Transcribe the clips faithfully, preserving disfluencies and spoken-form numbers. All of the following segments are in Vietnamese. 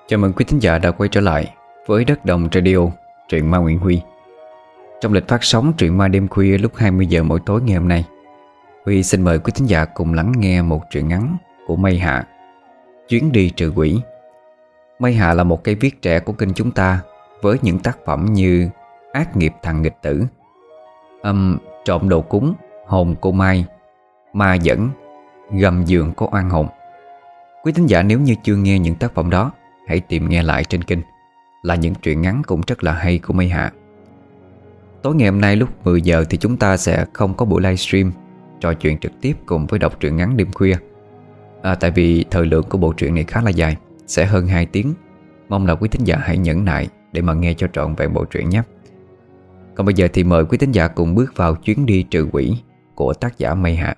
Chào mừng quý thính giả đã quay trở lại với Đất Đồng Radio, truyện ma Nguyễn Huy. Trong lịch phát sóng truyện ma đêm khuya lúc hai mươi giờ mỗi tối ngày hôm nay, Huy xin mời quý thính giả cùng lắng nghe một truyện ngắn của Mây Hạ, Chuyến đi trừ quỷ. Mây Hạ là một cây viết trẻ của kênh chúng ta với những tác phẩm như Ác nghiệp thằng nghịch tử, Âm trộm đồ cúng, Hồn cô Mai, Ma dẫn, Gầm giường có oan hồn. Quý thính giả nếu như chưa nghe những tác phẩm đó, hãy tìm nghe lại trên kênh, là những truyện ngắn cũng rất là hay của Mây Hạ. Tối ngày hôm nay lúc mười giờ thì chúng ta sẽ không có buổi livestream trò chuyện trực tiếp cùng với đọc truyện ngắn đêm khuya, à, tại vì thời lượng của bộ truyện này khá là dài, sẽ hơn hai tiếng. Mong là quý thính giả hãy nhẫn nại để mà nghe cho trọn vẹn bộ truyện nhé. Còn bây giờ thì mời quý thính giả cùng bước vào chuyến đi trừ quỷ của tác giả Mây Hạ.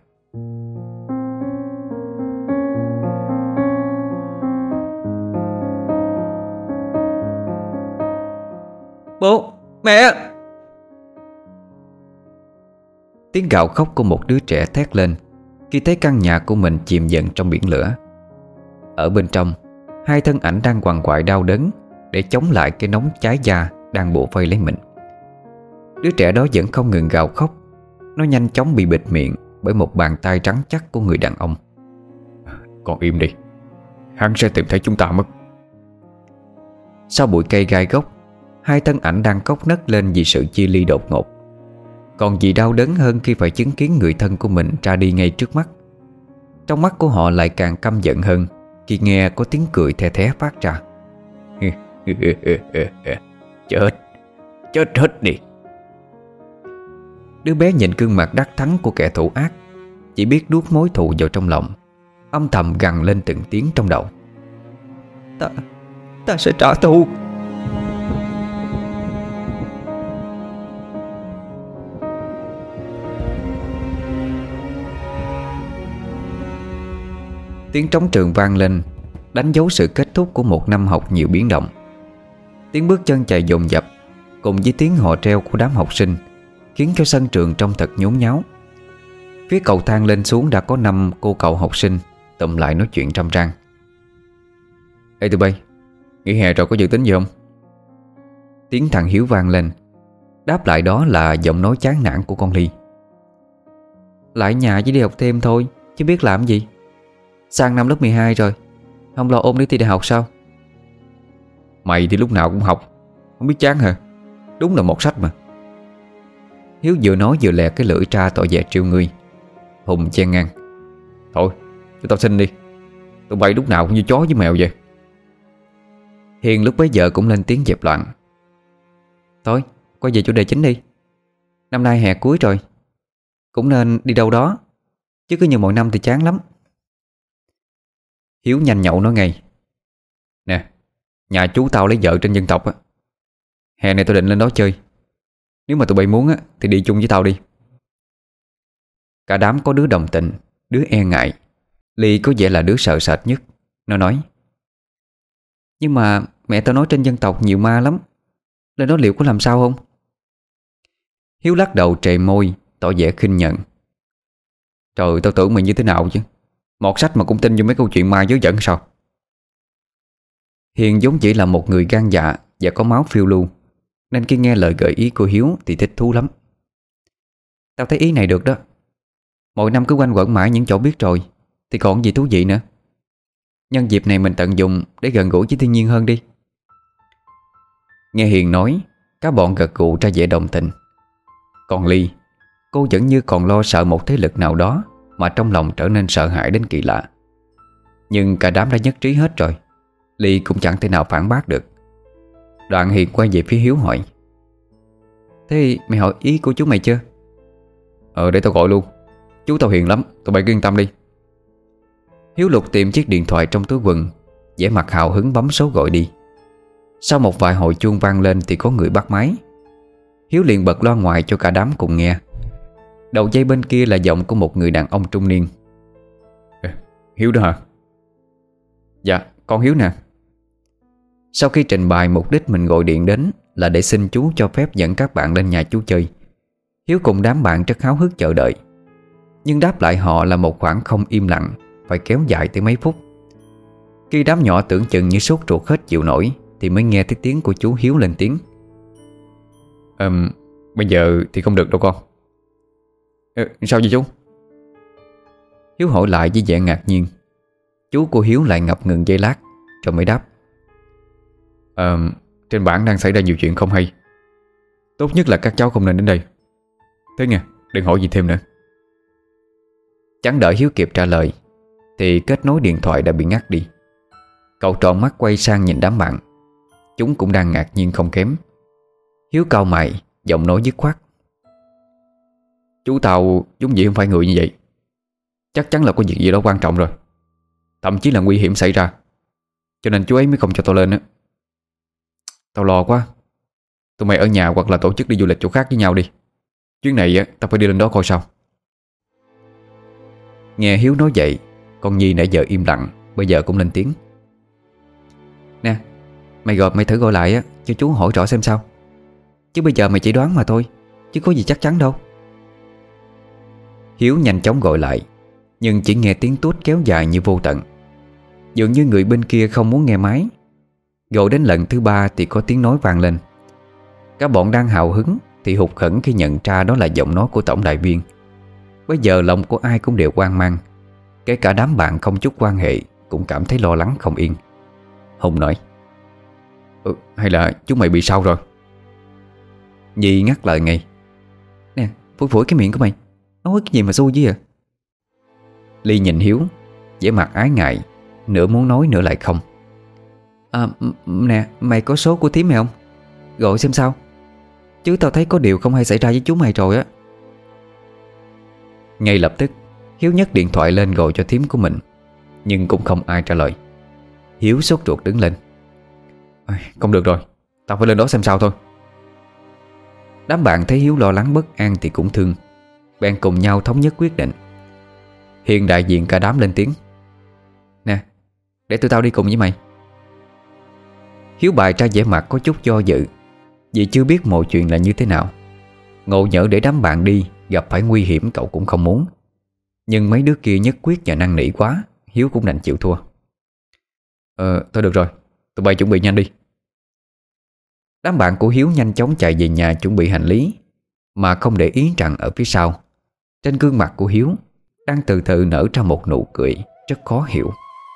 Bố, mẹ! Tiếng gào khóc của một đứa trẻ thét lên khi thấy căn nhà của mình chìm dần trong biển lửa. Ở bên trong, hai thân ảnh đang quằn quại đau đớn để chống lại cái nóng cháy da đang bủa vây lấy mình. Đứa trẻ đó vẫn không ngừng gào khóc. Nó nhanh chóng bị bịt miệng bởi một bàn tay trắng chắc của người đàn ông. Con im đi, hắn sẽ tìm thấy chúng ta mất. Sau bụi cây gai gốc, hai thân ảnh đang khóc nấc lên vì sự chia ly đột ngột. Còn gì đau đớn hơn khi phải chứng kiến người thân của mình ra đi ngay trước mắt. Trong mắt của họ lại càng căm giận hơn khi nghe có tiếng cười the thé phát ra. Chết, chết hết đi. Đứa bé nhìn gương mặt đắc thắng của kẻ thủ ác, chỉ biết nuốt mối thù vào trong lòng, âm thầm gằn lên từng tiếng trong đầu. Ta, ta sẽ trả thù. Tiếng trống trường vang lên, đánh dấu sự kết thúc của một năm học nhiều biến động. Tiếng bước chân chạy dồn dập cùng với tiếng hò reo của đám học sinh khiến cho sân trường trông thật nhốn nháo. Phía cầu thang lên xuống đã có năm cô cậu học sinh tụm lại nói chuyện râm ran. Ê tụi bay, nghỉ hè rồi có dự tính gì không? Tiếng thằng Hiếu vang lên. Đáp lại đó là giọng nói chán nản của con Ly. Lại nhà chỉ đi học thêm thôi, chứ biết làm gì. Sang năm lớp mười hai rồi, không lo ôn đi thi đại học sao? Mày thì lúc nào cũng học, không biết chán hả? Đúng là một sách mà. Hiếu vừa nói vừa lẹ cái lưỡi ra tỏ vẻ trêu ngươi. Hùng chen ngang. Thôi, cho tao xin đi. Tụi bay lúc nào cũng như chó với mèo vậy. Hiền lúc bấy giờ cũng lên tiếng dẹp loạn. Thôi, quay về chủ đề chính đi. Năm nay hè cuối rồi, cũng nên đi đâu đó, chứ cứ như mọi năm thì chán lắm. Hiếu nhanh nhậu nói ngay. Nè, nhà chú tao lấy vợ trên dân tộc á. Hè này tao định lên đó chơi. Nếu mà tụi bay muốn á thì đi chung với tao đi. Cả đám có đứa đồng tình, đứa e ngại. Ly có vẻ là đứa sợ sệt nhất. Nó nói. Nhưng mà mẹ tao nói trên dân tộc nhiều ma lắm, lên đó liệu có làm sao không? Hiếu lắc đầu trề môi, tỏ vẻ khinh nhận. Trời, tao tưởng mày như thế nào chứ. Một sách mà cũng tin vô mấy câu chuyện ma dối dẫn sao? Hiền vốn chỉ là một người gan dạ và có máu phiêu lưu, nên khi nghe lời gợi ý của Hiếu thì thích thú lắm. Tao thấy ý này được đó. Mỗi năm cứ quanh quẩn mãi những chỗ biết rồi thì còn gì thú vị nữa. Nhân dịp này mình tận dụng để gần gũi với thiên nhiên hơn đi. Nghe Hiền nói, các bọn gật gù ra vẻ đồng tình. Còn Ly, cô vẫn như còn lo sợ một thế lực nào đó mà trong lòng trở nên sợ hãi đến kỳ lạ. Nhưng cả đám đã nhất trí hết rồi, Ly cũng chẳng thể nào phản bác được. Đoạn Hiền quay về phía Hiếu hỏi. Thế mày hỏi ý của chú mày chưa? Ờ để tao gọi luôn. Chú tao hiền lắm, tụi bay cứ yên tâm đi. Hiếu lục tìm chiếc điện thoại trong túi quần, vẻ mặt hào hứng bấm số gọi đi. Sau một vài hồi chuông vang lên thì có người bắt máy. Hiếu liền bật loa ngoài cho cả đám cùng nghe. Đầu dây bên kia là giọng của một người đàn ông trung niên. Hiếu đó hả? Dạ, con Hiếu nè. Sau khi trình bày mục đích mình gọi điện đến là để xin chú cho phép dẫn các bạn lên nhà chú chơi, Hiếu cùng đám bạn rất háo hức chờ đợi. Nhưng đáp lại họ là một khoảng không im lặng phải kéo dài tới mấy phút. Khi đám nhỏ tưởng chừng như sốt ruột hết chịu nổi thì mới nghe thấy tiếng của chú Hiếu lên tiếng. Ừm, bây giờ thì không được đâu con. Ờ, sao vậy chú? Hiếu hỏi lại với vẻ ngạc nhiên. Chú của Hiếu lại ngập ngừng giây lát rồi mới đáp. Ờ, trên bản đang xảy ra nhiều chuyện không hay. Tốt nhất là các cháu không nên đến đây. Thế nghe, đừng hỏi gì thêm nữa. Chẳng đợi Hiếu kịp trả lời thì kết nối điện thoại đã bị ngắt đi. Cậu tròn mắt quay sang nhìn đám bạn. Chúng cũng đang ngạc nhiên không kém. Hiếu cau mày, giọng nói dứt khoát. Chú tao giống gì không phải người như vậy. Chắc chắn là có việc gì đó quan trọng rồi. Thậm chí là nguy hiểm xảy ra. Cho nên chú ấy mới không cho tao lên á. Tao lo quá. Tụi mày ở nhà hoặc là tổ chức đi du lịch chỗ khác với nhau đi. Chuyến này á, tao phải đi lên đó coi sao. Nghe Hiếu nói vậy, con Nhi nãy giờ im lặng bây giờ cũng lên tiếng. Nè, mày gọi mày thử gọi lại á, cho chú hỏi rõ xem sao. Chứ bây giờ mày chỉ đoán mà thôi, chứ có gì chắc chắn đâu. Hiếu nhanh chóng gọi lại, nhưng chỉ nghe tiếng tút kéo dài như vô tận. Dường như người bên kia không muốn nghe máy. Gọi đến lần thứ ba thì có tiếng nói vang lên. Các bọn đang hào hứng thì hụt hẫng khi nhận ra đó là giọng nói của tổng đại viên. Bây giờ lòng của ai cũng đều hoang mang. Kể cả đám bạn không chút quan hệ cũng cảm thấy lo lắng không yên. Hùng nói. Ừ, hay là chúng mày bị sao rồi? Nhi ngắt lời ngay. Nè, phủi phủi cái miệng của mày, nói cái gì mà xui chứ à. Ly nhìn Hiếu, vẻ mặt ái ngại, nửa muốn nói nửa lại không. À, nè, mày có số của thím mày không? Gọi xem sao. Chứ tao thấy có điều không hay xảy ra với chú mày rồi á. Ngay lập tức Hiếu nhấc điện thoại lên gọi cho thím của mình, nhưng cũng không ai trả lời. Hiếu sốt ruột đứng lên. Không được rồi, tao phải lên đó xem sao thôi. Đám bạn thấy Hiếu lo lắng bất an thì cũng thương, bèn cùng nhau thống nhất quyết định. Hiền đại diện cả đám lên tiếng. Nè, để tụi tao đi cùng với mày. Hiếu bày ra vẻ mặt có chút do dự, vì chưa biết mọi chuyện là như thế nào. Ngộ nhỡ để đám bạn đi gặp phải nguy hiểm cậu cũng không muốn. Nhưng mấy đứa kia nhất quyết và năn nỉ quá, Hiếu cũng đành chịu thua. Ờ, thôi được rồi, tụi bay chuẩn bị nhanh đi. Đám bạn của Hiếu nhanh chóng chạy về nhà chuẩn bị hành lý, mà không để ý rằng ở phía sau, trên gương mặt của Hiếu đang từ từ nở ra một nụ cười rất khó hiểu.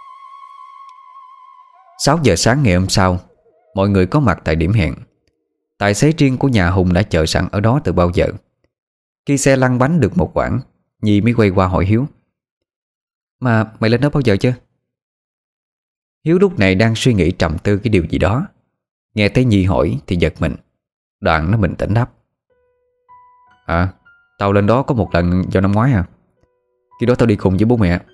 Sáu giờ sáng ngày hôm sau, mọi người có mặt tại điểm hẹn. Tài xế riêng của nhà Hùng đã chờ sẵn ở đó từ bao giờ. Khi xe lăn bánh được một quãng, Nhi mới quay qua hỏi Hiếu. Mà mày lên đó bao giờ chưa? Hiếu lúc này đang suy nghĩ trầm tư cái điều gì đó. Nghe thấy Nhi hỏi thì giật mình. Đoạn nó bình tĩnh đáp. À, tao lên đó có một lần vào năm ngoái à. Khi đó tao đi cùng với bố mẹ.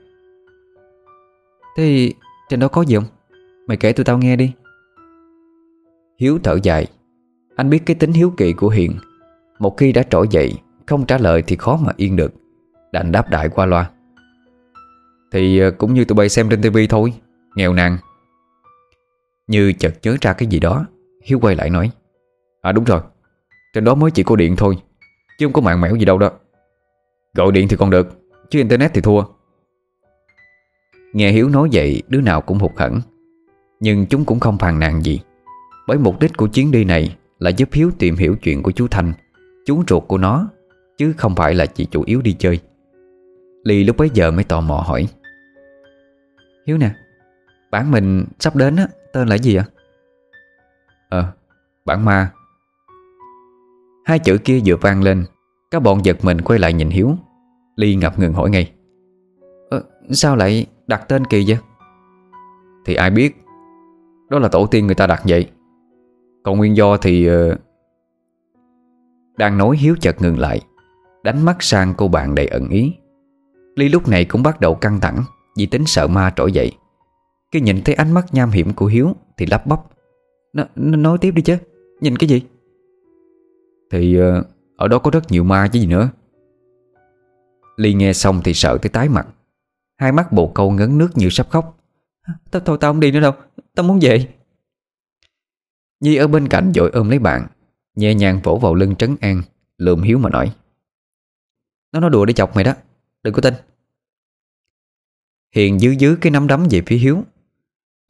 Thế trên đó có gì không? Mày kể tụi tao nghe đi. Hiếu thở dài. Anh biết cái tính hiếu kỳ của Hiền. Một khi đã trỗi dậy, không trả lời thì khó mà yên được, đành đáp đại qua loa. Thì cũng như tụi bay xem trên tivi thôi, nghèo nàn. Như chợt nhớ ra cái gì đó, Hiếu quay lại nói. À đúng rồi, trên đó mới chỉ có điện thôi, chứ không có mạng mẽo gì đâu đó. Gọi điện thì còn được, chứ internet thì thua. Nghe Hiếu nói vậy, đứa nào cũng hụt hẫng. Nhưng chúng cũng không phàn nàn gì, bởi mục đích của chuyến đi này là giúp Hiếu tìm hiểu chuyện của chú Thanh, chú ruột của nó, chứ không phải là chỉ chủ yếu đi chơi. Ly lúc bấy giờ mới tò mò hỏi. Hiếu nè, bản mình sắp đến á, tên là gì ạ? Ờ, bản ma. Hai chữ kia vừa vang lên, các bọn giật mình quay lại nhìn Hiếu. Ly ngập ngừng hỏi ngay. Ờ, sao lại đặt tên kỳ vậy? Thì ai biết, đó là tổ tiên người ta đặt vậy. Còn nguyên do thì... Uh... Đang nói Hiếu chợt ngừng lại, đánh mắt sang cô bạn đầy ẩn ý. Ly lúc này cũng bắt đầu căng thẳng vì tính sợ ma trỗi dậy. Khi nhìn thấy ánh mắt nham hiểm của Hiếu thì lắp bắp. N- Nói tiếp đi chứ, nhìn cái gì? Thì uh, ở đó có rất nhiều ma chứ gì nữa. Ly nghe xong thì sợ tới tái mặt, hai mắt bồ câu ngấn nước như sắp khóc. Tao thôi tao không đi nữa đâu, tao muốn về. Nhi ở bên cạnh vội ôm lấy bạn, nhẹ nhàng vỗ vào lưng trấn an, lườm Hiếu mà nói. Nó nói đùa để chọc mày đó, đừng có tin. Hiền giữ giữ cái nắm đấm về phía Hiếu.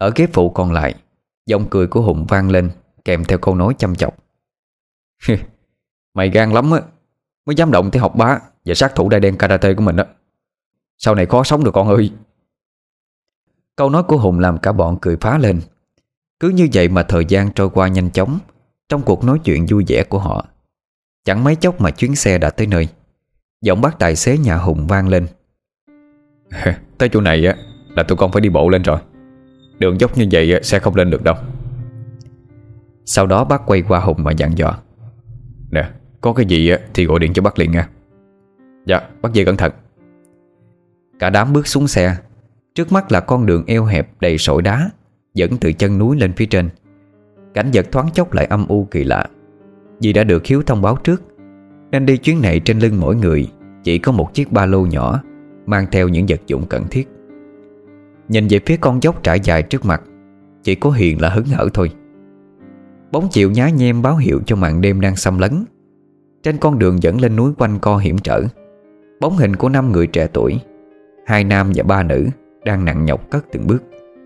Ở ghế phụ còn lại, giọng cười của Hùng vang lên, kèm theo câu nói chăm chọc. Mày gan lắm á, mới dám động tới học bá và sát thủ đai đen karate của mình á. Sau này khó sống được con ơi. Câu nói của Hùng làm cả bọn cười phá lên. Cứ như vậy mà thời gian trôi qua nhanh chóng trong cuộc nói chuyện vui vẻ của họ. Chẳng mấy chốc mà chuyến xe đã tới nơi. Giọng bác tài xế nhà Hùng vang lên. Tới chỗ này á là tụi con phải đi bộ lên rồi. Đường dốc như vậy sẽ không lên được đâu. Sau đó bác quay qua Hùng mà dặn dò. Nè, có cái gì thì gọi điện cho bác liền nha. Dạ, bác về cẩn thận. Cả đám bước xuống xe. Trước mắt là con đường eo hẹp đầy sỏi đá dẫn từ chân núi lên phía trên. Cảnh vật thoáng chốc lại âm u kỳ lạ. Vì đã được Hiếu thông báo trước, nên đi chuyến này trên lưng mỗi người chỉ có một chiếc ba lô nhỏ, mang theo những vật dụng cần thiết. Nhìn về phía con dốc trải dài trước mặt, chỉ có Hiền là hứng hở thôi. Bóng chiều nhá nhem báo hiệu cho màn đêm đang xâm lấn. Trên con đường dẫn lên núi quanh co hiểm trở, bóng hình của năm người trẻ tuổi, hai nam và ba nữ, đang nặng nhọc cất từng bước.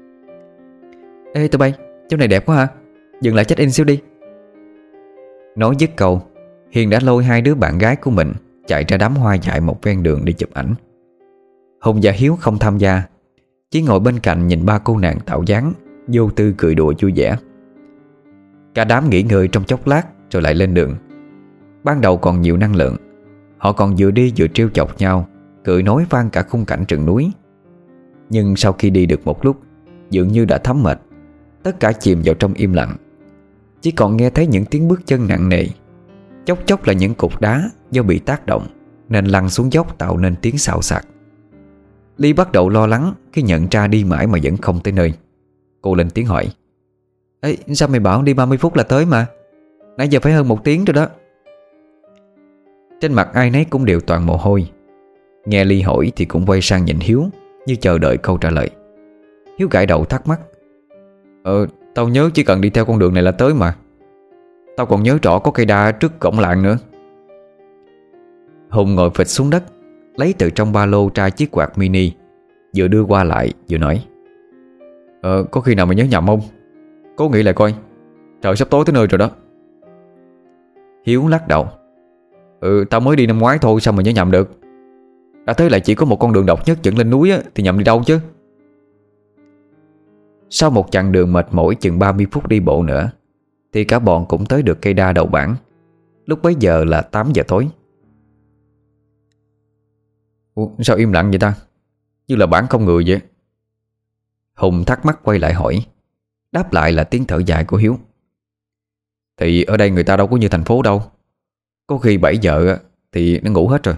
Ê tụi bay, chỗ này đẹp quá hả? Dừng lại check in xíu đi. Nói dứt câu, Hiền đã lôi hai đứa bạn gái của mình chạy ra đám hoa dại một ven đường để chụp ảnh. Hùng và Hiếu không tham gia, chỉ ngồi bên cạnh nhìn ba cô nàng tạo dáng vô tư cười đùa vui vẻ. Cả đám nghỉ ngơi trong chốc lát rồi lại lên đường. Ban đầu còn nhiều năng lượng, họ còn vừa đi vừa trêu chọc nhau, cười nói vang cả khung cảnh rừng núi. Nhưng sau khi đi được một lúc, dường như đã thấm mệt, tất cả chìm vào trong im lặng. Chỉ còn nghe thấy những tiếng bước chân nặng nề, chốc chốc là những cục đá do bị tác động nên lăn xuống dốc tạo nên tiếng xào xạc. Ly bắt đầu lo lắng khi nhận ra đi mãi mà vẫn không tới nơi. Cô lên tiếng hỏi. Ê, sao mày bảo đi ba mươi phút là tới mà? Nãy giờ phải hơn một tiếng rồi đó. Trên mặt ai nấy cũng đều toàn mồ hôi. Nghe Ly hỏi thì cũng quay sang nhìn Hiếu, như chờ đợi câu trả lời. Hiếu gãi đầu thắc mắc. Ờ, tao nhớ chỉ cần đi theo con đường này là tới mà. Tao còn nhớ rõ có cây đa trước cổng làng nữa. Hùng ngồi phịch xuống đất, lấy từ trong ba lô ra chiếc quạt mini, vừa đưa qua lại vừa nói. Ờ, có khi nào mày nhớ nhầm không? Cố nghĩ lại coi, trời sắp tối tới nơi rồi đó. Hiếu lắc đầu. Ừ, tao mới đi năm ngoái thôi, sao mà nhớ nhầm được? Đã thấy lại chỉ có một con đường độc nhất dẫn lên núi á, thì nhầm đi đâu chứ. Sau một chặng đường mệt mỏi chừng ba mươi phút đi bộ nữa, thì cả bọn cũng tới được cây đa đầu bản. Lúc bấy giờ là tám giờ tối. Ủa, sao im lặng vậy ta? Như là bản không người vậy. Hùng thắc mắc quay lại hỏi. Đáp lại là tiếng thở dài của Hiếu. Thì ở đây người ta đâu có như thành phố đâu. Có khi bảy giờ thì nó ngủ hết rồi.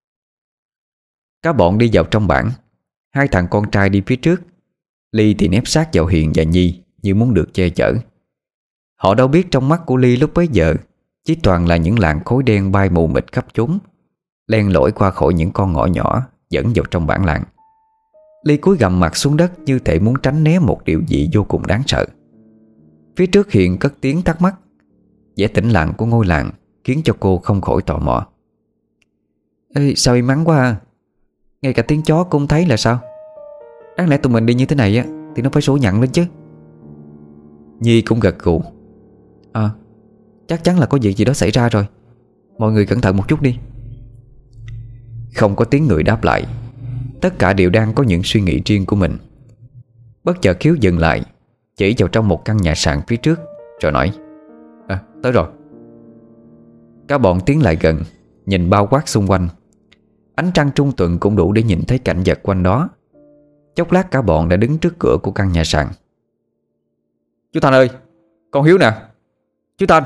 Cả bọn đi vào trong bản. Hai thằng con trai đi phía trước, Ly thì nép sát vào Hiền và Nhi như muốn được che chở. Họ đâu biết trong mắt của Ly lúc bấy giờ chỉ toàn là những làn khói đen bay mù mịt khắp chốn, len lỏi qua khỏi những con ngõ nhỏ dẫn vào trong bản làng. Ly cúi gằm mặt xuống đất như thể muốn tránh né một điều gì vô cùng đáng sợ. Phía trước Hiền cất tiếng thắc mắc. Vẻ tĩnh lặng của ngôi làng khiến cho cô không khỏi tò mò. Ê, sao im ắng quá à? Ngay cả tiếng chó cũng thấy là sao? Đáng lẽ tụi mình đi như thế này á thì nó phải sổ nhận lên chứ. Nhi cũng gật gù. À, chắc chắn là có việc gì đó xảy ra rồi. Mọi người cẩn thận một chút đi. Không có tiếng người đáp lại. Tất cả đều đang có những suy nghĩ riêng của mình. Bất chợt Hiếu dừng lại, chỉ vào trong một căn nhà sàn phía trước, rồi nói. À, tới rồi. Cả bọn tiến lại gần, nhìn bao quát xung quanh. Ánh trăng trung tuần cũng đủ để nhìn thấy cảnh vật quanh đó. Chốc lát cả bọn đã đứng trước cửa của căn nhà sàn. Chú Thanh ơi, con Hiếu nè. Chú Thanh.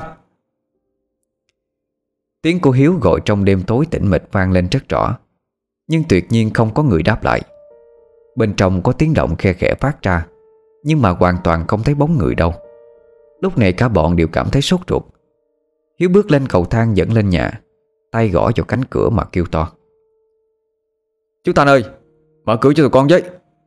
Tiếng của Hiếu gọi trong đêm tối tĩnh mịch vang lên rất rõ, nhưng tuyệt nhiên không có người đáp lại. Bên trong có tiếng động khe khẽ phát ra, nhưng mà hoàn toàn không thấy bóng người đâu. Lúc này cả bọn đều cảm thấy sốt ruột. Hiếu bước lên cầu thang dẫn lên nhà, tay gõ vào cánh cửa mà kêu to. Chú Thanh ơi, mở cửa cho tụi con với.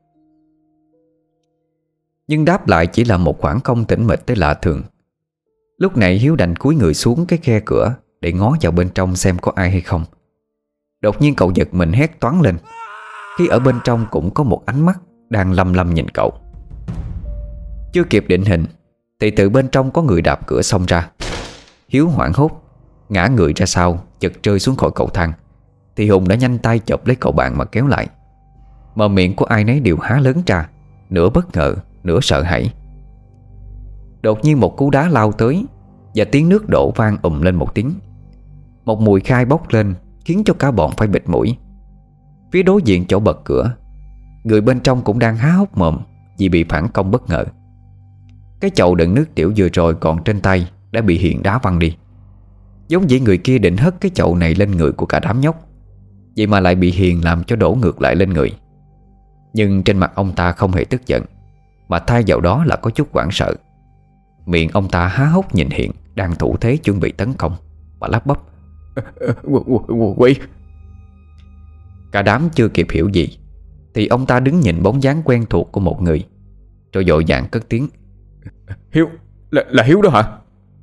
Nhưng đáp lại chỉ là một khoảng không tĩnh mịch tới lạ thường. Lúc này Hiếu đành cúi người xuống cái khe cửa để ngó vào bên trong xem có ai hay không. Đột nhiên cậu giật mình hét toáng lên, khi ở bên trong cũng có một ánh mắt đang lăm lăm nhìn cậu. Chưa kịp định hình thì từ bên trong có người đạp cửa xông ra. Hiếu hoảng hốt ngã người ra sau, chật rơi xuống khỏi cầu thang. Thì Hùng đã nhanh tay chộp lấy cậu bạn mà kéo lại. Mà miệng của ai nấy đều há lớn ra, nửa bất ngờ, nửa sợ hãi. Đột nhiên một cú đá lao tới, và tiếng nước đổ vang ùm lên một tiếng. Một mùi khai bốc lên khiến cho cả bọn phải bịt mũi. Phía đối diện chỗ bật cửa, người bên trong cũng đang há hốc mồm vì bị phản công bất ngờ. Cái chậu đựng nước tiểu vừa rồi còn trên tay đã bị Hiền đá văng đi. Giống như người kia định hất cái chậu này lên người của cả đám nhóc, vậy mà lại bị Hiền làm cho đổ ngược lại lên người. Nhưng trên mặt ông ta không hề tức giận, mà thay vào đó là có chút hoảng sợ. Miệng ông ta há hốc nhìn Hiền đang thủ thế chuẩn bị tấn công, mà lắp bắp: "Quỷ!" Cả đám chưa kịp hiểu gì thì ông ta đứng nhìn bóng dáng quen thuộc của một người, rồi vội vàng cất tiếng: "Hiếu, là, là Hiếu đó hả?"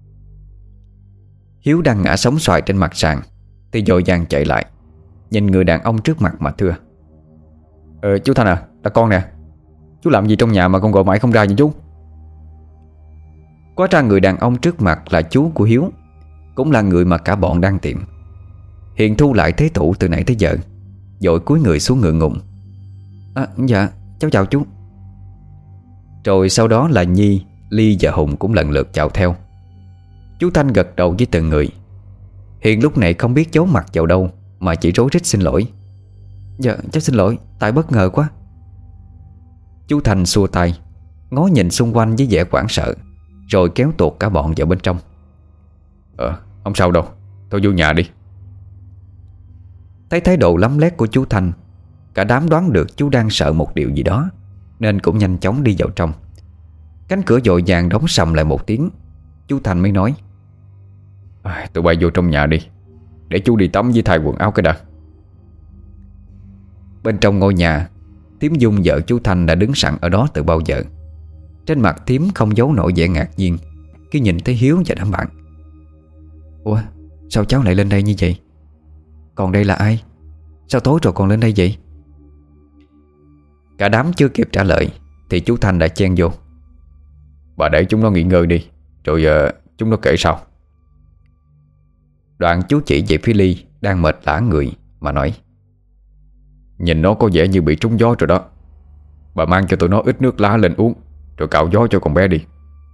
Hiếu đang ngã sóng xoài trên mặt sàn thì vội vàng chạy lại, nhìn người đàn ông trước mặt mà thưa: Ờ chú Thanh à, là con nè. Chú làm gì trong nhà mà con gọi mãi không ra vậy chú?" Quá ra người đàn ông trước mặt là chú của Hiếu, cũng là người mà cả bọn đang tìm. Hiền thu lại thế thủ từ nãy tới giờ, vội cúi người xuống ngượng ngùng: "À, dạ, cháu chào chú." Rồi sau đó là Nhi, Ly và Hùng cũng lần lượt chào theo. Chú Thanh gật đầu với từng người. Hiền lúc này không biết giấu mặt vào đâu, mà chỉ rối rít xin lỗi: "Dạ, cháu xin lỗi, tại bất ngờ quá." Chú Thanh xua tay, ngó nhìn xung quanh với vẻ hoảng sợ, rồi kéo tuột cả bọn vào bên trong. "Ờ, không sao đâu, thôi vô nhà đi." Thấy thái độ lấm lét của chú Thanh, cả đám đoán được chú đang sợ một điều gì đó, nên cũng nhanh chóng đi vào trong. Cánh cửa vội vàng đóng sầm lại một tiếng. Chú Thanh mới nói: à, "Tụi bay vô trong nhà đi, để chú đi tắm với thay quần áo cái đã." Bên trong ngôi nhà, Thím Dung vợ chú Thanh đã đứng sẵn ở đó từ bao giờ. Trên mặt Thím không giấu nổi vẻ ngạc nhiên khi nhìn thấy Hiếu và đám bạn. "Ủa, sao cháu lại lên đây như vậy? Còn đây là ai? Sao tối rồi còn lên đây vậy?" Cả đám chưa kịp trả lời thì chú Thanh đã chen vô: "Bà để chúng nó nghỉ ngơi đi, rồi uh, chúng nó kể sau." Đoạn chú chỉ về phía Ly đang mệt lả người mà nói: "Nhìn nó có vẻ như bị trúng gió rồi đó. Bà mang cho tụi nó ít nước lá lên uống, rồi cạo gió cho con bé đi."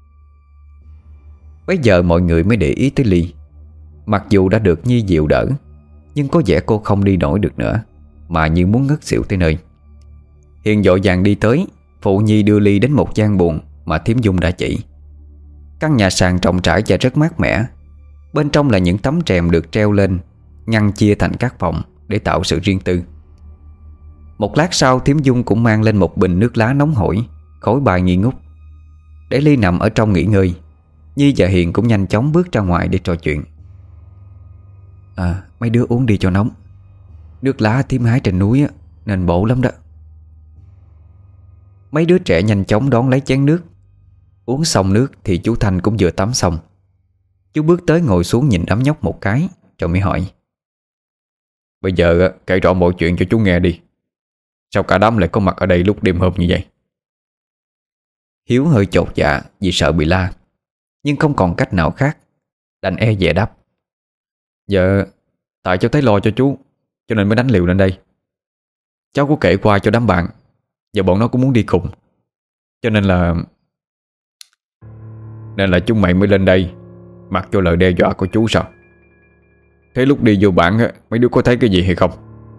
Bây giờ mọi người mới để ý tới Ly. Mặc dù đã được Nhi dịu đỡ, nhưng có vẻ cô không đi nổi được nữa, mà như muốn ngất xỉu tới nơi. Hiền vội vàng đi tới, phụ Nhi đưa Ly đến một gian buồng mà Thím Dung đã chỉ. Căn nhà sàn rộng rãi và rất mát mẻ. Bên trong là những tấm rèm được treo lên, ngăn chia thành các phòng để tạo sự riêng tư. Một lát sau, Thím Dung cũng mang lên một bình nước lá nóng hổi, khói bài nghi ngút. Để Ly nằm ở trong nghỉ ngơi, Nhi và Hiền cũng nhanh chóng bước ra ngoài để trò chuyện. "À, mấy đứa uống đi cho nóng. Nước lá thím hái trên núi á, nên bổ lắm đó." Mấy đứa trẻ nhanh chóng đón lấy chén nước. Uống xong nước thì chú Thanh cũng vừa tắm xong. Chú bước tới ngồi xuống nhìn đám nhóc một cái, rồi mới hỏi: "Bây giờ kể rõ mọi chuyện cho chú nghe đi. Sao cả đám lại có mặt ở đây lúc đêm hôm như vậy?" Hiếu hơi chột dạ vì sợ bị la, nhưng không còn cách nào khác, đành e dè đáp: "Dạ, tại cháu thấy lo cho chú, cho nên mới đánh liều lên đây. Cháu có kể qua cho đám bạn, và bọn nó cũng muốn đi cùng, cho nên là Nên là chúng mày mới lên đây mặc cho lời đe dọa của chú sao? Thế lúc đi vô bản mấy đứa có thấy cái gì hay không?"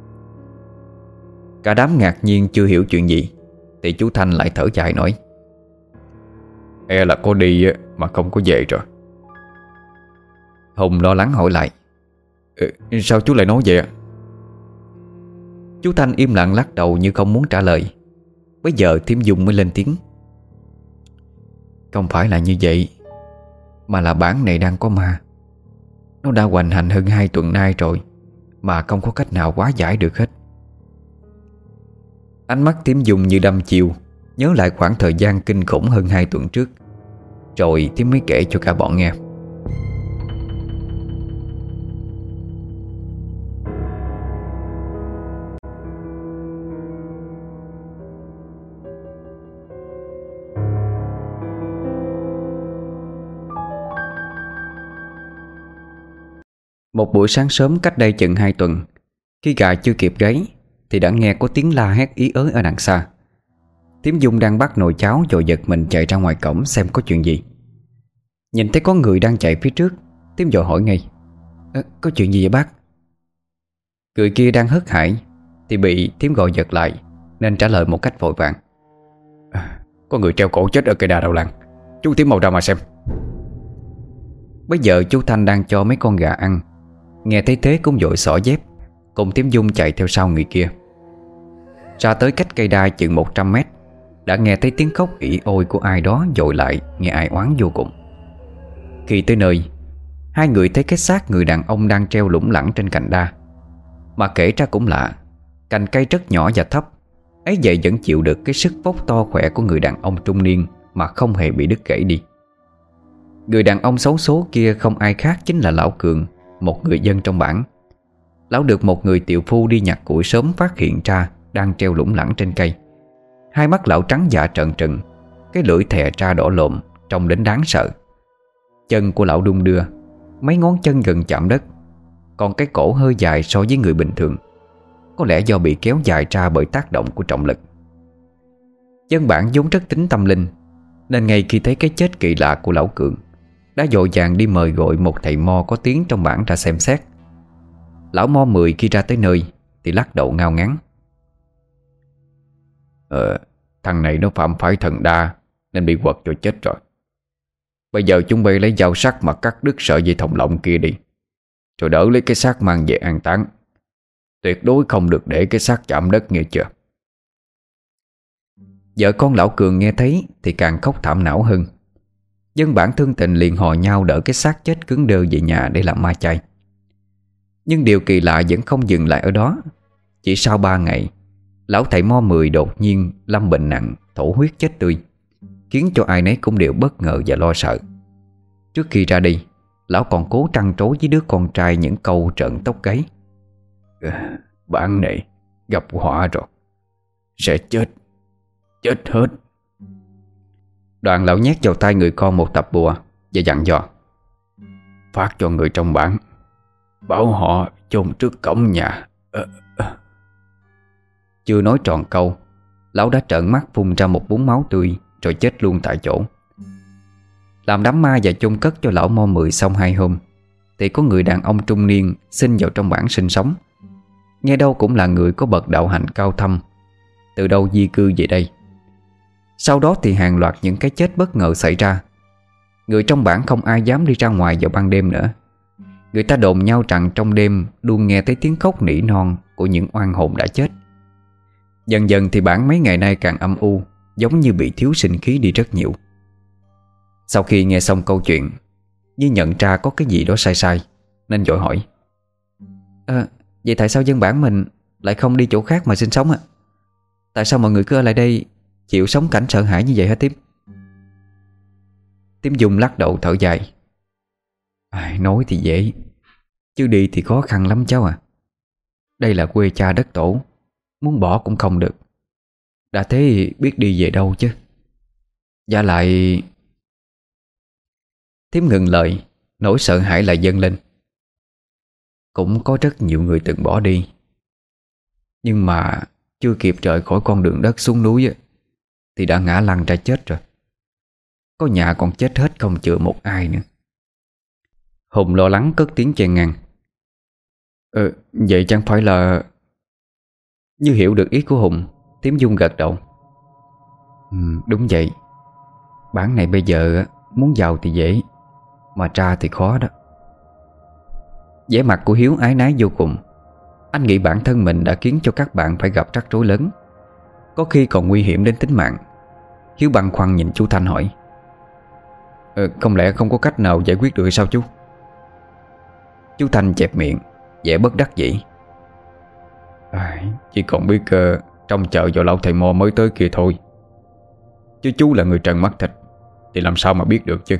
Cả đám ngạc nhiên chưa hiểu chuyện gì, thì chú Thanh lại thở dài nói: "E là có đi mà không có về rồi." Hùng lo lắng hỏi lại: "Ừ, sao chú lại nói vậy ạ?" Chú Thanh im lặng lắc đầu như không muốn trả lời. Bây giờ Thím Dung mới lên tiếng: "Không phải là như vậy, mà là bản này đang có ma. Nó đã hoành hành hơn hai tuần nay rồi, mà không có cách nào hóa giải được hết." Ánh mắt Thím Dung như đăm chiêu, nhớ lại khoảng thời gian kinh khủng hơn hai tuần trước. Rồi Thím mới kể cho cả bọn nghe. Một buổi sáng sớm cách đây chừng hai tuần, khi gà chưa kịp gáy thì đã nghe có tiếng la hét ý ới ở đằng xa. Thím Dung đang bắt nồi cháo rồi giật mình chạy ra ngoài cổng xem có chuyện gì. Nhìn thấy có người đang chạy phía trước, thím vội hỏi ngay: "Ờ, có chuyện gì vậy bác?" Người kia đang hớt hải thì bị thím gọi giật lại, nên trả lời một cách vội vàng: à, Có người treo cổ chết ở cây đa đầu làng, chú thím mau ra mà xem. Bây giờ chú Thanh đang cho mấy con gà ăn, nghe thấy thế cũng vội xỏ dép cùng thím Dung chạy theo sau người kia. Ra tới cách cây đa chừng một trăm mét, đã nghe thấy tiếng khóc ỉ ôi của ai đó dội lại, nghe ai oán vô cùng. Khi tới nơi, hai người thấy cái xác người đàn ông đang treo lủng lẳng trên cành đa. Mà kể ra cũng lạ, cành cây rất nhỏ và thấp, ấy vậy vẫn chịu được cái sức vóc to khỏe của người đàn ông trung niên mà không hề bị đứt gãy đi. Người đàn ông xấu số kia không ai khác chính là lão Cường, một người dân trong bản. Lão được một người tiệu phu đi nhặt củi sớm phát hiện ra đang treo lủng lẳng trên cây. Hai mắt lão trắng dạ trợn trừng, cái lưỡi thè ra đỏ lộm, trông đến đáng sợ. Chân của lão đung đưa, mấy ngón chân gần chạm đất, còn cái cổ hơi dài so với người bình thường, có lẽ do bị kéo dài ra bởi tác động của trọng lực. Dân bản vốn rất tính tâm linh, nên ngay khi thấy cái chết kỳ lạ của lão Cường, đã vội vàng đi mời gọi một thầy mo có tiếng trong bản ra xem xét. Lão mo mười khi ra tới nơi thì lắc đầu ngao ngán: Ờ, thằng này nó phạm phải thần đa nên bị quật cho chết rồi. Bây giờ chúng bay lấy dao sắc mà cắt đứt sợi dây thòng lọng kia đi, rồi đỡ lấy cái xác mang về an táng. Tuyệt đối không được để cái xác chạm đất, nghe chưa? Vợ con lão Cường nghe thấy thì càng khóc thảm não hơn. Dân bản thương tình liền hò nhau đỡ cái xác chết cứng đơ về nhà để làm ma chay. Nhưng điều kỳ lạ vẫn không dừng lại ở đó. Chỉ sau ba ngày, lão thầy mo mười đột nhiên lâm bệnh nặng, thổ huyết chết tươi, khiến cho ai nấy cũng đều bất ngờ và lo sợ. Trước khi ra đi, lão còn cố trăn trối với đứa con trai những câu trợn tóc gáy: Bản này gặp họa rồi, sẽ chết, chết hết. Đoạn lão nhét vào tay người con một tập bùa và dặn dò: Phát cho người trong bản, bảo họ chôn trước cổng nhà. à, à. Chưa nói tròn câu, lão đã trợn mắt phun ra một búng máu tươi, rồi chết luôn tại chỗ. Làm đám ma và chôn cất cho lão mo mười xong hai hôm, thì có người đàn ông trung niên xin vào trong bản sinh sống. Nghe đâu cũng là người có bậc đạo hạnh cao thâm, từ đâu di cư về đây. Sau đó thì hàng loạt những cái chết bất ngờ xảy ra. Người trong bản không ai dám đi ra ngoài vào ban đêm nữa. Người ta đồn nhau rằng trong đêm luôn nghe thấy tiếng khóc nỉ non của những oan hồn đã chết. Dần dần thì bản mấy ngày nay càng âm u, giống như bị thiếu sinh khí đi rất nhiều. Sau khi nghe xong câu chuyện, Như nhận ra có cái gì đó sai sai, nên vội hỏi: à, vậy tại sao dân bản mình lại không đi chỗ khác mà sinh sống ạ? À? Tại sao mọi người cứ ở lại đây chịu sống cảnh sợ hãi như vậy hả Tím? Tím Dung lắc đầu thở dài: à, nói thì dễ, chứ đi thì khó khăn lắm cháu à. Đây là quê cha đất tổ, muốn bỏ cũng không được. Đã thế thì biết đi về đâu chứ. Và lại... Tím ngừng lời, nỗi sợ hãi lại dâng lên. Cũng có rất nhiều người từng bỏ đi, nhưng mà chưa kịp rời khỏi con đường đất xuống núi thì đã ngã lăn ra chết rồi. Có nhà còn chết hết không chừa một ai nữa. Hùng lo lắng cất tiếng chen ngang: Ờ, vậy chẳng phải là... Như hiểu được ý của Hùng, Tím Dung gật đầu: ừ, đúng vậy. Bản này bây giờ muốn giàu thì dễ, mà ra thì khó đó. Vẻ mặt của Hiếu ái nái vô cùng. Anh nghĩ bản thân mình đã khiến cho các bạn phải gặp rắc rối lớn, có khi còn nguy hiểm đến tính mạng. Hiếu băn khoăn nhìn chú Thanh hỏi: ờ, không lẽ không có cách nào giải quyết được sao chú? Chú Thanh chẹp miệng, vẻ bất đắc dĩ: à, chỉ còn biết uh, trông chờ vào lão thầy mo mới tới kia thôi. Chứ chú là người trần mắt thịt thì làm sao mà biết được chứ.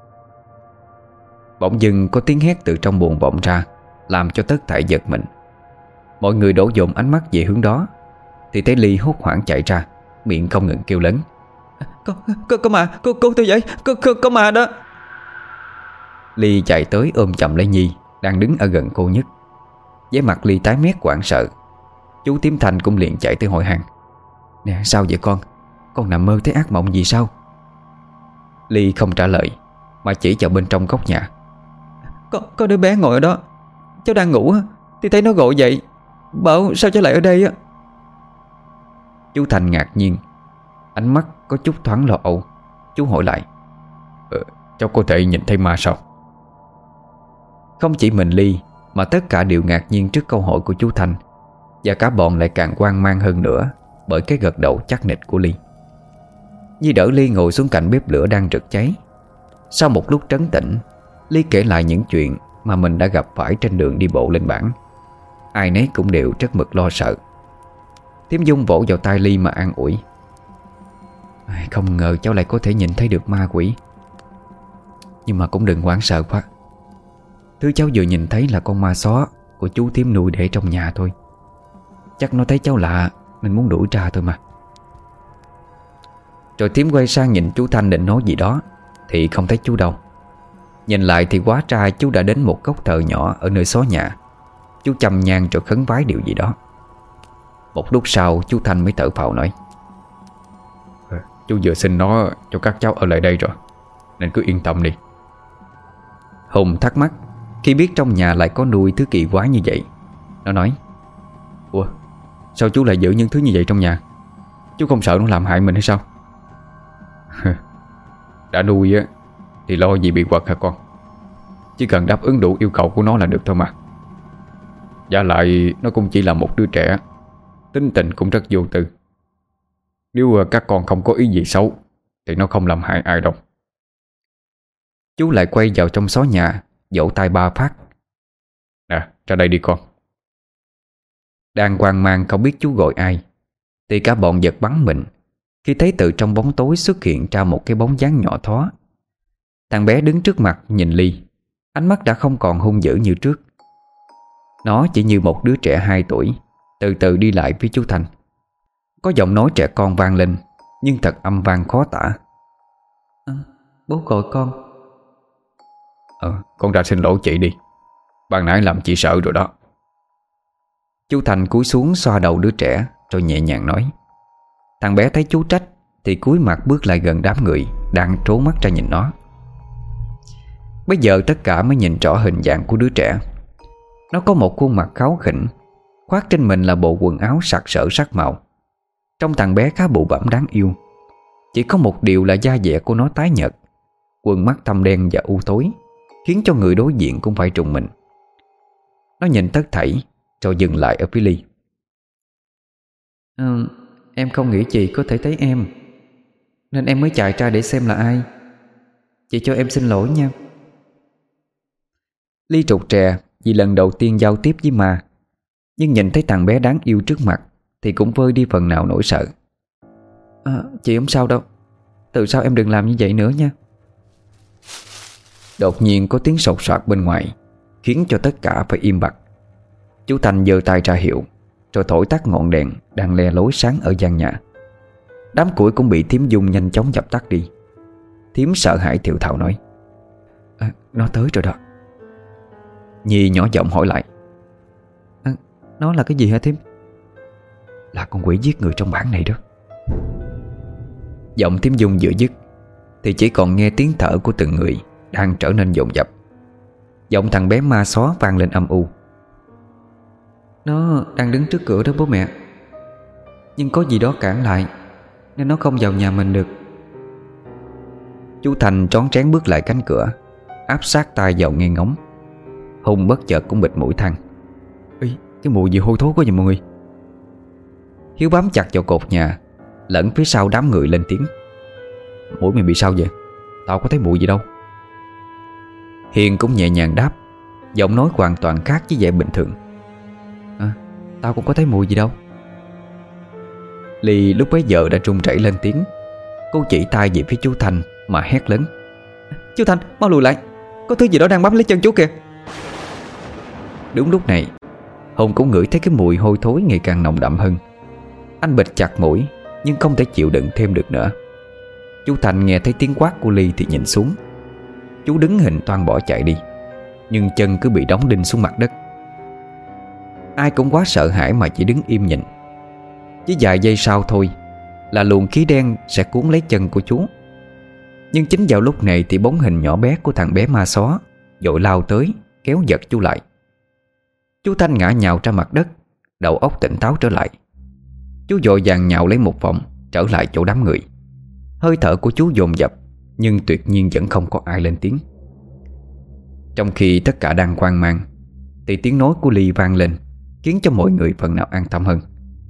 Bỗng dưng có tiếng hét từ trong buồng vọng ra, làm cho tất thảy giật mình. Mọi người đổ dồn ánh mắt về hướng đó, thì thấy Ly hốt hoảng chạy ra, miệng không ngừng kêu lớn: Có, có, có mà, có, có tôi vậy, có, có, có mà đó. Ly chạy tới ôm chầm lấy Nhi, đang đứng ở gần cô nhất. Với mặt Ly tái mét hoảng sợ. Chú Tím Thanh cũng liền chạy tới hỏi han: "Nè, sao vậy con? Con nằm mơ thấy ác mộng gì sao?" Ly không trả lời mà chỉ vào bên trong góc nhà. Có, có đứa bé ngồi ở đó. Cháu đang ngủ thì thấy nó gọi dậy, bảo sao cháu lại ở đây á. Chú Thành ngạc nhiên, ánh mắt có chút thoáng lo âu. Chú hỏi lại: ờ, cháu có thể nhìn thấy ma sao? Không chỉ mình Ly mà tất cả đều ngạc nhiên trước câu hỏi của chú Thành. Và cả bọn lại càng hoang mang hơn nữa bởi cái gật đầu chắc nịch của Ly. Nhi đỡ Ly ngồi xuống cạnh bếp lửa đang rực cháy. Sau một lúc trấn tĩnh, Ly kể lại những chuyện mà mình đã gặp phải trên đường đi bộ lên bản. Ai nấy cũng đều rất mực lo sợ. Thiếm Dung vỗ vào tai Ly mà an ủi: "Không ngờ cháu lại có thể nhìn thấy được ma quỷ. Nhưng mà cũng đừng hoảng sợ quá. Thứ cháu vừa nhìn thấy là con ma só của chú Thiếm nuôi để trong nhà thôi. Chắc nó thấy cháu lạ nên muốn đuổi ra thôi mà." Rồi Thiếm quay sang nhìn chú Thanh định nói gì đó thì không thấy chú đâu. Nhìn lại thì hóa ra chú đã đến một góc thờ nhỏ ở nơi xó nhà. Chú chăm nhang rồi khấn vái điều gì đó. Một lúc sau chú Thanh mới thở phào nói: "Chú vừa xin nó cho các cháu ở lại đây rồi, nên cứ yên tâm đi." Hùng thắc mắc khi biết trong nhà lại có nuôi thứ kỳ quái như vậy. Nó nói: "Ủa, sao chú lại giữ những thứ như vậy trong nhà? Chú không sợ nó làm hại mình hay sao?" "Đã nuôi á thì lo gì bị quật hả con? Chỉ cần đáp ứng đủ yêu cầu của nó là được thôi mà. Và lại nó cũng chỉ là một đứa trẻ, tính tình cũng rất vô tư. Nếu các con không có ý gì xấu thì nó không làm hại ai đâu." Chú lại quay vào trong xó nhà, vỗ tay ba phát: "Nè, ra đây đi con." Đang hoang mang không biết chú gọi ai thì cả bọn giật bắn mình khi thấy từ trong bóng tối xuất hiện ra một cái bóng dáng nhỏ thó. Thằng bé đứng trước mặt nhìn Ly, ánh mắt đã không còn hung dữ như trước. Nó chỉ như một đứa trẻ hai tuổi, từ từ đi lại với chú Thành. Có giọng nói trẻ con vang lên, nhưng thật âm vang khó tả. À, "Bố gọi con." Ờ, con ra xin lỗi chị đi. Ban nãy làm chị sợ rồi đó." Chú Thành cúi xuống xoa đầu đứa trẻ rồi nhẹ nhàng nói. Thằng bé thấy chú trách thì cúi mặt bước lại gần đám người đang trố mắt ra nhìn nó. Bây giờ tất cả mới nhìn rõ hình dạng của đứa trẻ. Nó có một khuôn mặt kháu khỉnh, khoác trên mình là bộ quần áo sặc sỡ sắc màu. Trông thằng bé khá bụ bẫm đáng yêu. Chỉ có một điều là da dẻ của nó tái nhợt, quần mắt thâm đen và u tối, khiến cho người đối diện cũng phải trùng mình. Nó nhìn tất thảy rồi dừng lại ở phía Ly. Ừ, "Em không nghĩ chị có thể thấy em, nên em mới chạy ra để xem là ai. Chị cho em xin lỗi nha." Ly trục trè vì lần đầu tiên giao tiếp với ma, nhưng nhìn thấy thằng bé đáng yêu trước mặt thì cũng vơi đi phần nào nỗi sợ. À, "Chị không sao đâu. Từ sau em đừng làm như vậy nữa nha." Đột nhiên có tiếng sột soạt bên ngoài, khiến cho tất cả phải im bặt. Chú Thành giơ tay ra hiệu, rồi thổi tắt ngọn đèn đang le lối sáng ở gian nhà. Đám củi cũng bị Thiếm Dung nhanh chóng dập tắt đi. Thiếm sợ hãi thều thào nói: à, "Nó tới rồi đó." Nhi nhỏ giọng hỏi lại: à, "Nó là cái gì hả Thiếm?" "Là con quỷ giết người trong bản này đó." Giọng Thiếm Dung vừa dứt thì chỉ còn nghe tiếng thở của từng người đang trở nên dồn dập. Giọng thằng bé ma xó vang lên âm u: "Nó đang đứng trước cửa đó bố mẹ. Nhưng có gì đó cản lại nên nó không vào nhà mình được." Chú Thành trón trén bước lại cánh cửa, áp sát tai vào nghe ngóng. Hùng bất chợt cũng bịt mũi than: "Ê, cái mùi gì hôi thối quá vậy mọi người." Hiếu bám chặt vào cột nhà, lẫn phía sau đám người lên tiếng: "Mũi mày bị sao vậy? Tao có thấy mùi gì đâu." Hiền cũng nhẹ nhàng đáp, giọng nói hoàn toàn khác với vẻ bình thường: "À, tao cũng có thấy mùi gì đâu." Ly lúc bấy giờ đã run rẩy lên tiếng. Cô chỉ tay về phía chú Thành mà hét lớn: "Chú Thành, mau lùi lại, có thứ gì đó đang bám lấy chân chú kìa." Đúng lúc này, Hùng cũng ngửi thấy cái mùi hôi thối ngày càng nồng đậm hơn. Anh bịt chặt mũi nhưng không thể chịu đựng thêm được nữa. Chú Thành nghe thấy tiếng quát của Ly thì nhìn xuống. Chú đứng hình toan bỏ chạy đi. nhưng chân cứ bị đóng đinh xuống mặt đất. Ai cũng quá sợ hãi mà chỉ đứng im nhìn. Chỉ vài giây sau thôi là luồng khí đen sẽ cuốn lấy chân của chú. Nhưng chính vào lúc này thì bóng hình nhỏ bé của thằng bé ma xó vội lao tới, kéo giật chú lại. Chú Thanh ngã nhào ra mặt đất, đầu óc tỉnh táo trở lại. Chú vội vàng nhào lấy một vòng, trở lại chỗ đám người. Hơi thở của chú dồn dập, nhưng tuyệt nhiên vẫn không có ai lên tiếng. Trong khi tất cả đang hoang mang thì tiếng nói của Ly vang lên, khiến cho mọi người phần nào an tâm hơn.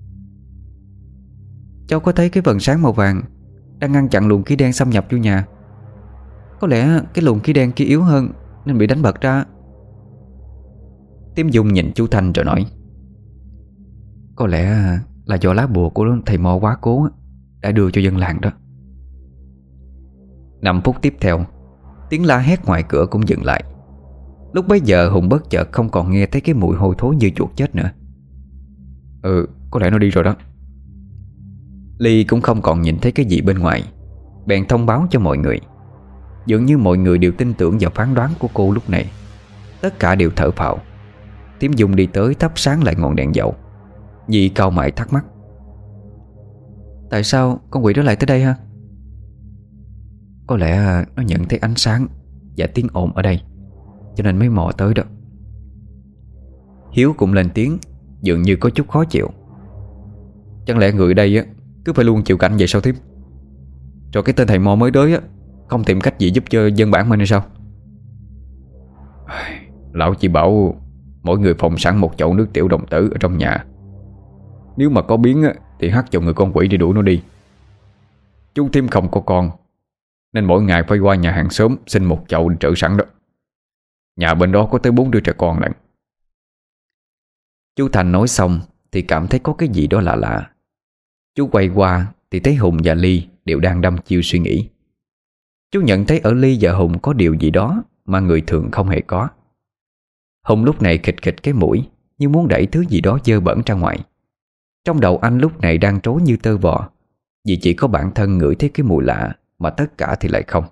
Cháu có thấy cái vầng sáng màu vàng đang ngăn chặn luồng khí đen xâm nhập vô nhà. Có lẽ cái luồng khí đen kia yếu hơn nên bị đánh bật ra. Tím Dung nhìn chú Thanh rồi nói: Có lẽ là do lá bùa của thầy Mo quá cố đã đưa cho dân làng đó. Năm phút tiếp theo, tiếng la hét ngoài cửa cũng dừng lại. Lúc bấy giờ Hùng bất chợt không còn nghe thấy cái mùi hôi thối như chuột chết nữa. Ừ, có lẽ nó đi rồi đó. Ly cũng không còn nhìn thấy cái gì bên ngoài, bèn thông báo cho mọi người. Dường như mọi người đều tin tưởng vào phán đoán của cô lúc này. Tất cả đều thở phào. Tím Dung đi tới thắp sáng lại ngọn đèn dầu. Nhi cau mày thắc mắc: Tại sao con quỷ đó lại tới đây ha? Có lẽ nó nhận thấy ánh sáng và tiếng ồn ở đây, cho nên mới mò tới đó. Hiếu cũng lên tiếng, dường như có chút khó chịu: Chẳng lẽ người ở đây á cứ phải luôn chịu cảnh vậy sao Thím? Rồi cái tên thầy Mo mới tới á không tìm cách gì giúp cho dân bản mình hay sao? Lão chỉ bảo mỗi người phòng sẵn một chậu nước tiểu đồng tử ở trong nhà. Nếu mà có biến á thì hắt vào người con quỷ để đuổi nó đi. Chú Thím không có con, nên mỗi ngày phải qua nhà hàng xóm xin một chậu trữ sẵn đó. Nhà bên đó có tới bốn đứa trẻ con lận. Chú Thành nói xong thì cảm thấy có cái gì đó lạ lạ. Chú quay qua thì thấy Hùng và Ly đều đang đăm chiêu suy nghĩ. Chú nhận thấy ở Ly và Hùng có điều gì đó mà người thường không hề có. Hùng lúc này khịch khịch cái mũi, như muốn đẩy thứ gì đó dơ bẩn ra ngoài. Trong đầu anh lúc này đang trối như tơ vò, vì chỉ có bản thân ngửi thấy cái mùi lạ, mà tất cả thì lại không.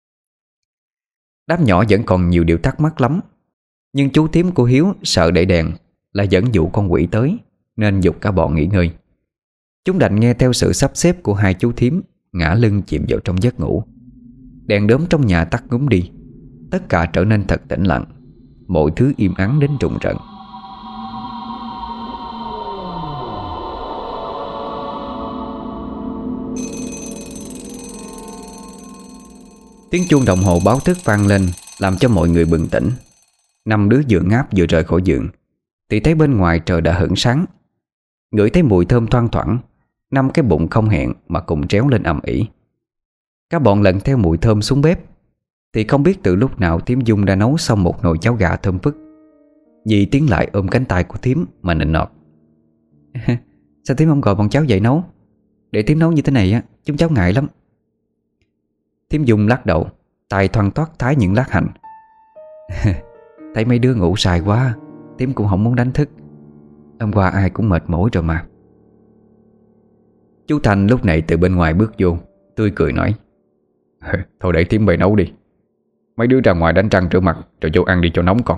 Đám nhỏ vẫn còn nhiều điều thắc mắc lắm. Nhưng chú Thím của Hiếu sợ để đèn là dẫn dụ con quỷ tới, nên giục cả bọn nghỉ ngơi. Chúng đành nghe theo sự sắp xếp của hai chú Thím, ngã lưng chìm vào trong giấc ngủ. Đèn đốm trong nhà tắt ngúm đi. Tất cả trở nên thật tĩnh lặng. Mọi thứ im ắng đến rùng rợn. Tiếng chuông đồng hồ báo thức vang lên, làm cho mọi người bừng tỉnh. Năm đứa vừa ngáp vừa rời khỏi giường thì thấy bên ngoài trời đã hửng sáng. Ngửi thấy mùi thơm thoang thoảng, năm cái bụng không hẹn mà cùng tréo lên ầm ĩ. Các bọn lần theo mùi thơm xuống bếp thì không biết từ lúc nào Thím Dung đã nấu xong một nồi cháo gà thơm phức. Dì tiến lại ôm cánh tay của Thím mà nịnh nọt: Sao Thím không gọi bọn cháu dậy nấu? Để Thím nấu như thế này á, chúng cháu ngại lắm. Thím Dung lắc đầu, tay thoăn toát thái những lát hành. Thấy mấy đứa ngủ sai quá, Thím cũng không muốn đánh thức. Hôm qua ai cũng mệt mỏi rồi mà. Chú Thành lúc này từ bên ngoài bước vô, tươi cười nói: Thôi để Thím bày nấu đi. Mấy đứa ra ngoài đánh răng rửa mặt rồi vô ăn đi cho nóng con.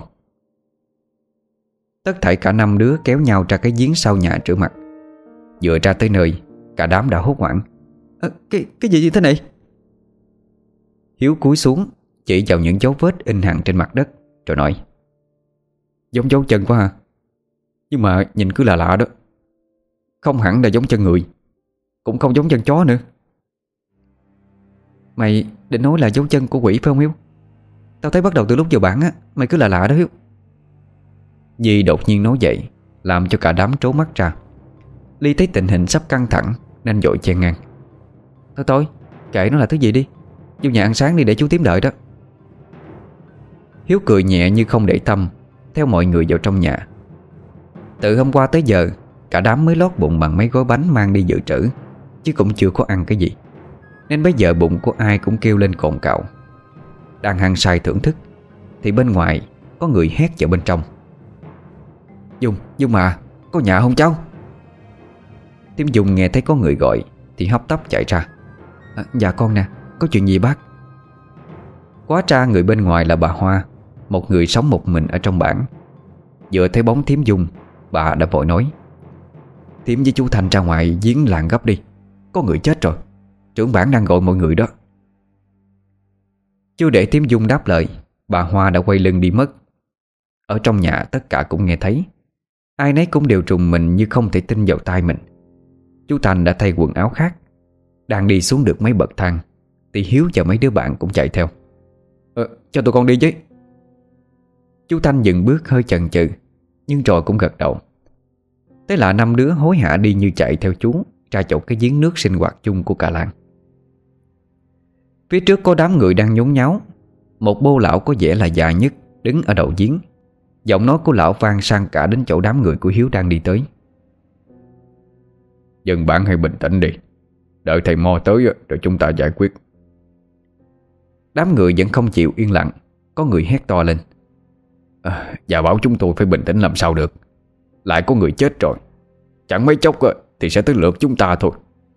Tất thảy cả năm đứa kéo nhau ra cái giếng sau nhà rửa mặt. Vừa ra tới nơi, cả đám đã hốt hoảng: à, Cái cái gì như thế này? Hiếu cúi xuống chỉ vào những dấu vết in hằn trên mặt đất, rồi nói: Giống dấu chân quá ha. Nhưng mà nhìn cứ lạ lạ đó. Không hẳn là giống chân người, cũng không giống chân chó nữa. Mày định nói là dấu chân của quỷ phải không Hiếu? Tao thấy bắt đầu từ lúc vào bản á, mày cứ lạ lạ đó Hiếu. Nhi đột nhiên nói vậy, làm cho cả đám trố mắt ra. Ly thấy tình hình sắp căng thẳng nên vội chen ngang: Thôi thôi, kệ nó là thứ gì đi, vô nhà ăn sáng đi để chú Tím đợi đó. Hiếu cười nhẹ như không để tâm, theo mọi người vào trong nhà. Từ hôm qua tới giờ, cả đám mới lót bụng bằng mấy gói bánh mang đi dự trữ, chứ cũng chưa có ăn cái gì, nên bây giờ bụng của ai cũng kêu lên cồn cào. Đang hăng say thưởng thức thì bên ngoài có người hét vào bên trong: Dung, Dung mà, có nhà không cháu? Tím Dung nghe thấy có người gọi thì hấp tấp chạy ra: à, Dạ con nè, có chuyện gì bác? Quá ra người bên ngoài là bà Hoa. một người sống một mình ở trong bản. Vừa thấy bóng Thiếm Dung, bà đã vội nói: "Thiếm với chú Thành ra ngoài giếng làng gấp đi, có người chết rồi. Trưởng bản đang gọi mọi người đó." Chưa để Thiếm Dung đáp lời, bà Hoa đã quay lưng đi mất. Ở trong nhà tất cả cũng nghe thấy. Ai nấy cũng đều trùng mình như không thể tin vào tai mình. Chú Thành đã thay quần áo khác, đang đi xuống được mấy bậc thang thì Hiếu và mấy đứa bạn cũng chạy theo. ờ, Cho tụi con đi chứ. Chú Thanh dừng bước hơi chần chừ, nhưng rồi cũng gật đầu. Thế là năm đứa hối hả đi như chạy theo chú ra chỗ cái giếng nước sinh hoạt chung của cả làng. Phía trước có đám người đang nhốn nháo. Một bô lão có vẻ là già nhất đứng ở đầu giếng. Giọng nói của lão vang sang cả đến chỗ đám người của Hiếu đang đi tới. "Dân bản hãy bình tĩnh đi, đợi thầy Mo tới rồi chúng ta giải quyết." Đám người vẫn không chịu yên lặng. Có người hét to lên: à, "Dạ bảo chúng tôi phải bình tĩnh làm sao được. Lại có người chết rồi, chẳng mấy chốc thì sẽ tới lượt chúng ta thôi."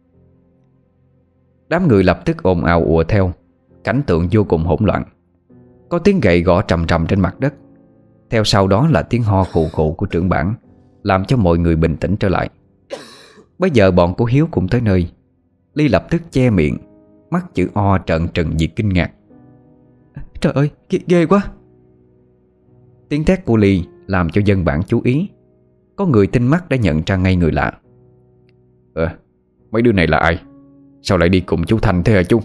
Đám người lập tức ồn ào ùa theo. Cảnh tượng vô cùng hỗn loạn. Có tiếng gậy gõ trầm trầm trên mặt đất. Theo sau đó là tiếng ho khụ khụ của trưởng bản, làm cho mọi người bình tĩnh trở lại. Bây giờ bọn của Hiếu cũng tới nơi. Ly lập tức che miệng, mắt chữ O trợn trừng vì kinh ngạc. "Trời ơi, ghê, ghê quá!" Tiếng thét của Ly làm cho dân bản chú ý. Có người tinh mắt đã nhận ra ngay người lạ. Ờ, mấy đứa này là ai? Sao lại đi cùng chú Thành thế hả chú?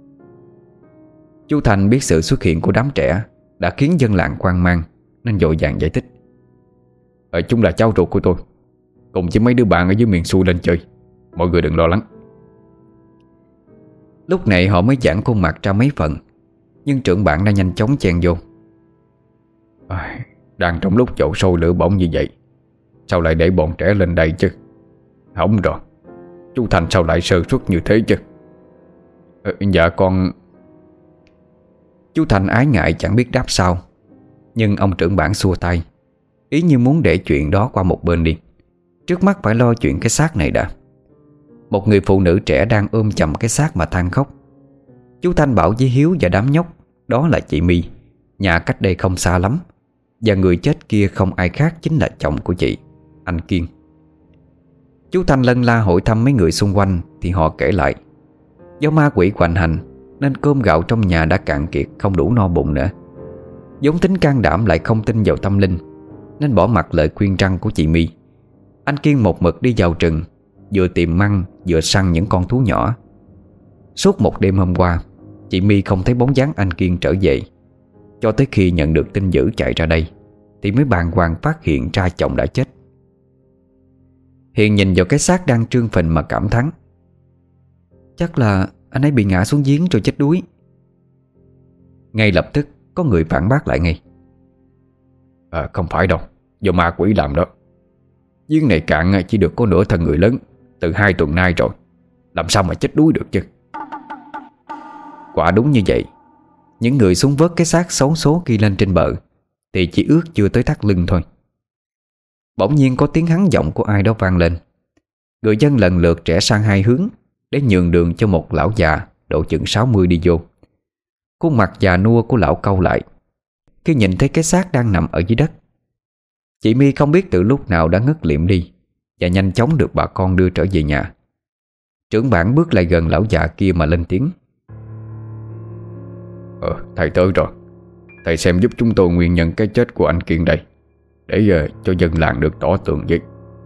Chú Thành biết sự xuất hiện của đám trẻ đã khiến dân làng hoang mang, nên vội vàng giải thích. Ờ, chúng là cháu ruột của tôi, cùng với mấy đứa bạn ở dưới miền xuôi lên chơi. Mọi người đừng lo lắng. Lúc này họ mới giãn khuôn mặt ra mấy phần, nhưng trưởng bản đã nhanh chóng chen vô. À, đang trong lúc chậu sôi lửa bỏng như vậy, sao lại để bọn trẻ lên đây chứ? Hỏng rồi, chú Thành sao lại sơ suất như thế chứ? ờ, Dạ con... Chú Thành ái ngại chẳng biết đáp sao. Nhưng ông trưởng bản xua tay, ý như muốn để chuyện đó qua một bên đi. Trước mắt phải lo chuyện cái xác này đã. Một người phụ nữ trẻ đang ôm chầm cái xác mà than khóc. Chú Thanh bảo với Hiếu và đám nhóc đó là chị My, nhà cách đây không xa lắm, và người chết kia không ai khác chính là chồng của chị, anh Kiên. Chú Thanh lân la hỏi thăm mấy người xung quanh thì họ kể lại, do ma quỷ hoành hành nên cơm gạo trong nhà đã cạn kiệt, không đủ no bụng nữa. Vốn tính can đảm lại không tin vào tâm linh, nên bỏ mặc lời khuyên răn của chị My. Anh Kiên một mực đi vào rừng, vừa tìm măng vừa săn những con thú nhỏ. Suốt một đêm hôm qua, chị My không thấy bóng dáng anh Kiên trở về. Cho tới khi nhận được tin dữ chạy ra đây thì mới bàng hoàng phát hiện ra chồng đã chết. Hiền nhìn vào cái xác đang trương phình mà cảm thán. Chắc là anh ấy bị ngã xuống giếng rồi chết đuối. Ngay lập tức có người phản bác lại ngay. À, không phải đâu, do ma quỷ làm đó. Giếng này cạn chỉ được có nửa thân người lớn từ hai tuần nay rồi, làm sao mà chết đuối được chứ? Quả đúng như vậy. Những người xuống vớt cái xác xấu số kia lên trên bờ thì chỉ ước chưa tới thắt lưng thôi. Bỗng nhiên có tiếng hắn giọng của ai đó vang lên. Người dân lần lượt rẽ sang hai hướng để nhường đường cho một lão già độ chừng sáu mươi đi vô. Khuôn mặt già nua của lão cau lại khi nhìn thấy cái xác đang nằm ở dưới đất. Chị My không biết từ lúc nào đã ngất liệm đi và nhanh chóng được bà con đưa trở về nhà. Trưởng bản bước lại gần lão già kia mà lên tiếng. Ờ, thầy tới rồi. Thầy xem giúp chúng tôi nguyên nhân cái chết của anh Kiên đây, để uh, cho dân làng được tỏ tường với.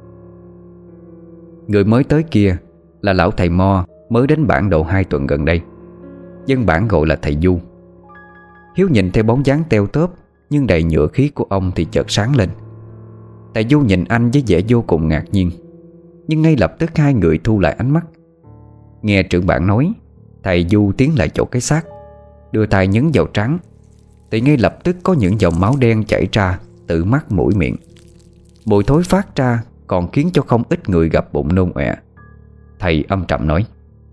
Người mới tới kia là lão thầy Mo, mới đến bản độ hai tuần gần đây. Dân bản gọi là thầy Du. Hiếu nhìn theo bóng dáng teo tóp nhưng đầy nhựa khí của ông thì chợt sáng lên. Thầy Du nhìn anh với vẻ vô cùng ngạc nhiên, nhưng ngay lập tức hai người thu lại ánh mắt. Nghe trưởng bản nói, thầy Du tiến lại chỗ cái xác, đưa tay nhấn vào trán, thì ngay lập tức có những dòng máu đen chảy ra từ mắt mũi miệng. Mùi thối phát ra còn khiến cho không ít người gặp bụng nôn ọe. Thầy âm trầm nói.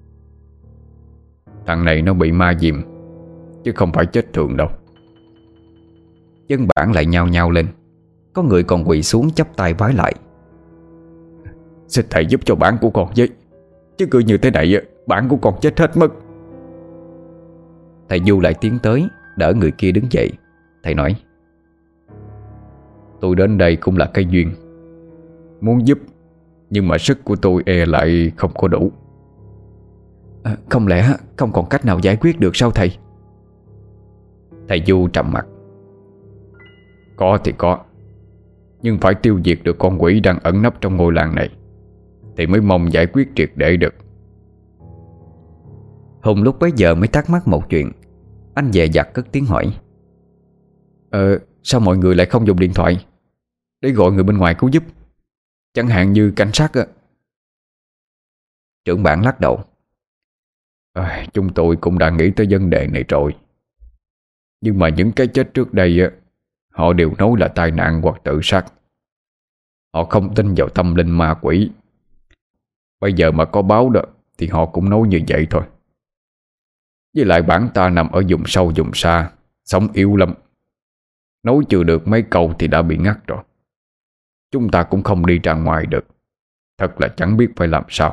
Thằng này nó bị ma diệm, chứ không phải chết thường đâu. Dân bản lại nhao nhao lên. Có người còn quỳ xuống chắp tay vái lại. Xin thầy giúp cho bản của con với, chứ cứ như thế này bản của con chết hết mất. Thầy Du lại tiến tới đỡ người kia đứng dậy. Thầy nói. Tôi đến đây cũng là cái duyên. Muốn giúp, nhưng mà sức của tôi e lại không có đủ. à, Không lẽ không còn cách nào giải quyết được sao thầy? Thầy Du trầm mặt. Có thì có, nhưng phải tiêu diệt được con quỷ đang ẩn nấp trong ngôi làng này thì mới mong giải quyết triệt để được. Hùng lúc bấy giờ mới thắc mắc một chuyện. Anh dè dặt cất tiếng hỏi: Ờ, sao mọi người lại không dùng điện thoại để gọi người bên ngoài cứu giúp, chẳng hạn như cảnh sát á? Trưởng bản lắc đầu. À, chúng tôi cũng đã nghĩ tới vấn đề này rồi, nhưng mà những cái chết trước đây á, họ đều nói là tai nạn hoặc tự sát. Họ không tin vào tâm linh ma quỷ. Bây giờ mà có báo đó thì họ cũng nói như vậy thôi. Với lại bản ta nằm ở vùng sâu vùng xa, sống yếu lắm. Nói chưa được mấy câu thì đã bị ngắt rồi. Chúng ta cũng không đi ra ngoài được. Thật là chẳng biết phải làm sao.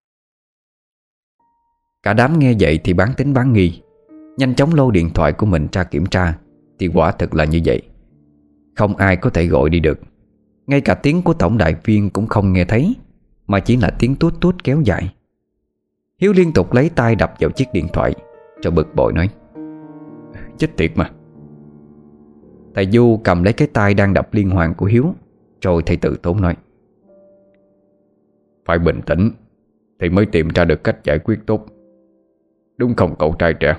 Cả đám nghe vậy thì bán tín bán nghi, nhanh chóng lôi điện thoại của mình ra kiểm tra. Thì quả thật là như vậy. Không ai có thể gọi đi được. Ngay cả tiếng của tổng đại viên cũng không nghe thấy, mà chỉ là tiếng tuốt tuốt kéo dài. Hiếu liên tục lấy tay đập vào chiếc điện thoại, rồi bực bội nói: Chết tiệt mà. Thầy Du cầm lấy cái tay đang đập liên hoàn của Hiếu, rồi thầy tự tốn nói: Phải bình tĩnh thì mới tìm ra được cách giải quyết tốt, đúng không cậu trai trẻ?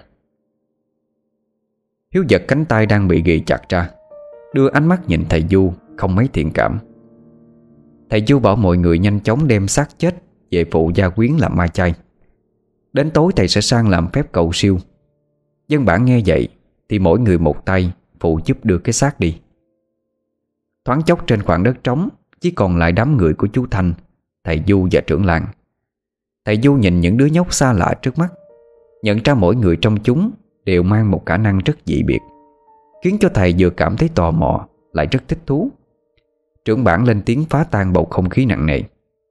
Hiếu giật cánh tay đang bị ghi chặt ra, đưa ánh mắt nhìn thầy Du không mấy thiện cảm. Thầy Du bảo mọi người nhanh chóng đem xác chết về phụ gia quyến làm ma chay. Đến tối thầy sẽ sang làm phép cầu siêu. Dân bản nghe vậy thì mỗi người một tay phụ giúp đưa cái xác đi. Thoáng chốc trên khoảng đất trống chỉ còn lại đám người của chú Thanh, thầy Du và trưởng làng. Thầy Du nhìn những đứa nhóc xa lạ trước mắt, nhận ra mỗi người trong chúng đều mang một khả năng rất dị biệt, khiến cho thầy vừa cảm thấy tò mò lại rất thích thú. Trưởng bản lên tiếng phá tan bầu không khí nặng nề: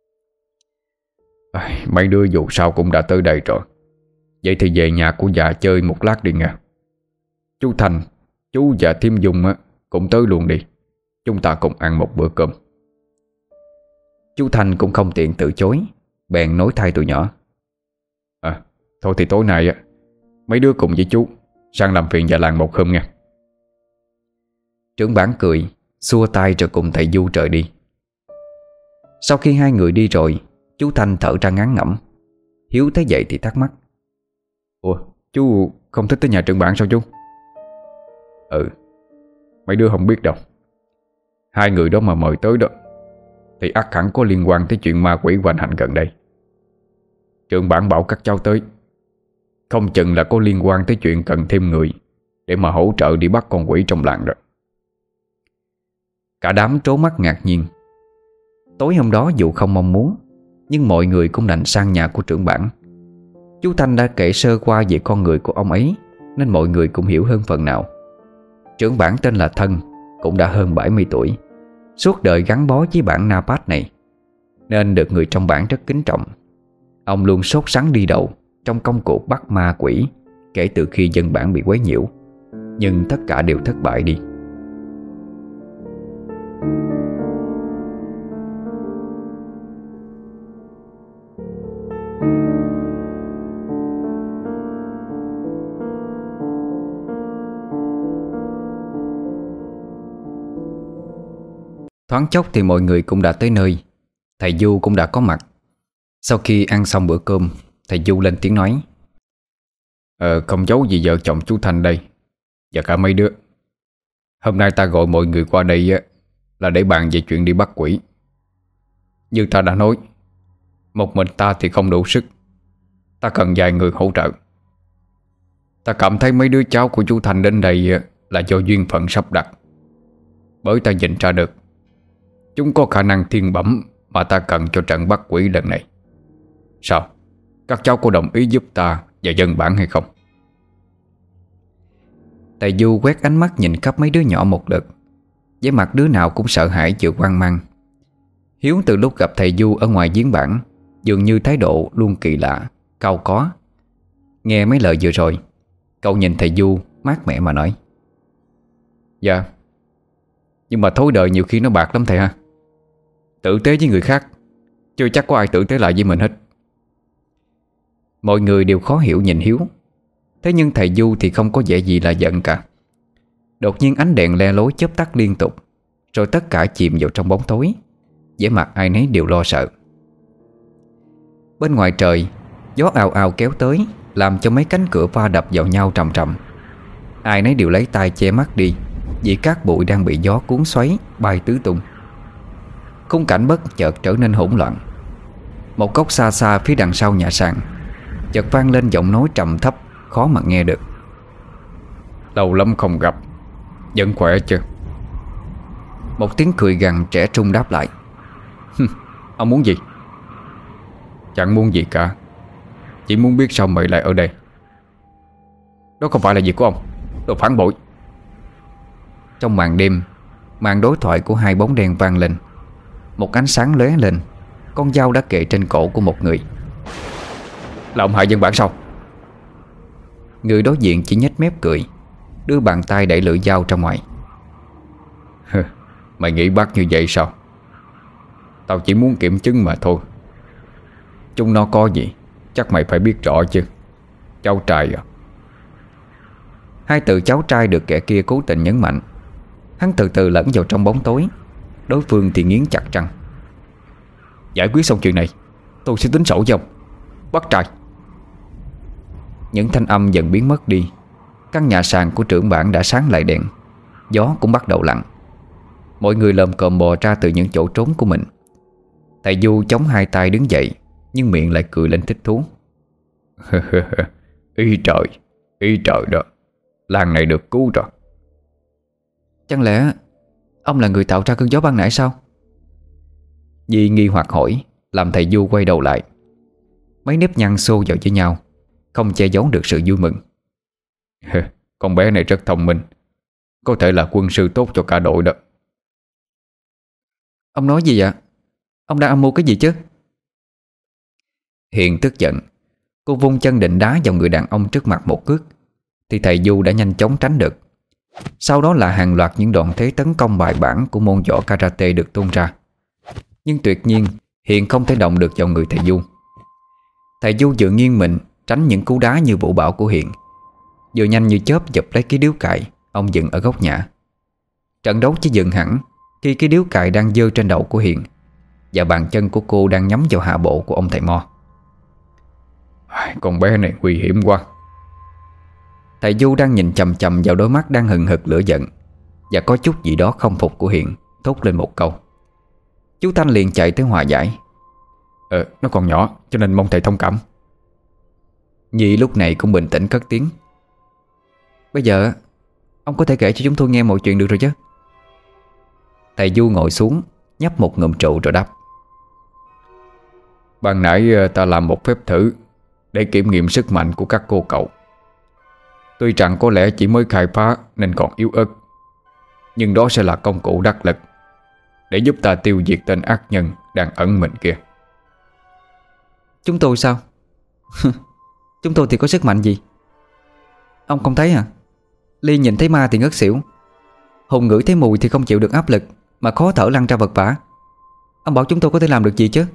à, Mấy đứa dù sao cũng đã tới đây rồi. Vậy thì về nhà của già chơi một lát đi nha. Chú Thành, chú và Thiêm Dung á, cũng tới luôn đi. Chúng ta cùng ăn một bữa cơm. Chú Thành cũng không tiện từ chối, bèn nối thay tụi nhỏ: À, thôi thì tối nay á, mấy đứa cùng với chú sang làm phiền già làng một hôm nha. Trưởng bản cười, xua tay rồi cùng thầy Du trời đi. Sau khi hai người đi rồi, chú Thanh thở ra ngán ngẩm. Hiếu thấy vậy thì thắc mắc: Ủa, chú không thích tới nhà trưởng bản sao chú? Ừ, mấy đứa không biết đâu. Hai người đó mà mời tới đó thì ắt hẳn có liên quan tới chuyện ma quỷ hoành hành gần đây. Trưởng bản bảo các cháu tới, không chừng là có liên quan tới chuyện cần thêm người để mà hỗ trợ đi bắt con quỷ trong làng rồi. Cả đám trố mắt ngạc nhiên. Tối hôm đó dù không mong muốn, nhưng mọi người cũng đành sang nhà của trưởng bản. Chú Thanh đã kể sơ qua về con người của ông ấy, nên mọi người cũng hiểu hơn phần nào. Trưởng bản tên là Thân, cũng đã hơn bảy mươi tuổi, suốt đời gắn bó với bản Napat này, nên được người trong bản rất kính trọng. Ông luôn sốt sắng đi đầu trong công cuộc bắt ma quỷ kể từ khi dân bản bị quấy nhiễu, nhưng tất cả đều thất bại đi. Thoáng chốc thì mọi người cũng đã tới nơi. Thầy Du cũng đã có mặt. Sau khi ăn xong bữa cơm, thầy Du lên tiếng nói: Ờ, không giấu gì vợ chồng chú Thành đây và cả mấy đứa. Hôm nay ta gọi mọi người qua đây á, là để bàn về chuyện đi bắt quỷ. Như ta đã nói, một mình ta thì không đủ sức. Ta cần vài người hỗ trợ. Ta cảm thấy mấy đứa cháu của chú Thành đến đây là do duyên phận sắp đặt. Bởi ta nhìn ra được chúng có khả năng thiên bẩm mà ta cần cho trận bắt quỷ lần này. Sao? Các cháu có đồng ý giúp ta và dân bản hay không? Thầy Du quét ánh mắt nhìn khắp mấy đứa nhỏ một lượt, vẻ mặt đứa nào cũng sợ hãi vừa hoang mang. Hiếu từ lúc gặp thầy Du ở ngoài giếng bản dường như thái độ luôn kỳ lạ, cau có. Nghe mấy lời vừa rồi, cậu nhìn thầy Du mát mẻ mà nói: Dạ, Nhưng mà thối đời nhiều khi nó bạc lắm thầy ha. Tử tế với người khác chưa chắc có ai tử tế lại với mình hết. Mọi người đều khó hiểu nhìn Hiếu. Thế nhưng thầy Du thì không có vẻ gì là giận cả. Đột nhiên ánh đèn le lối chớp tắt liên tục, rồi tất cả chìm vào trong bóng tối. vẻ mặt ai nấy đều lo sợ. Bên ngoài trời, gió ào ào kéo tới, làm cho mấy cánh cửa va đập vào nhau trầm trầm. Ai nấy đều lấy tay che mắt đi, vì cát bụi đang bị gió cuốn xoáy bay tứ tung. Khung cảnh bất chợt trở nên hỗn loạn. Một góc xa xa phía đằng sau nhà sàn chợt vang lên giọng nói trầm thấp, khó mà nghe được. Lâu lắm không gặp, vẫn khỏe chưa? Một tiếng cười gằn trẻ trung đáp lại. Ông muốn gì? Chẳng muốn gì cả, chỉ muốn biết sao mày lại ở đây. Đó không phải là việc của ông, đồ phản bội. Trong màn đêm, màn đối thoại của hai bóng đen vang lên. Một ánh sáng lóe lên, con dao đã kề trên cổ của một người. Là ông hại dân bản sao? Người đối diện chỉ nhếch mép cười, đưa bàn tay đẩy lưỡi dao ra ngoài. Mày nghĩ bắt như vậy sao? Tao chỉ muốn kiểm chứng mà thôi. Chúng nó có gì chắc mày phải biết rõ chứ. Cháu trai à? Hai từ cháu trai được kẻ kia cố tình nhấn mạnh. Hắn từ từ lẫn vào trong bóng tối. Đối phương thì nghiến chặt răng. Giải quyết xong chuyện này, tôi sẽ tính sổ với ông. Bắt trai. Những thanh âm dần biến mất đi. Căn nhà sàn của trưởng bản đã sáng lại đèn. Gió cũng bắt đầu lặng. Mọi người lồm cồm bò ra từ những chỗ trốn của mình. Thầy Du chống hai tay đứng dậy, nhưng miệng lại cười lên thích thú. Ý trời, ý trời đó, làng này được cứu rồi. Chẳng lẽ ông là người tạo ra cơn gió ban nãy sao? Di nghi hoặc hỏi, làm thầy Du quay đầu lại. Mấy nếp nhăn xô vào với nhau, không che giấu được sự vui mừng. Con bé này rất thông minh, có thể là quân sư tốt cho cả đội đó. Ông nói gì vậy? Ông đang âm mưu cái gì chứ? Hiền tức giận. Cô vung chân định đá vào người đàn ông trước mặt một cước, thì thầy Du đã nhanh chóng tránh được. Sau đó là hàng loạt những đoạn thế tấn công bài bản của môn võ karate được tung ra. Nhưng tuyệt nhiên Hiền không thể động được vào người thầy Du. Thầy Du dựa nghiêng mình tránh những cú đá như vũ bão của Hiền, vừa nhanh như chớp giật lấy cái điếu cày ông dựng ở góc nhà. Trận đấu chỉ dừng hẳn khi cái điếu cày đang giơ trên đầu của Hiền và bàn chân của cô đang nhắm vào hạ bộ của ông thầy Mo. Con bé này nguy hiểm quá. Thầy Du đang nhìn chằm chằm vào đôi mắt đang hừng hực lửa giận và có chút gì đó không phục của Hiền, thốt lên một câu. Chú Thanh liền chạy tới hòa giải. Ờ, nó còn nhỏ cho nên mong thầy thông cảm. Nhi lúc này cũng bình tĩnh cất tiếng. Bây giờ ông có thể kể cho chúng tôi nghe mọi chuyện được rồi chứ? Thầy Du ngồi xuống, nhấp một ngụm rượu rồi đáp. Ban nãy ta làm một phép thử để kiểm nghiệm sức mạnh của các cô cậu. Tuy rằng có lẽ chỉ mới khai phá nên còn yếu ớt, nhưng đó sẽ là công cụ đắc lực để giúp ta tiêu diệt tên ác nhân đang ẩn mình kia. Chúng tôi sao? Chúng tôi thì có sức mạnh gì? Ông không thấy à? Ly nhìn thấy ma thì ngất xỉu, Hùng ngửi thấy mùi thì không chịu được áp lực mà khó thở lăn ra vật vã. Ông bảo chúng tôi có thể làm được gì chứ?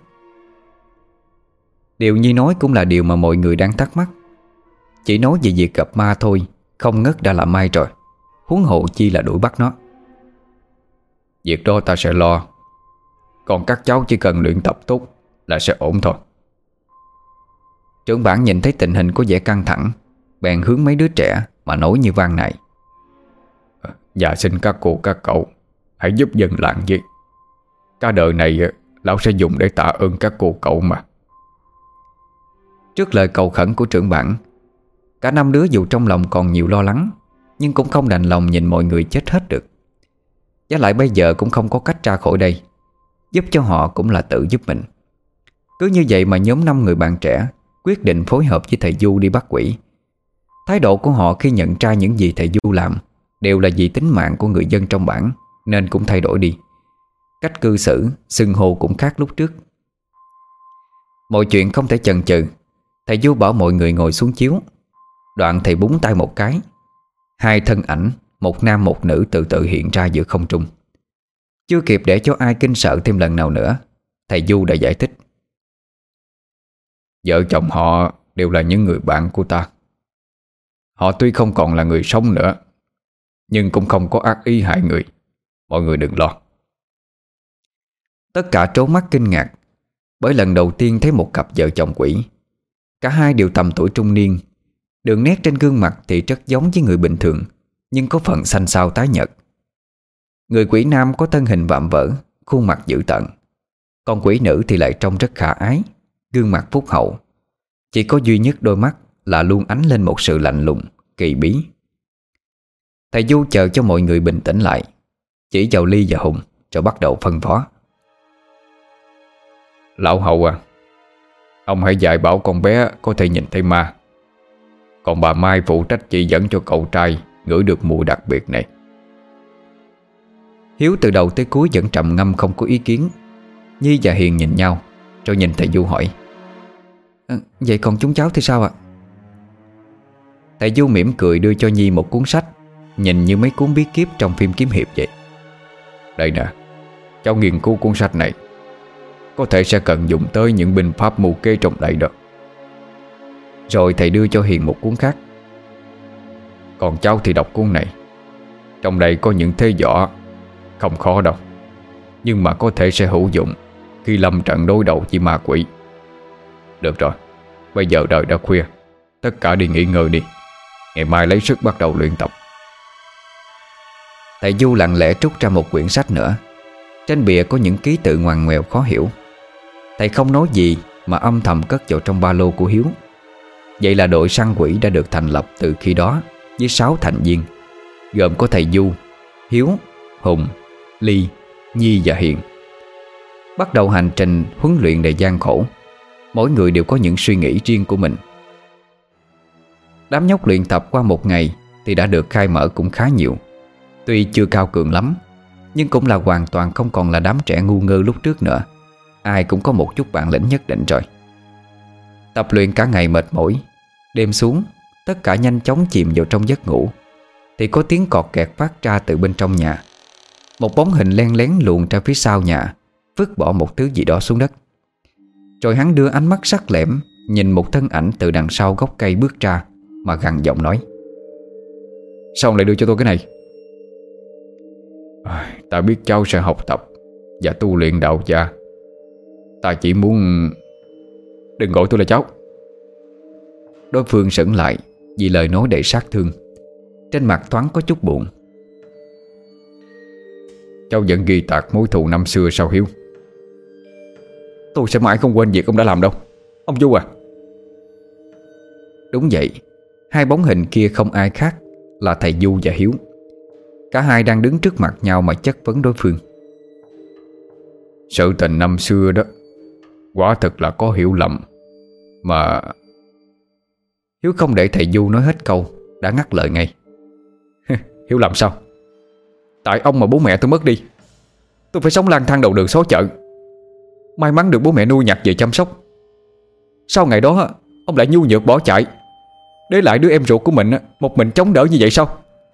Điều Nhi nói cũng là điều mà mọi người đang thắc mắc. Chỉ nói về việc gặp ma thôi, không ngất đã là may rồi, huống hộ chi là đuổi bắt nó. Việc đó ta sẽ lo, còn các cháu chỉ cần luyện tập tốt là sẽ ổn thôi. Trưởng bản nhìn thấy tình hình có vẻ căng thẳng, bèn hướng mấy đứa trẻ mà nói như van nài. Dạ xin các cô các cậu hãy giúp dân làng với. Cả đời này lão sẽ dùng để tạ ơn các cô cậu mà. Trước lời cầu khẩn của trưởng bản, cả năm đứa dù trong lòng còn nhiều lo lắng, nhưng cũng không đành lòng nhìn mọi người chết hết được. Và lại bây giờ cũng không có cách ra khỏi đây, giúp cho họ cũng là tự giúp mình. Cứ như vậy mà nhóm năm người bạn trẻ quyết định phối hợp với thầy Du đi bắt quỷ. Thái độ của họ khi nhận ra những gì thầy Du làm đều là vì tính mạng của người dân trong bản, nên cũng thay đổi đi. Cách cư xử, xưng hô cũng khác lúc trước. Mọi chuyện không thể chần chừ. Thầy Du bảo mọi người ngồi xuống chiếu. Đoạn thầy búng tay một cái, hai thân ảnh, một nam một nữ từ từ hiện ra giữa không trung. Chưa kịp để cho ai kinh sợ thêm lần nào nữa, thầy Du đã giải thích. Vợ chồng họ đều là những người bạn của ta. Họ tuy không còn là người sống nữa, nhưng cũng không có ác ý hại người. Mọi người đừng lo. Tất cả trố mắt kinh ngạc, bởi lần đầu tiên thấy một cặp vợ chồng quỷ. Cả hai đều tầm tuổi trung niên. Đường nét trên gương mặt thì rất giống với người bình thường, nhưng có phần xanh xao tái nhợt. Người quỷ nam có thân hình vạm vỡ, khuôn mặt dữ tợn. Còn quỷ nữ thì lại trông rất khả ái, gương mặt phúc hậu. Chỉ có duy nhất đôi mắt là luôn ánh lên một sự lạnh lùng, kỳ bí. Thầy Du chờ cho mọi người bình tĩnh lại, chỉ vào Ly và Hùng, rồi bắt đầu phân phó. Lão Hậu à, ông hãy dạy bảo con bé có thể nhìn thấy ma. Còn bà Mai phụ trách chỉ dẫn cho cậu trai ngửi được mùi đặc biệt này. Hiếu từ đầu tới cuối vẫn trầm ngâm không có ý kiến. Nhi và Hiền nhìn nhau, rồi nhìn thầy Du hỏi, à, vậy còn chúng cháu thì sao ạ? Thầy Du mỉm cười đưa cho Nhi một cuốn sách, nhìn như mấy cuốn bí kíp trong phim kiếm hiệp vậy. Đây nè, cháu nghiên cứu cuốn sách này, có thể sẽ cần dùng tới những binh pháp mưu kế trong đây đó. Rồi thầy đưa cho Hiền một cuốn khác. Còn cháu thì đọc cuốn này. Trong đây có những thế võ không khó đâu, nhưng mà có thể sẽ hữu dụng khi lâm trận đối đầu với ma quỷ. Được rồi, bây giờ trời đã khuya, tất cả đi nghỉ ngơi đi. Ngày mai lấy sức bắt đầu luyện tập. Thầy Du lặng lẽ trút ra một quyển sách nữa. Trên bìa có những ký tự ngoằn ngoèo khó hiểu. Thầy không nói gì mà âm thầm cất vào trong ba lô của Hiếu. Vậy là đội săn quỷ đã được thành lập từ khi đó, với sáu thành viên, gồm có thầy Du, Hiếu, Hùng, Ly, Nhi và Hiền. Bắt đầu hành trình huấn luyện đầy gian khổ. Mỗi người đều có những suy nghĩ riêng của mình. Đám nhóc luyện tập qua một ngày thì đã được khai mở cũng khá nhiều. Tuy chưa cao cường lắm, nhưng cũng là hoàn toàn không còn là đám trẻ ngu ngơ lúc trước nữa. Ai cũng có một chút bản lĩnh nhất định rồi. Tập luyện cả ngày mệt mỏi. Đêm xuống, tất cả nhanh chóng chìm vào trong giấc ngủ, thì có tiếng cọt kẹt phát ra từ bên trong nhà. Một bóng hình len lén luồn ra phía sau nhà, vứt bỏ một thứ gì đó xuống đất. Rồi hắn đưa ánh mắt sắc lẻm nhìn một thân ảnh từ đằng sau gốc cây bước ra, mà gằn giọng nói, sao ông lại đưa cho tôi cái này? À, ta biết cháu sẽ học tập và tu luyện đạo gia. Ta chỉ muốn... Đừng gọi tôi là cháu. Đối phương sững lại vì lời nói đầy sát thương. Trên mặt thoáng có chút buồn. Cháu vẫn ghi tạc mối thù năm xưa sao Hiếu? Tôi sẽ mãi không quên việc ông đã làm đâu, ông Du à. Đúng vậy, hai bóng hình kia không ai khác là thầy Du và Hiếu. Cả hai đang đứng trước mặt nhau mà chất vấn đối phương. Sự tình năm xưa đó quả thực là có hiểu lầm mà... Hiếu không để thầy Du nói hết câu đã ngắt lời ngay. Hiểu lầm sao? Tại ông mà bố mẹ tôi mất đi, tôi phải sống lang thang đầu đường xó chợ. May mắn được bố mẹ nuôi nhặt về chăm sóc. Sau ngày đó ông lại nhu nhược bỏ chạy, để lại đứa em ruột của mình một mình chống đỡ như vậy sao?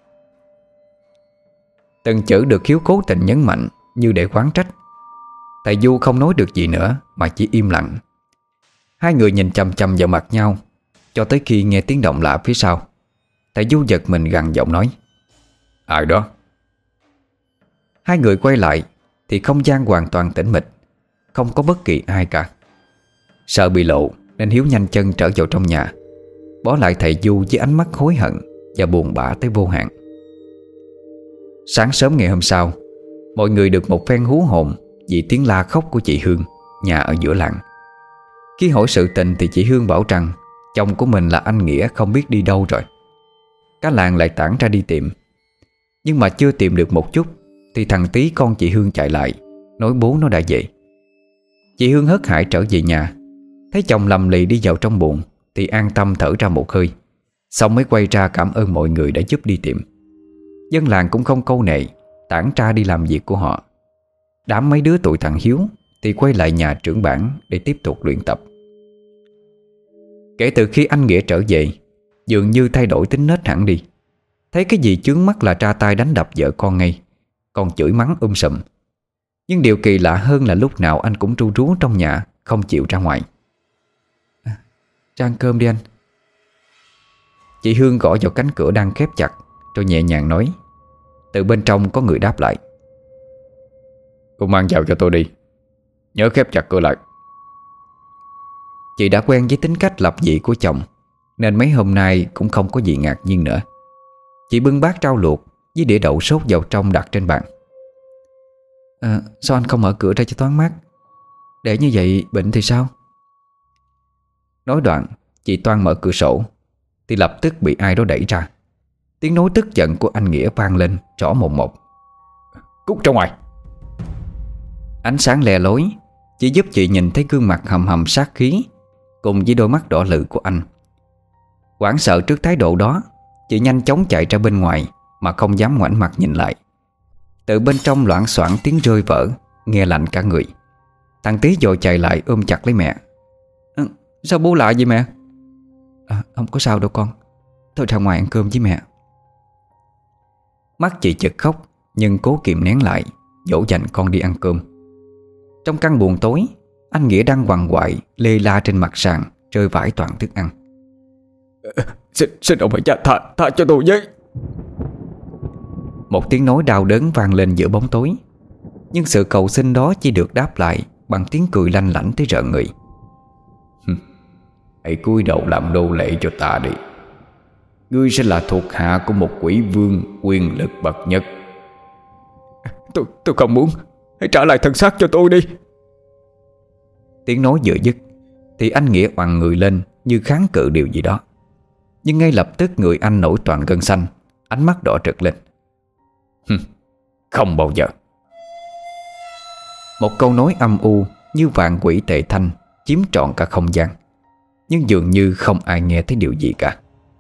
Từng chữ được Hiếu cố tình nhấn mạnh như để oán trách. Thầy Du không nói được gì nữa mà chỉ im lặng. Hai người nhìn chằm chằm vào mặt nhau cho tới khi nghe tiếng động lạ phía sau. Thầy Du giật mình gằn giọng nói, ai đó? Hai người quay lại thì không gian hoàn toàn tĩnh mịch, không có bất kỳ ai cả. Sợ bị lộ nên Hiếu nhanh chân trở vào trong nhà, bỏ lại thầy Du với ánh mắt hối hận và buồn bã tới vô hạn. Sáng sớm ngày hôm sau, mọi người được một phen hú hồn vì tiếng la khóc của chị Hương, nhà ở giữa làng. Khi hỏi sự tình thì chị Hương bảo rằng chồng của mình là anh Nghĩa không biết đi đâu rồi. Cả làng lại tản ra đi tìm. Nhưng mà chưa tìm được một chút thì thằng Tí con chị Hương chạy lại, nói bố nó đã về. Chị Hương hớt hải trở về nhà, thấy chồng lầm lì đi vào trong buồng thì an tâm thở ra một hơi, xong mới quay ra cảm ơn mọi người đã giúp đi tìm. Dân làng cũng không câu nệ, tản ra đi làm việc của họ. Đám mấy đứa tụi thằng Hiếu thì quay lại nhà trưởng bản để tiếp tục luyện tập. Kể từ khi anh Nghĩa trở về, dường như thay đổi tính nết hẳn đi. Thấy cái gì chướng mắt là ra tay đánh đập vợ con ngay, còn chửi mắng um sùm. Nhưng điều kỳ lạ hơn là lúc nào anh cũng ru rú trong nhà, không chịu ra ngoài. à, Ra ăn cơm đi anh. Chị Hương gõ vào cánh cửa đang khép chặt, rồi nhẹ nhàng nói. Từ bên trong có người đáp lại. Cô mang vào cho tôi đi, nhớ khép chặt cửa lại. Chị đã quen với tính cách lập dị của chồng, nên mấy hôm nay cũng không có gì ngạc nhiên nữa. Chị bưng bát rau luộc với đĩa đậu sốt vào trong đặt trên bàn. à, Sao anh không mở cửa ra cho thoáng mát? Để như vậy bệnh thì sao? Nói đoạn, chị toan mở cửa sổ thì lập tức bị ai đó đẩy ra. Tiếng nói tức giận của anh Nghĩa vang lên rõ mồn một. Cút ra ngoài. Ánh sáng le lối chỉ giúp chị nhìn thấy gương mặt hầm hầm sát khí cùng với đôi mắt đỏ lự của anh. Hoảng sợ trước thái độ đó, chị nhanh chóng chạy ra bên ngoài mà không dám ngoảnh mặt nhìn lại. Từ bên trong loảng xoảng tiếng rơi vỡ, nghe lạnh cả người. Thằng Tí vội chạy lại ôm chặt lấy mẹ. à, Sao bố lại vậy mẹ? à, Không có sao đâu con, tôi ra ngoài ăn cơm với mẹ. Mắt chị chực khóc nhưng cố kìm nén lại, dỗ dành con đi ăn cơm. Trong căn buồng tối, anh Nghĩa đang quằn quại lê la trên mặt sàn, rơi vãi toàn thức ăn. Xin, xin ông hãy cha tha, tha cho tôi với. Một tiếng nói đau đớn vang lên giữa bóng tối. Nhưng sự cầu xin đó chỉ được đáp lại bằng tiếng cười lanh lảnh tới rợn người. Hãy cúi đầu làm nô lệ cho ta đi. Ngươi sẽ là thuộc hạ của một quỷ vương quyền lực bậc nhất. Tôi, tôi không muốn. Hãy trả lại thân xác cho tôi đi. Tiếng nói vừa dứt thì anh Nghĩa oằn người lên như kháng cự điều gì đó. Nhưng ngay lập tức người anh nổi toàn gân xanh, ánh mắt đỏ rực lên. Không bao giờ. Một câu nói âm u như vạn quỷ tề thanh chiếm trọn cả không gian, nhưng dường như không ai nghe thấy điều gì cả.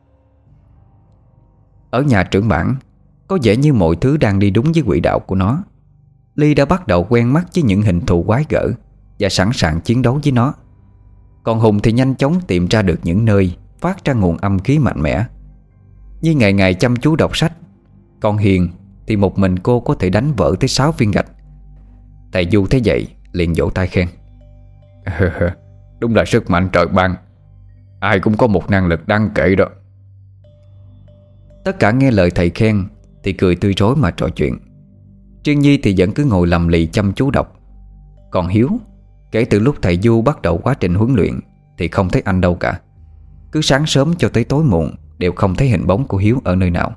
Ở nhà trưởng bản, có vẻ như mọi thứ đang đi đúng với quỹ đạo của nó. Ly đã bắt đầu quen mắt với những hình thù quái gở và sẵn sàng chiến đấu với nó. Còn Hùng thì nhanh chóng tìm ra được những nơi phát ra nguồn âm khí mạnh mẽ. Như ngày ngày chăm chú đọc sách, còn Hiền thì một mình cô có thể đánh vỡ tới sáu viên gạch. Thầy Du thấy vậy liền vỗ tay khen. Đúng là sức mạnh trời ban. Ai cũng có một năng lực đáng kể đó. Tất cả nghe lời thầy khen thì cười tươi rói mà trò chuyện. Trương Nhi thì vẫn cứ ngồi lầm lì chăm chú đọc. Còn Hiếu, kể từ lúc thầy Du bắt đầu quá trình huấn luyện thì không thấy anh đâu cả. Cứ sáng sớm cho tới tối muộn đều không thấy hình bóng của Hiếu ở nơi nào.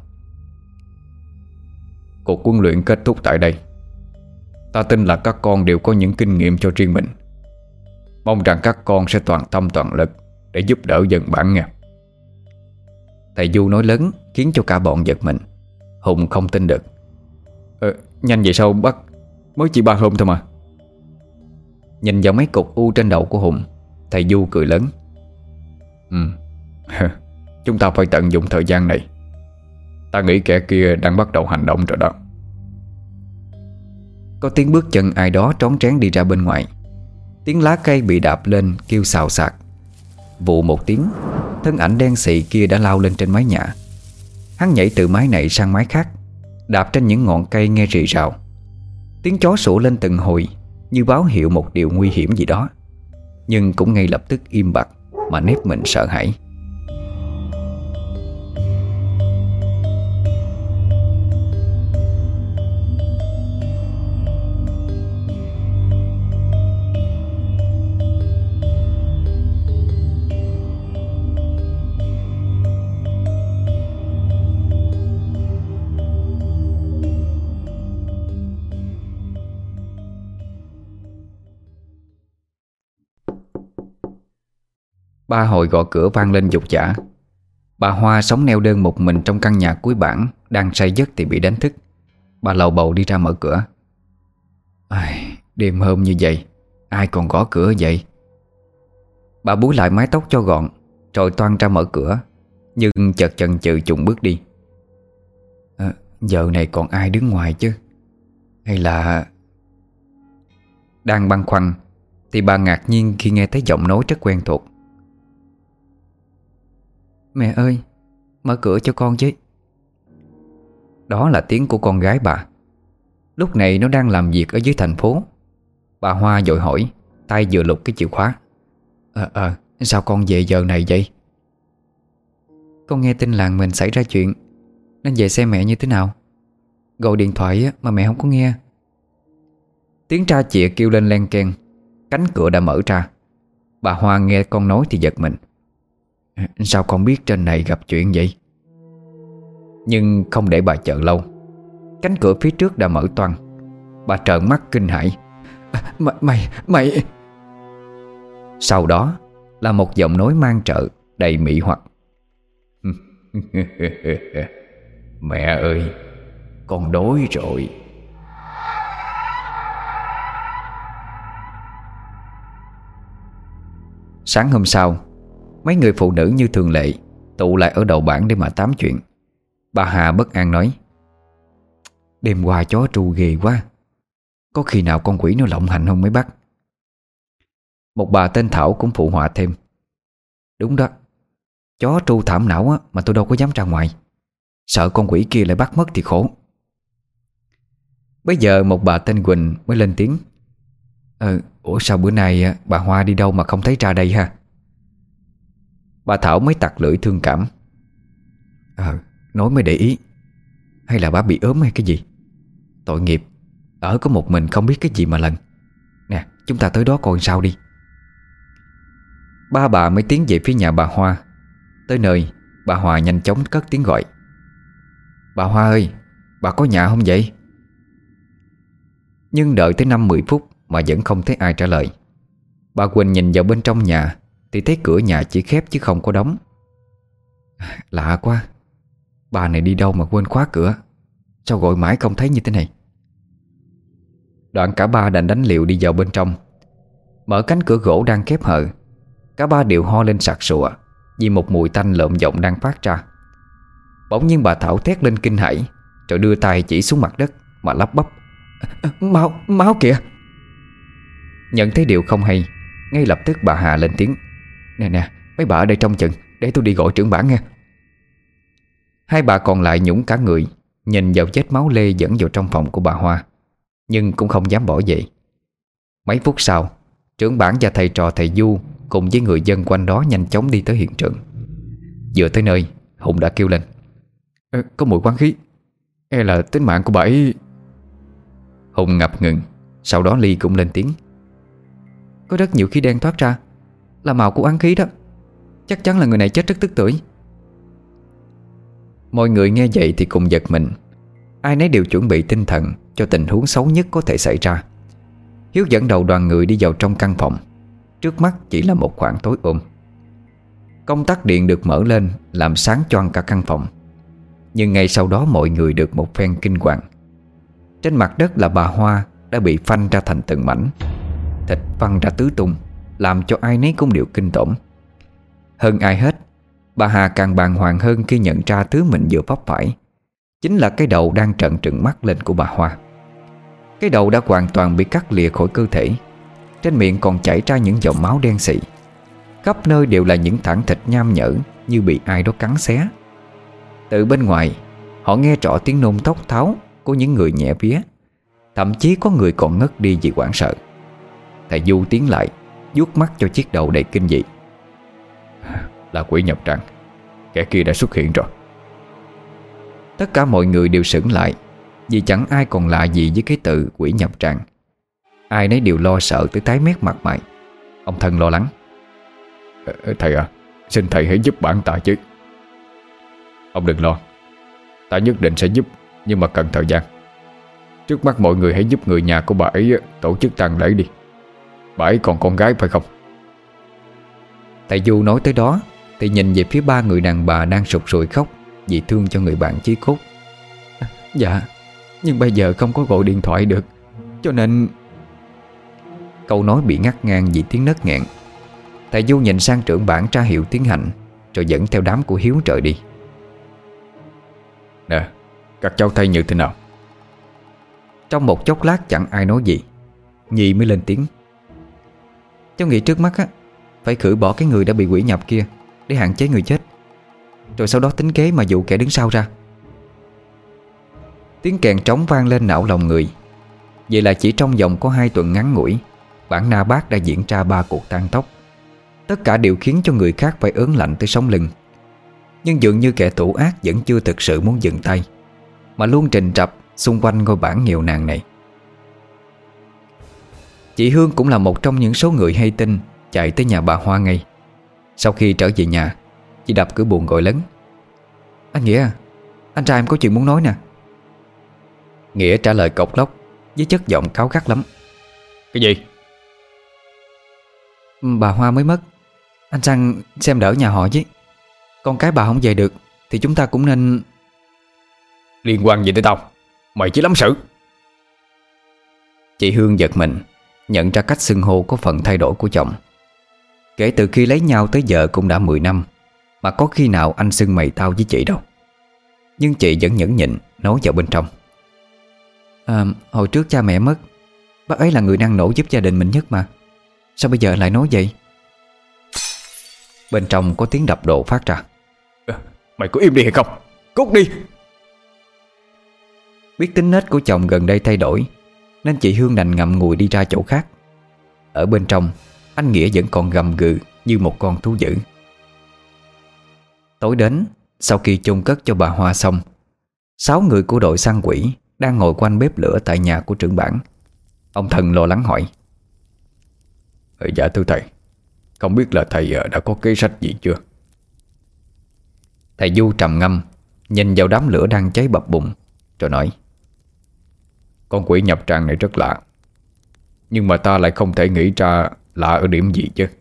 Cuộc huấn luyện kết thúc tại đây. Ta tin là các con đều có những kinh nghiệm cho riêng mình. Mong rằng các con sẽ toàn tâm toàn lực để giúp đỡ dân bản nha. Thầy Du nói lớn khiến cho cả bọn giật mình. Hùng không tin được. ờ, Nhanh vậy sao bác? Mới chỉ ba hôm thôi mà. Nhìn vào mấy cục u trên đầu của Hùng, thầy Du cười lớn. Ừ. Chúng ta phải tận dụng thời gian này. Ta nghĩ kẻ kia đang bắt đầu hành động rồi đó. Có tiếng bước chân ai đó trón trén đi ra bên ngoài. Tiếng lá cây bị đạp lên kêu xào xạc. Vụ một tiếng, thân ảnh đen xì kia đã lao lên trên mái nhà. Hắn nhảy từ mái này sang mái khác, đạp trên những ngọn cây nghe rì rào. Tiếng chó sủa lên từng hồi, như báo hiệu một điều nguy hiểm gì đó, nhưng cũng ngay lập tức im bặt mà nép mình sợ hãi. Ba hồi gõ cửa vang lên dục dã. Bà Hoa sống neo đơn một mình trong căn nhà cuối bản, đang say giấc thì bị đánh thức. Bà lầu bầu đi ra mở cửa. Ai, đêm hôm như vậy, ai còn gõ cửa vậy? Bà búi lại mái tóc cho gọn, rồi toan ra mở cửa, nhưng chợt chần chừ chùng bước đi. à, Giờ này còn ai đứng ngoài chứ? Hay là... Đang băn khoăn thì bà ngạc nhiên khi nghe thấy giọng nói rất quen thuộc. Mẹ ơi, mở cửa cho con chứ. Đó là tiếng của con gái bà. Lúc này nó đang làm việc ở dưới thành phố. Bà Hoa vội hỏi, tay vừa lục cái chìa khóa. Ờ ờ sao con về giờ này vậy? Con nghe tin làng mình xảy ra chuyện nên về xem mẹ như thế nào. Gọi điện thoại mà mẹ không có nghe. Tiếng tra chịa kêu lên len keng. Cánh cửa đã mở ra. Bà Hoa nghe con nói thì giật mình. Sao con biết trên này gặp chuyện vậy? Nhưng không để bà chờ lâu, cánh cửa phía trước đã mở toang. Bà trợn mắt kinh hãi. à, Mày, mày, mày Sau đó là một giọng nói mang trợ đầy mị hoặc. Mẹ ơi, con đói rồi. Sáng hôm sau, mấy người phụ nữ như thường lệ tụ lại ở đầu bảng để mà tám chuyện. Bà Hà bất an nói, đêm qua chó tru ghê quá, có khi nào con quỷ nó lộng hành không mấy bác? Một bà tên Thảo cũng phụ họa thêm, đúng đó, chó tru thảm não á, mà tôi đâu có dám ra ngoài, sợ con quỷ kia lại bắt mất thì khổ. Bây giờ một bà tên Quỳnh mới lên tiếng. Ờ, ủa sao bữa nay bà Hoa đi đâu mà không thấy ra đây ha? Bà Thảo mới tặc lưỡi thương cảm. Ờ, nói mới để ý. Hay là bà bị ốm hay cái gì? Tội nghiệp, ở có một mình không biết cái gì mà lần. Nè, chúng ta tới đó coi sao đi. Ba bà mới tiến về phía nhà bà Hoa. Tới nơi, bà Hoa nhanh chóng cất tiếng gọi. Bà Hoa ơi, bà có nhà không vậy? Nhưng đợi tới năm mười phút mà vẫn không thấy ai trả lời. Bà Quỳnh nhìn vào bên trong nhà thì thấy cửa nhà chỉ khép chứ không có đóng. Lạ quá, bà này đi đâu mà quên khóa cửa, sao gọi mãi không thấy như thế này? Đoạn cả ba đành đánh liều đi vào bên trong. Mở cánh cửa gỗ đang khép hờ, cả ba đều ho lên sặc sụa vì một mùi tanh lợm giọng đang phát ra. Bỗng nhiên bà Thảo thét lên kinh hãi, rồi đưa tay chỉ xuống mặt đất mà lắp bắp. Máu, máu kìa! Nhận thấy điều không hay, ngay lập tức bà Hà lên tiếng. Nè nè, mấy bà ở đây trông chừng, để tôi đi gọi trưởng bản nghe. Hai bà còn lại nhũng cả người, nhìn vào vết máu lê dẫn vào trong phòng của bà Hoa, nhưng cũng không dám bỏ dậy. Mấy phút sau, trưởng bản và thầy trò thầy Du cùng với người dân quanh đó nhanh chóng đi tới hiện trường. Vừa tới nơi, Hùng đã kêu lên. Ờ, có mùi quán khí, e là tính mạng của bà ấy. Hùng ngập ngừng. Sau đó Ly cũng lên tiếng. Có rất nhiều khí đen thoát ra, là màu của oán khí đó. Chắc chắn là người này chết rất tức tưởi. Mọi người nghe vậy thì cùng giật mình. Ai nấy đều chuẩn bị tinh thần cho tình huống xấu nhất có thể xảy ra. Hiếu dẫn đầu đoàn người đi vào trong căn phòng. Trước mắt chỉ là một khoảng tối ôm. Công tắc điện được mở lên làm sáng choang cả căn phòng. Nhưng ngay sau đó mọi người được một phen kinh hoàng. Trên mặt đất là bà Hoa đã bị phanh ra thành từng mảnh, thịt văng ra tứ tung, làm cho ai nấy cũng đều kinh tởm. Hơn ai hết, bà Hà càng bàng hoàng hơn khi nhận ra thứ mình vừa vấp phải chính là cái đầu đang trợn trừng mắt lên của bà Hoa. Cái đầu đã hoàn toàn bị cắt lìa khỏi cơ thể. Trên miệng còn chảy ra những dòng máu đen xị. Khắp nơi đều là những thảng thịt nham nhở như bị ai đó cắn xé. Từ bên ngoài, họ nghe rõ tiếng nôn thốc tháo của những người nhẹ vía. Thậm chí có người còn ngất đi vì hoảng sợ. Thầy Du tiến lại, vuốt mắt cho chiếc đầu đầy kinh dị. Là quỷ nhập tràng, kẻ kia đã xuất hiện rồi. Tất cả mọi người đều sững lại, vì chẳng ai còn lạ gì với cái từ quỷ nhập tràng. Ai nấy đều lo sợ tới tái mét mặt mày. Ông Thân lo lắng. Thầy à, xin thầy hãy giúp bản ta chứ. Ông đừng lo, ta nhất định sẽ giúp, nhưng mà cần thời gian. Trước mắt mọi người hãy giúp người nhà của bà ấy tổ chức tang lễ đi. Bà ấy còn con gái phải không? Thầy Du nói tới đó thì nhìn về phía ba người đàn bà đang sụt sùi khóc vì thương cho người bạn chí cốt. À, dạ, nhưng bây giờ không có gọi điện thoại được, cho nên... Câu nói bị ngắt ngang vì tiếng nấc nghẹn. Thầy Du nhìn sang trưởng bản tra hiệu tiến hành, rồi dẫn theo đám của Hiếu trời đi. Nè, các cháu thấy như thế nào? Trong một chốc lát chẳng ai nói gì, Nhi mới lên tiếng. Cháu nghĩ trước mắt á, phải khử bỏ cái người đã bị quỷ nhập kia để hạn chế người chết, rồi sau đó tính kế mà dụ kẻ đứng sau ra. Tiếng kèn trống vang lên não lòng người, Vậy là chỉ trong vòng có hai tuần ngắn ngủi, bản Na Bát đã diễn ra ba cuộc tang tóc. Tất cả đều khiến cho người khác phải ớn lạnh tới sống lưng. Nhưng dường như kẻ thủ ác vẫn chưa thực sự muốn dừng tay, mà luôn trình trập xung quanh ngôi bản nghèo nàn này. Chị Hương cũng là một trong những số người hay tin chạy tới nhà bà Hoa ngay. Sau khi trở về nhà, chị đập cửa buồn gọi lớn: "Anh Nghĩa à, anh trai em có chuyện muốn nói nè." Nghĩa trả lời cộc lốc với chất giọng cáu gắt lắm: "Cái gì?" "Bà Hoa mới mất, anh sang xem đỡ nhà họ chứ. Con cái bà không về được thì chúng ta cũng nên..." "Liên quan gì tới tao? Mày chỉ lắm sự." Chị Hương giật mình, nhận ra cách xưng hô có phần thay đổi của chồng. Kể từ khi lấy nhau tới giờ cũng đã mười năm, mà có khi nào anh xưng mày tao với chị đâu. Nhưng chị vẫn nhẫn nhịn nói vào bên trong: à, "Hồi trước cha mẹ mất, bác ấy là người năng nổ giúp gia đình mình nhất mà. Sao bây giờ lại nói vậy?" Bên trong có tiếng đập đồ phát ra: à, "Mày có im đi hay không? Cút đi!" Biết tính nết của chồng gần đây thay đổi, nên chị Hương đành ngậm ngùi đi ra chỗ khác. Ở bên trong, anh Nghĩa vẫn còn gầm gừ như một con thú dữ. Tối đến, sau khi chôn cất cho bà Hoa xong, sáu người của đội săn quỷ đang ngồi quanh bếp lửa tại nhà của trưởng bản. Ông Thần lo lắng hỏi: ờ, Dạ thưa thầy, không biết là thầy đã có kế sách gì chưa? Thầy Du trầm ngâm, nhìn vào đám lửa đang cháy bập bùng, rồi nói: Con quỷ nhập tràng này rất lạ, nhưng mà ta lại không thể nghĩ ra lạ ở điểm gì chứ.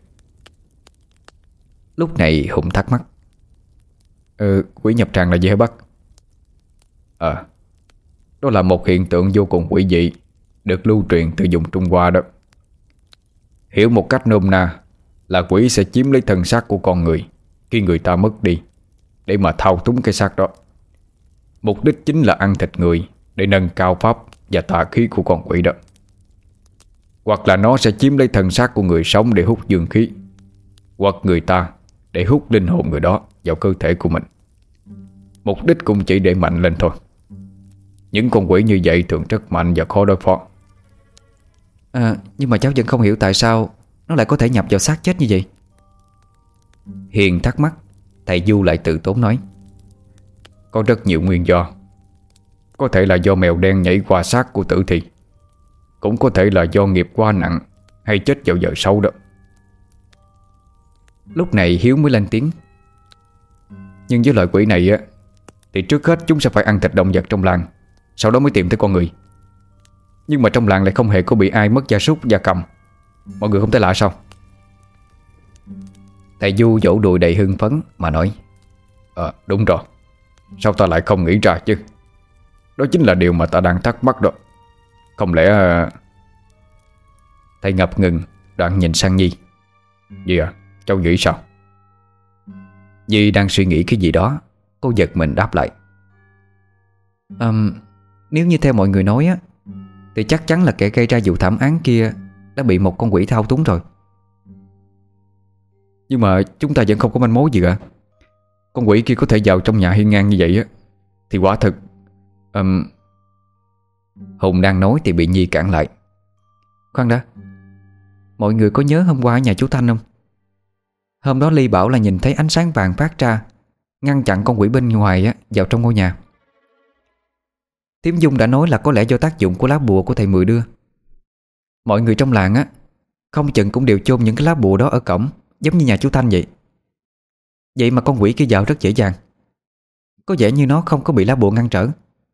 Lúc này Hùng thắc mắc: Ừ, quỷ nhập tràng là gì hả bác? À, đó là một hiện tượng vô cùng quỷ dị, được lưu truyền từ vùng Trung Hoa đó. Hiểu một cách nôm na là quỷ sẽ chiếm lấy thân xác của con người khi người ta mất đi, để mà thao túng cái xác đó. Mục đích chính là ăn thịt người để nâng cao pháp và tà khí của con quỷ đó. Hoặc là nó sẽ chiếm lấy thân xác của người sống để hút dương khí, hoặc người ta để hút linh hồn người đó vào cơ thể của mình. Mục đích cũng chỉ để mạnh lên thôi. Những con quỷ như vậy thường rất mạnh và khó đối phó. À, nhưng mà cháu vẫn không hiểu tại sao nó lại có thể nhập vào xác chết như vậy. Hiền thắc mắc. Thầy Du lại tự tốn nói: Có rất nhiều nguyên do. Có thể là do mèo đen nhảy qua xác của tử thi, cũng có thể là do nghiệp quá nặng hay chết vào giờ sâu đó. Lúc này Hiếu mới lên tiếng: Nhưng với loại quỷ này á, thì trước hết chúng sẽ phải ăn thịt động vật trong làng, sau đó mới tìm tới con người. Nhưng mà trong làng lại không hề có bị ai mất gia súc, gia cầm. Mọi người không thấy lạ sao? Thầy Du vỗ đùi đầy hưng phấn mà nói: Ờ đúng rồi, sao ta lại không nghĩ ra chứ? Đó chính là điều mà ta đang thắc mắc đó. Không lẽ... Thầy ngập ngừng, đoạn nhìn sang Nhi: Gì à, cháu nghĩ sao? Nhi đang suy nghĩ cái gì đó. Cô giật mình đáp lại: um, Nếu như theo mọi người nói á, thì chắc chắn là kẻ gây ra vụ thảm án kia đã bị một con quỷ thao túng rồi. Nhưng mà chúng ta vẫn không có manh mối gì cả. Con quỷ kia có thể vào trong nhà hiên ngang như vậy á, thì quả thực... um... Hùng đang nói thì bị Nhi cản lại: Khoan đã, mọi người có nhớ hôm qua ở nhà chú Thanh không? Hôm đó Ly bảo là nhìn thấy ánh sáng vàng phát ra, ngăn chặn con quỷ bên ngoài á, vào trong ngôi nhà. Tiếm Dung đã nói là có lẽ do tác dụng của lá bùa của thầy Mười đưa. Mọi người trong làng á, không chừng cũng đều chôn những cái lá bùa đó ở cổng, giống như nhà chú Thanh vậy. Vậy mà con quỷ kia vào rất dễ dàng. Có vẻ như nó không có bị lá bùa ngăn trở.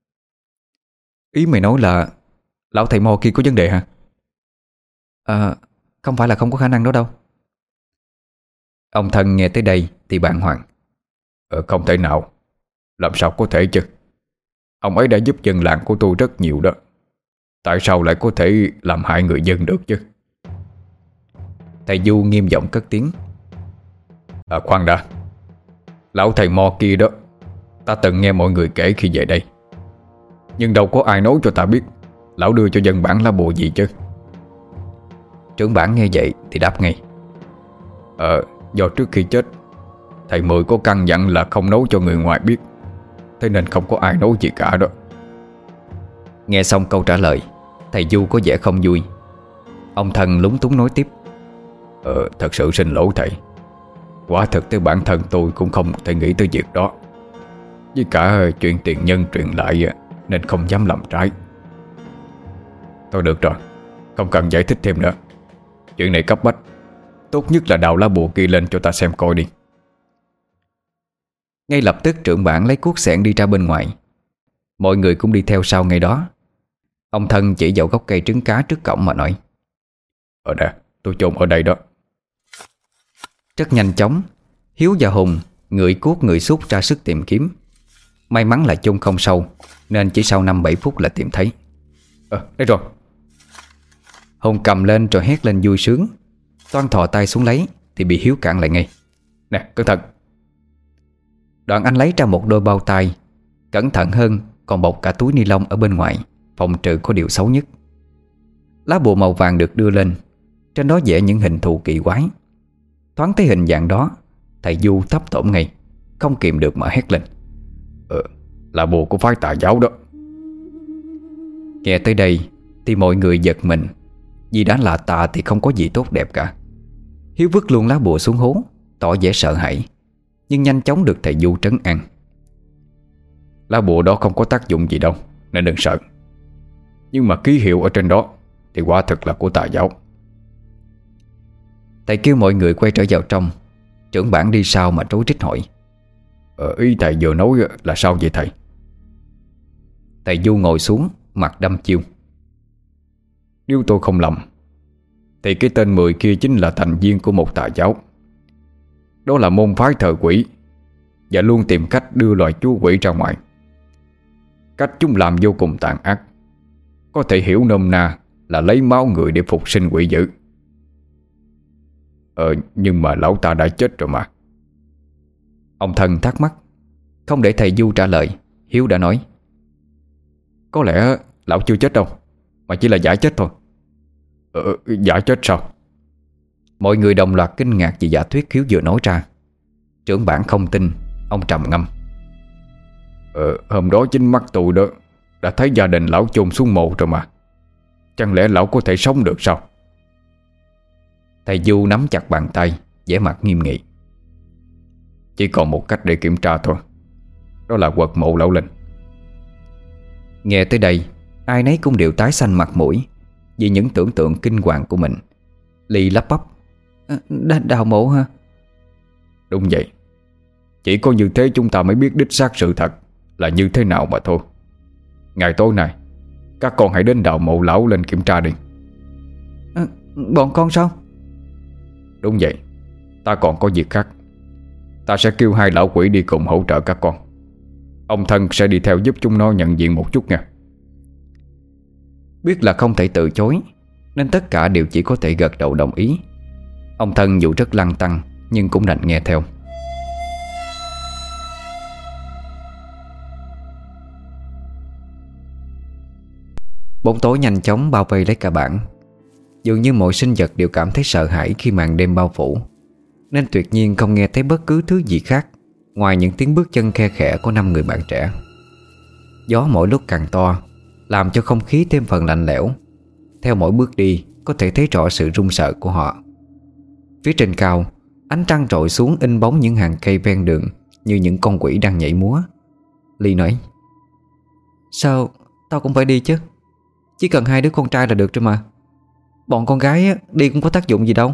Ý mày nói là lão thầy Mo kia có vấn đề hả? À, không phải là không có khả năng đó đâu. Ông Thân nghe tới đây thì bàng hoàng: Ờ không thể nào. Làm sao có thể chứ? Ông ấy đã giúp dân làng của tôi rất nhiều đó. Tại sao lại có thể làm hại người dân được chứ? Thầy Du nghiêm giọng cất tiếng: À khoan đã. Lão thầy Mo kia đó, ta từng nghe mọi người kể khi về đây, nhưng đâu có ai nói cho ta biết lão đưa cho dân bản lá bùa gì chứ. Trưởng bản nghe vậy thì đáp ngay: Ờ do trước khi chết, thầy Mười có căn dặn là không nói cho người ngoài biết, thế nên không có ai nói gì cả đó. Nghe xong câu trả lời, Thầy Du có vẻ không vui. Ông Thân lúng túng nói tiếp: Ờ, thật sự xin lỗi thầy. Quả thực tới bản thân tôi cũng không thể nghĩ tới việc đó. Với cả chuyện tiền nhân truyền lại nên không dám làm trái. Thôi được rồi, không cần giải thích thêm nữa. Chuyện này cấp bách. Tốt nhất là đào lá bùa kia lên cho ta xem coi đi. Ngay lập tức trưởng bản lấy cuốc xẻng đi ra bên ngoài. Mọi người cũng đi theo sau ngay đó. Ông Thân chỉ vào gốc cây trứng cá trước cổng mà nói: Ở nè, tôi chôn ở đây đó. Rất nhanh chóng, Hiếu và Hùng người cuốc người xúc ra sức tìm kiếm. May mắn là chôn không sâu, nên chỉ sau năm bảy phút là tìm thấy. Ờ, đây rồi. Hùng cầm lên rồi hét lên vui sướng. Toan thò tay xuống lấy thì bị Hiếu cản lại ngay. Nè, cẩn thận. Đoạn anh lấy ra một đôi bao tay. Cẩn thận hơn còn bọc cả túi ni lông ở bên ngoài, phòng trừ có điều xấu nhất. Lá bùa màu vàng được đưa lên. Trên đó vẽ những hình thù kỳ quái. Thoáng thấy hình dạng đó, thầy Du thấp thỏm ngay, không kìm được mà hét lên: Ờ, là bùa của phái Tà giáo đó. Nghe tới đây thì mọi người giật mình, vì đã là tà thì không có gì tốt đẹp cả. Hiếu vứt luôn lá bùa xuống hố, tỏ vẻ sợ hãi, nhưng nhanh chóng được thầy Du trấn an: Lá bùa đó không có tác dụng gì đâu, nên đừng sợ. Nhưng mà ký hiệu ở trên đó thì quả thực là của Tà giáo. Thầy kêu mọi người quay trở vào trong. Trưởng bản đi sau mà trối trích hỏi: Ờ, ý thầy vừa nói là sao vậy thầy? Thầy Du ngồi xuống, mặt đăm chiêu: Nếu tôi không lầm thì cái tên Mười kia chính là thành viên của một tà giáo. Đó là môn phái thờ quỷ, và luôn tìm cách đưa loài chú quỷ ra ngoài. Cách chúng làm vô cùng tàn ác, có thể hiểu nôm na là lấy máu người để phục sinh quỷ dữ. Ờ, nhưng mà lão ta đã chết rồi mà. Ông Thân thắc mắc. Không để thầy Du trả lời, Hiếu đã nói: Có lẽ lão chưa chết đâu, mà chỉ là giả chết thôi. Ờ, giả chết sao? Mọi người đồng loạt kinh ngạc vì giả thuyết Hiếu vừa nói ra. Trưởng bản không tin. Ông trầm ngâm: Ờ, hôm đó chính mắt tôi đó đã thấy gia đình lão chôn xuống mộ rồi mà. Chẳng lẽ lão có thể sống được sao? Thầy Du nắm chặt bàn tay, vẻ mặt nghiêm nghị: Chỉ còn một cách để kiểm tra thôi. Đó là quật mộ lão linh. Nghe tới đây, ai nấy cũng đều tái xanh mặt mũi vì những tưởng tượng kinh hoàng của mình. Ly lắp bắp: à, Đào mộ hả? Đúng vậy. Chỉ có như thế chúng ta mới biết đích xác sự thật là như thế nào mà thôi. Ngày tối nay các con hãy đến đào mộ lão lên kiểm tra đi. à, Bọn con sao? Đúng vậy. Ta còn có việc khác. Ta sẽ kêu hai lão quỷ đi cùng hỗ trợ các con. Ông Thân sẽ đi theo giúp chúng nó nhận diện một chút nha. Biết là không thể từ chối, nên tất cả đều chỉ có thể gật đầu đồng ý. Ông Thân dù rất lăn tăn nhưng cũng đành nghe theo. Bóng tối nhanh chóng bao vây lấy cả bản. Dường như mọi sinh vật đều cảm thấy sợ hãi khi màn đêm bao phủ, nên tuyệt nhiên không nghe thấy bất cứ thứ gì khác ngoài những tiếng bước chân khe khẽ của năm người bạn trẻ. Gió mỗi lúc càng to, làm cho không khí thêm phần lạnh lẽo. Theo mỗi bước đi, có thể thấy rõ sự run sợ của họ. Phía trên cao, ánh trăng rọi xuống in bóng những hàng cây ven đường như những con quỷ đang nhảy múa. Ly nói: Sao tao cũng phải đi chứ? Chỉ cần hai đứa con trai là được rồi mà. Bọn con gái á, đi cũng có tác dụng gì đâu.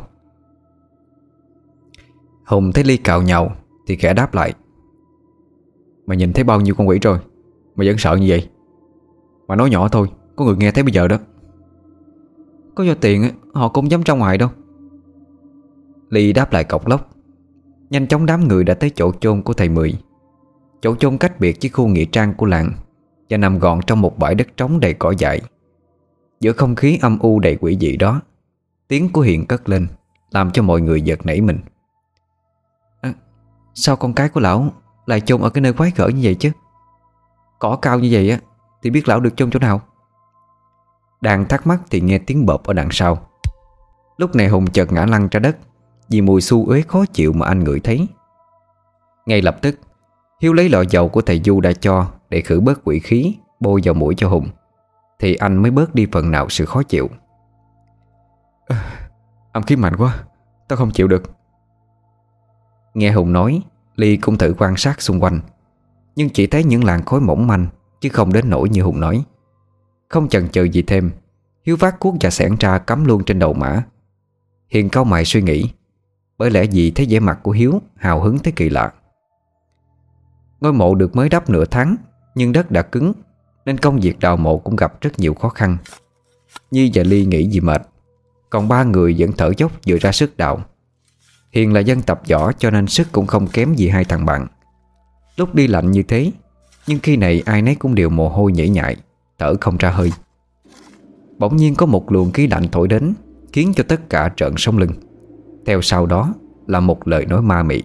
Hùng thấy Ly cạo nhàu thì khẽ đáp lại: Mày nhìn thấy bao nhiêu con quỷ rồi mà vẫn sợ như vậy? Mà nói nhỏ thôi, có người nghe thấy bây giờ đó. Có do tiền á, họ cũng dám ra ngoài đâu. Ly đáp lại cộc lốc. Nhanh chóng đám người đã tới chỗ chôn của thầy Mười. Chỗ chôn cách biệt với khu nghĩa trang của làng và nằm gọn trong một bãi đất trống đầy cỏ dại. Giữa không khí âm u đầy quỷ dị đó, tiếng của Hiền cất lên, làm cho mọi người giật nảy mình. à, Sao con cái của lão lại chôn ở cái nơi quái gở như vậy chứ? Cỏ cao như vậy á thì biết lão được chôn chỗ nào? Đang thắc mắc thì nghe tiếng bộp ở đằng sau. Lúc này Hùng chợt ngã lăn ra đất vì mùi xu uế khó chịu mà anh ngửi thấy. Ngay lập tức Hiếu lấy lọ dầu của thầy Du đã cho để khử bớt quỷ khí, bôi vào mũi cho Hùng. thì anh mới bớt đi phần nào sự khó chịu. à, Âm khí mạnh quá, tao không chịu được. Nghe Hùng nói, Ly cũng thử quan sát xung quanh, nhưng chỉ thấy những làn khói mỏng manh, chứ không đến nỗi như Hùng nói. Không chần chừ gì thêm, Hiếu vác cuốc và xẻng ra cắm luôn trên đầu mã. Hiền cau mày suy nghĩ, bởi lẽ gì thấy vẻ mặt của Hiếu hào hứng tới kỳ lạ. Ngôi mộ được mới đắp nửa tháng, nhưng đất đã cứng, nên công việc đào mộ cũng gặp rất nhiều khó khăn. Nhi và Ly nghĩ gì mệt, còn ba người vẫn thở dốc vừa ra sức đào. Hiền là dân tập võ cho nên sức cũng không kém gì hai thằng bạn. Lúc đi lạnh như thế, nhưng khi này ai nấy cũng đều mồ hôi nhễ nhại, thở không ra hơi. Bỗng nhiên có một luồng khí lạnh thổi đến, khiến cho tất cả trợn sống lưng. Theo sau đó là một lời nói ma mị: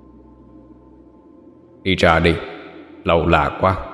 Đi ra đi, lâu lạ quá.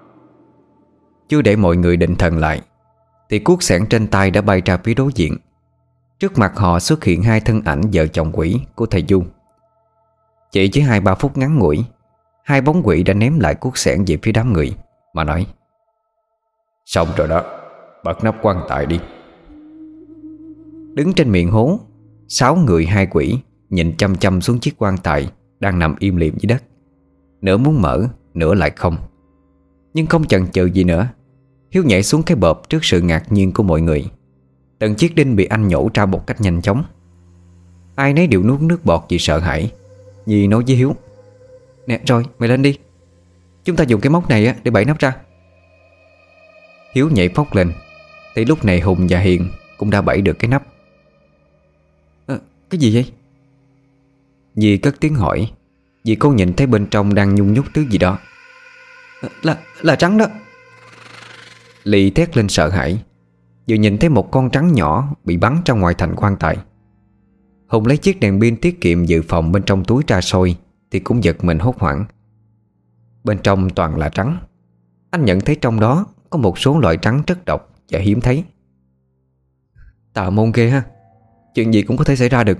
Chưa để mọi người định thần lại thì cuốc xẻng trên tay đã bay ra phía đối diện. Trước mặt họ xuất hiện hai thân ảnh vợ chồng quỷ của thầy Du. Chỉ với hai ba phút ngắn ngủi, hai bóng quỷ đã ném lại cuốc xẻng về phía đám người mà nói: Xong rồi đó, bật nắp quan tài đi. Đứng trên miệng hố, sáu người hai quỷ nhìn chăm chăm xuống chiếc quan tài đang nằm im lìm dưới đất, nửa muốn mở, nửa lại không. Nhưng không chần chừ gì nữa, Hiếu nhảy xuống cái bợp trước sự ngạc nhiên của mọi người. Từng chiếc đinh bị anh nhổ ra một cách nhanh chóng. Ai nấy đều nuốt nước bọt vì sợ hãi. Nhi nói với Hiếu: Nè rồi, mày lên đi, chúng ta dùng cái móc này để bẩy nắp ra. Hiếu nhảy phóc lên, thì lúc này Hùng và Hiền cũng đã bẩy được cái nắp. à, Cái gì vậy? Nhi cất tiếng hỏi, vì cô nhìn thấy bên trong đang nhung nhúc thứ gì đó. à, Là là trắng đó. Ly thét lên sợ hãi, vừa nhìn thấy một con trắng nhỏ bị bắn ra ngoài thành quan tài. Hùng lấy chiếc đèn pin tiết kiệm dự phòng bên trong túi ra soi thì cũng giật mình hốt hoảng. Bên trong toàn là trắng. Anh nhận thấy trong đó có một số loại trắng rất độc và hiếm thấy. Tà môn ghê ha, chuyện gì cũng có thể xảy ra được.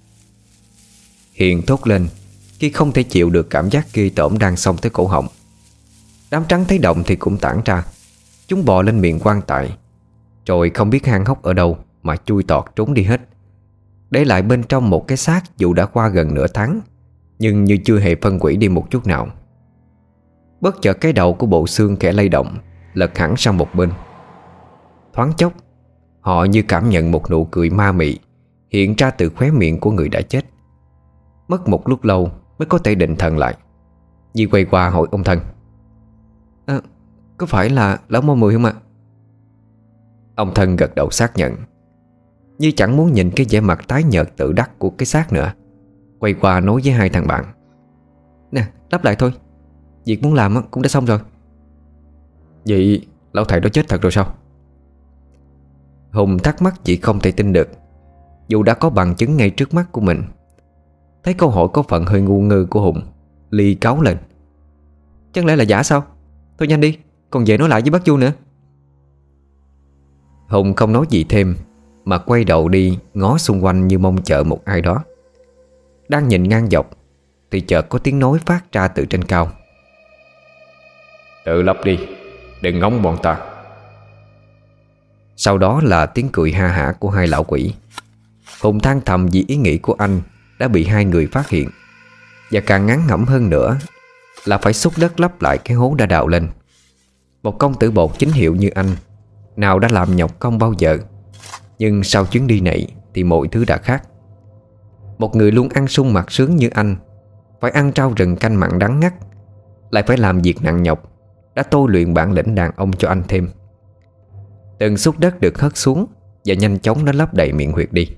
Hiền thốt lên khi không thể chịu được cảm giác ghê tởm đang xông tới cổ họng. Đám trắng thấy động thì cũng tản ra. Chúng bò lên miệng quan tài, rồi không biết hang hốc ở đâu mà chui tọt trốn đi hết, để lại bên trong một cái xác dù đã qua gần nửa tháng, nhưng như chưa hề phân hủy đi một chút nào. Bất chợt cái đầu của bộ xương khẽ lay động, lật hẳn sang một bên. Thoáng chốc, họ như cảm nhận một nụ cười ma mị hiện ra từ khóe miệng của người đã chết. Mất một lúc lâu mới có thể định thần lại. Nhi quay qua hỏi ông Thân: à, Có phải là lão mô mười không ạ? Ông Thân gật đầu xác nhận, như chẳng muốn nhìn cái vẻ mặt tái nhợt tự đắc của cái xác nữa. Quay qua nói với hai thằng bạn: Nè, đắp lại thôi, việc muốn làm cũng đã xong rồi. Vậy lão thầy đó chết thật rồi sao? Hùng thắc mắc chỉ không thể tin được, dù đã có bằng chứng ngay trước mắt của mình. Thấy câu hỏi có phần hơi ngu ngơ của Hùng, Ly cáu lên: Chẳng lẽ là giả sao? Thôi nhanh đi, còn về nói lại với bác Du nữa. Hùng không nói gì thêm, mà quay đầu đi ngó xung quanh như mong chờ một ai đó. Đang nhìn ngang dọc thì chợt có tiếng nói phát ra từ trên cao: Tự lập đi, đừng ngóng bọn ta. Sau đó là tiếng cười ha hả của hai lão quỷ. Hùng than thầm vì ý nghĩ của anh đã bị hai người phát hiện, và càng ngán ngẩm hơn nữa là phải xúc đất lấp lại cái hố đã đào lên. Một công tử bột chính hiệu như anh, nào đã làm nhọc công bao giờ, nhưng sau chuyến đi này thì mọi thứ đã khác. Một người luôn ăn sung mặc sướng như anh phải ăn rau rừng canh mặn đắng ngắt, lại phải làm việc nặng nhọc, đã tôi luyện bản lĩnh đàn ông cho anh thêm. Từng xúc đất được hất xuống, và nhanh chóng nó lấp đầy miệng huyệt đi.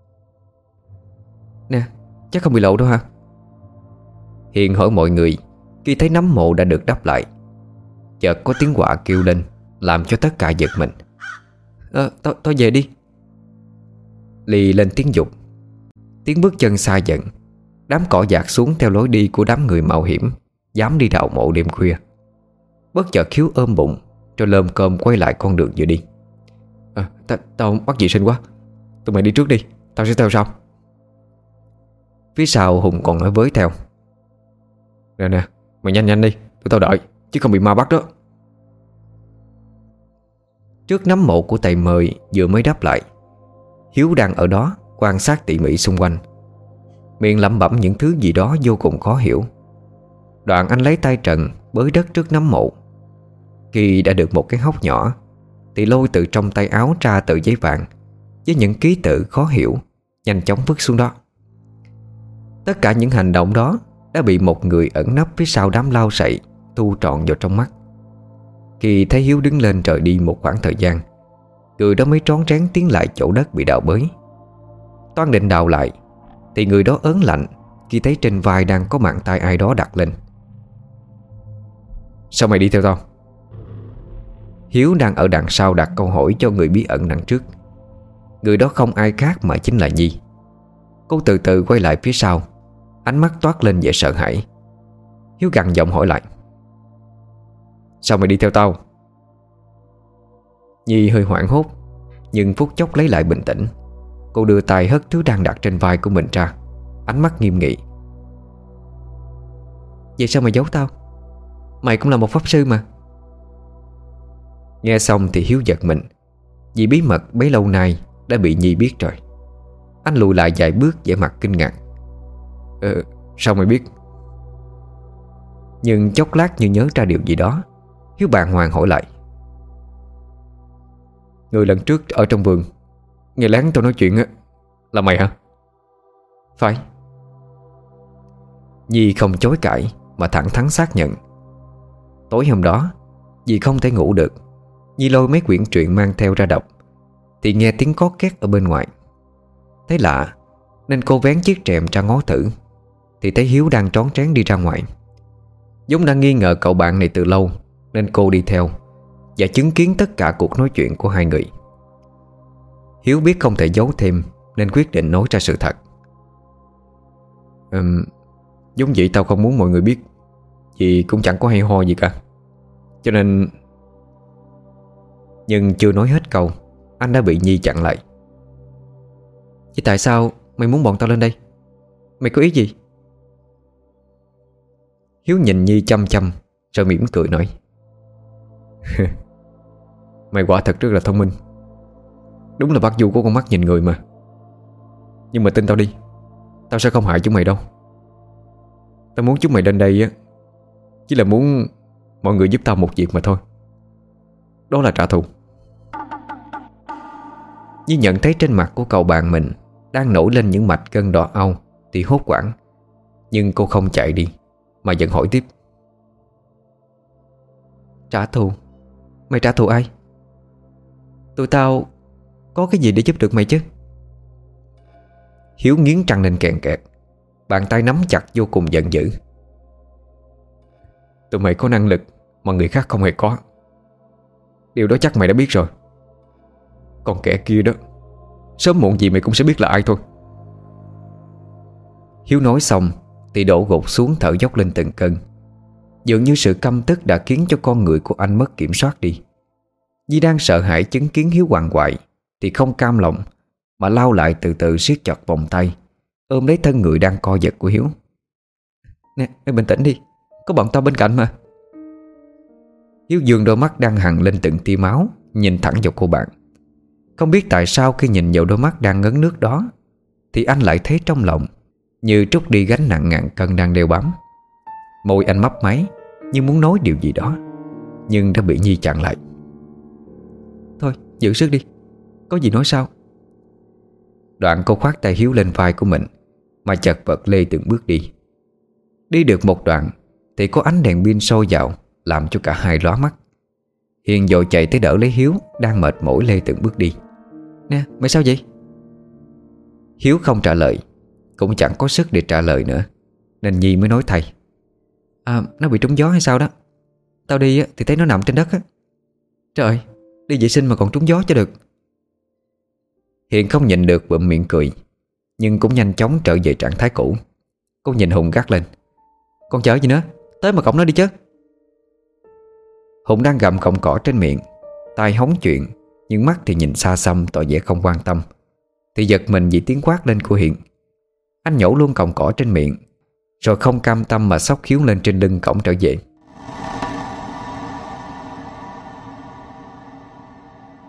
Nè, chắc không bị lộ đâu hả? Hiền hỏi mọi người khi thấy nấm mộ đã được đắp lại. Chợt có tiếng quạ kêu lên, làm cho tất cả giật mình. Ờ, tôi, tôi về đi. Ly lên tiếng dục. Tiếng bước chân xa dần. Đám cỏ dạt xuống theo lối đi của đám người mạo hiểm dám đi đào mộ đêm khuya. Bất chợt Hiếu ôm bụng, rồi lơm cơm quay lại con đường vừa đi. À, ta, tao bắt dị sinh quá, tụi mày đi trước đi, tao sẽ theo sau. Phía sau Hùng còn nói với theo: Nè nè, mày nhanh nhanh đi, tụi tao đợi, chứ không bị ma bắt đó. Trước nấm mộ của thầy mời vừa mới đắp lại, Hiếu đang ở đó quan sát tỉ mỉ xung quanh, miệng lẩm bẩm những thứ gì đó vô cùng khó hiểu. Đoạn anh lấy tay trần bới đất trước nấm mộ. Khi đã được một cái hốc nhỏ thì lôi từ trong tay áo ra tờ giấy vàng với những ký tự khó hiểu, nhanh chóng vứt xuống đó. Tất cả những hành động đó đã bị một người ẩn nấp phía sau đám lau sậy thu trọn vào trong mắt. Khi thấy Hiếu đứng lên rời đi một khoảng thời gian, người đó mới trón trén tiến lại chỗ đất bị đào bới. Toan định đào lại thì người đó ớn lạnh khi thấy trên vai đang có bàn tay ai đó đặt lên. Sao mày đi theo tao? Hiếu đang ở đằng sau đặt câu hỏi cho người bí ẩn đằng trước. Người đó không ai khác mà chính là Nhi. Cô từ từ quay lại phía sau, ánh mắt toát lên vẻ sợ hãi. Hiếu gằn giọng hỏi lại: Sao mày đi theo tao? Nhi hơi hoảng hốt, nhưng phút chốc lấy lại bình tĩnh. Cô đưa tay hất thứ đang đặt trên vai của mình ra, ánh mắt nghiêm nghị: Vậy sao mày giấu tao? Mày cũng là một pháp sư mà. Nghe xong thì Hiếu giật mình, vì bí mật bấy lâu nay đã bị Nhi biết rồi. Anh lùi lại vài bước vẻ mặt kinh ngạc. Ờ, sao mày biết? Nhưng chốc lát như nhớ ra điều gì đó, Hiếu bàng hoàng hỏi lại: Người lần trước ở trong vườn nghe lén tôi nói chuyện á, là mày hả? Phải. Nhi không chối cãi mà thẳng thắn xác nhận. Tối hôm đó, vì không thể ngủ được, Nhi lôi mấy quyển truyện mang theo ra đọc, thì nghe tiếng có két ở bên ngoài. Thấy lạ nên cô vén chiếc rèm ra ngó thử, thì thấy Hiếu đang trón trén đi ra ngoài. Giống đã nghi ngờ cậu bạn này từ lâu, nên cô đi theo và chứng kiến tất cả cuộc nói chuyện của hai người. Hiếu biết không thể giấu thêm nên quyết định nói ra sự thật. Ừm, giống vậy tao không muốn mọi người biết, vì cũng chẳng có hay ho gì cả, cho nên... Nhưng chưa nói hết câu, anh đã bị Nhi chặn lại. Vậy tại sao mày muốn bọn tao lên đây? Mày có ý gì? Hiếu nhìn Nhi chăm chăm rồi mỉm cười nói: Mày quả thật rất là thông minh. Đúng là bắt du của con mắt nhìn người mà. Nhưng mà tin tao đi, tao sẽ không hại chúng mày đâu. Tao muốn chúng mày lên đây á, chỉ là muốn mọi người giúp tao một việc mà thôi. Đó là trả thù. Nhi nhận thấy trên mặt của cậu bạn mình đang nổi lên những mạch gân đỏ au thì hốt hoảng. Nhưng cô không chạy đi mà vẫn hỏi tiếp: Trả thù? Mày trả thù ai? Tụi tao có cái gì để giúp được mày chứ? Hiếu nghiến răng lên kèn kẹt, bàn tay nắm chặt vô cùng giận dữ. Tụi mày có năng lực mà người khác không hề có. Điều đó chắc mày đã biết rồi. Còn kẻ kia đó, sớm muộn gì mày cũng sẽ biết là ai thôi. Hiếu nói xong thì đổ gục xuống thở dốc lên từng cơn. Dường như sự căm tức đã khiến cho con người của anh mất kiểm soát đi. Nhi đang sợ hãi chứng kiến Hiếu quằn quại thì không cam lòng mà lao lại từ từ siết chặt vòng tay, ôm lấy thân người đang co giật của Hiếu. Nè, mày bình tĩnh đi, có bọn tao bên cạnh mà. Hiếu dường đôi mắt đang hằn lên từng tia máu, nhìn thẳng vào cô bạn. Không biết tại sao khi nhìn vào đôi mắt đang ngấn nước đó thì anh lại thấy trong lòng như trút đi gánh nặng ngàn cân đang đeo bám. Môi anh mấp máy như muốn nói điều gì đó, nhưng đã bị Nhi chặn lại. Thôi giữ sức đi, có gì nói sau. Đoạn cô khoác tay Hiếu lên vai của mình mà chật vật lê từng bước đi. Đi được một đoạn thì có ánh đèn pin soi vào, làm cho cả hai lóa mắt. Hiền vội chạy tới đỡ lấy Hiếu đang mệt mỏi lê từng bước đi. Nè, mày sao vậy? Hiếu không trả lời, cũng chẳng có sức để trả lời nữa, nên Nhi mới nói thay: À, nó bị trúng gió hay sao đó. Tao đi thì thấy nó nằm trên đất á. Trời, đi vệ sinh mà còn trúng gió cho được. Hiền không nhịn được bụm miệng cười, nhưng cũng nhanh chóng trở về trạng thái cũ. Cô nhìn Hùng gắt lên: Còn chờ gì nữa, tới mà cõng nó đi chứ. Hùng đang gặm cọng cỏ trên miệng, tai hóng chuyện, nhưng mắt thì nhìn xa xăm tỏ vẻ không quan tâm. Thì giật mình vì tiếng quát lên của Hiền. Anh nhổ luôn cọng cỏ trên miệng, rồi không cam tâm mà xốc Hiếu lên trên lưng cõng trở về.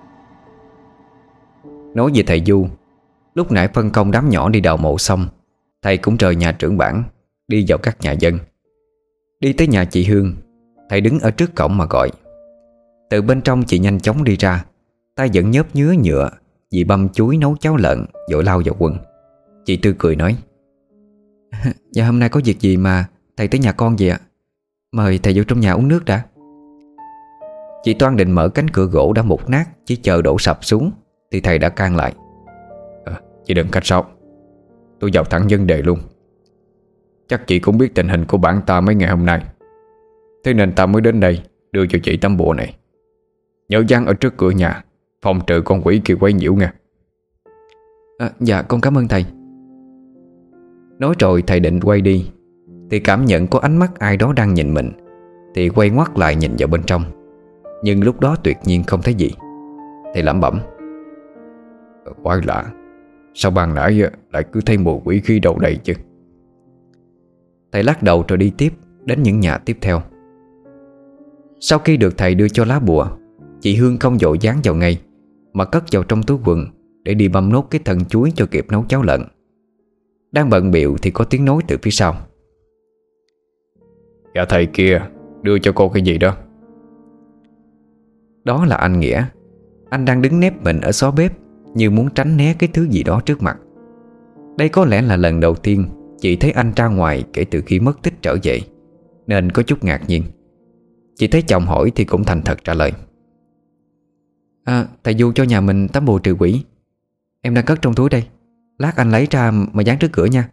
Nói về thầy Du, lúc nãy phân công đám nhỏ đi đào mộ xong, thầy cũng rời nhà trưởng bản, đi vào các nhà dân. Đi tới nhà chị Hương, thầy đứng ở trước cổng mà gọi. Từ bên trong chị nhanh chóng đi ra, tay vẫn nhớp nhứa nhựa vì băm chuối nấu cháo lợn, vội lao vào quần. Chị tươi cười nói: Dạ hôm nay có việc gì mà thầy tới nhà con vậy ạ? Mời thầy vô trong nhà uống nước đã. Chị Toan định mở cánh cửa gỗ đã mục nát, chỉ chờ đổ sập xuống, thì thầy đã can lại: à, Chị đừng khách sáo, tôi vào thẳng vấn đề luôn. Chắc chị cũng biết tình hình của bản ta mấy ngày hôm nay, thế nên ta mới đến đây đưa cho chị tấm bùa này. Nhớ dán ở trước cửa nhà, phòng trừ con quỷ kia quấy nhiễu nha. à, Dạ con cảm ơn thầy. Nói rồi thầy định quay đi, thì cảm nhận có ánh mắt ai đó đang nhìn mình, thì quay ngoắt lại nhìn vào bên trong. Nhưng lúc đó tuyệt nhiên không thấy gì. Thầy lẩm bẩm: Quái lạ, sao ban nãy lại cứ thấy mùi quỷ khí đâu đây chứ? Thầy lắc đầu rồi đi tiếp đến những nhà tiếp theo. Sau khi được thầy đưa cho lá bùa, chị Hương không vội dán vào ngay, mà cất vào trong túi quần để đi băm nốt cái thân chuối cho kịp nấu cháo lợn. Đang bận bịu thì có tiếng nói từ phía sau: Dạ thầy kia, đưa cho cô cái gì đó? Đó là anh Nghĩa. Anh đang đứng nép mình ở xó bếp, như muốn tránh né cái thứ gì đó trước mặt. Đây có lẽ là lần đầu tiên chị thấy anh ra ngoài kể từ khi mất tích trở về, nên có chút ngạc nhiên. Chị thấy chồng hỏi thì cũng thành thật trả lời: À thầy Du cho nhà mình tấm bùa trừ quỷ, em đang cất trong túi đây, lát anh lấy ra mà dán trước cửa nha.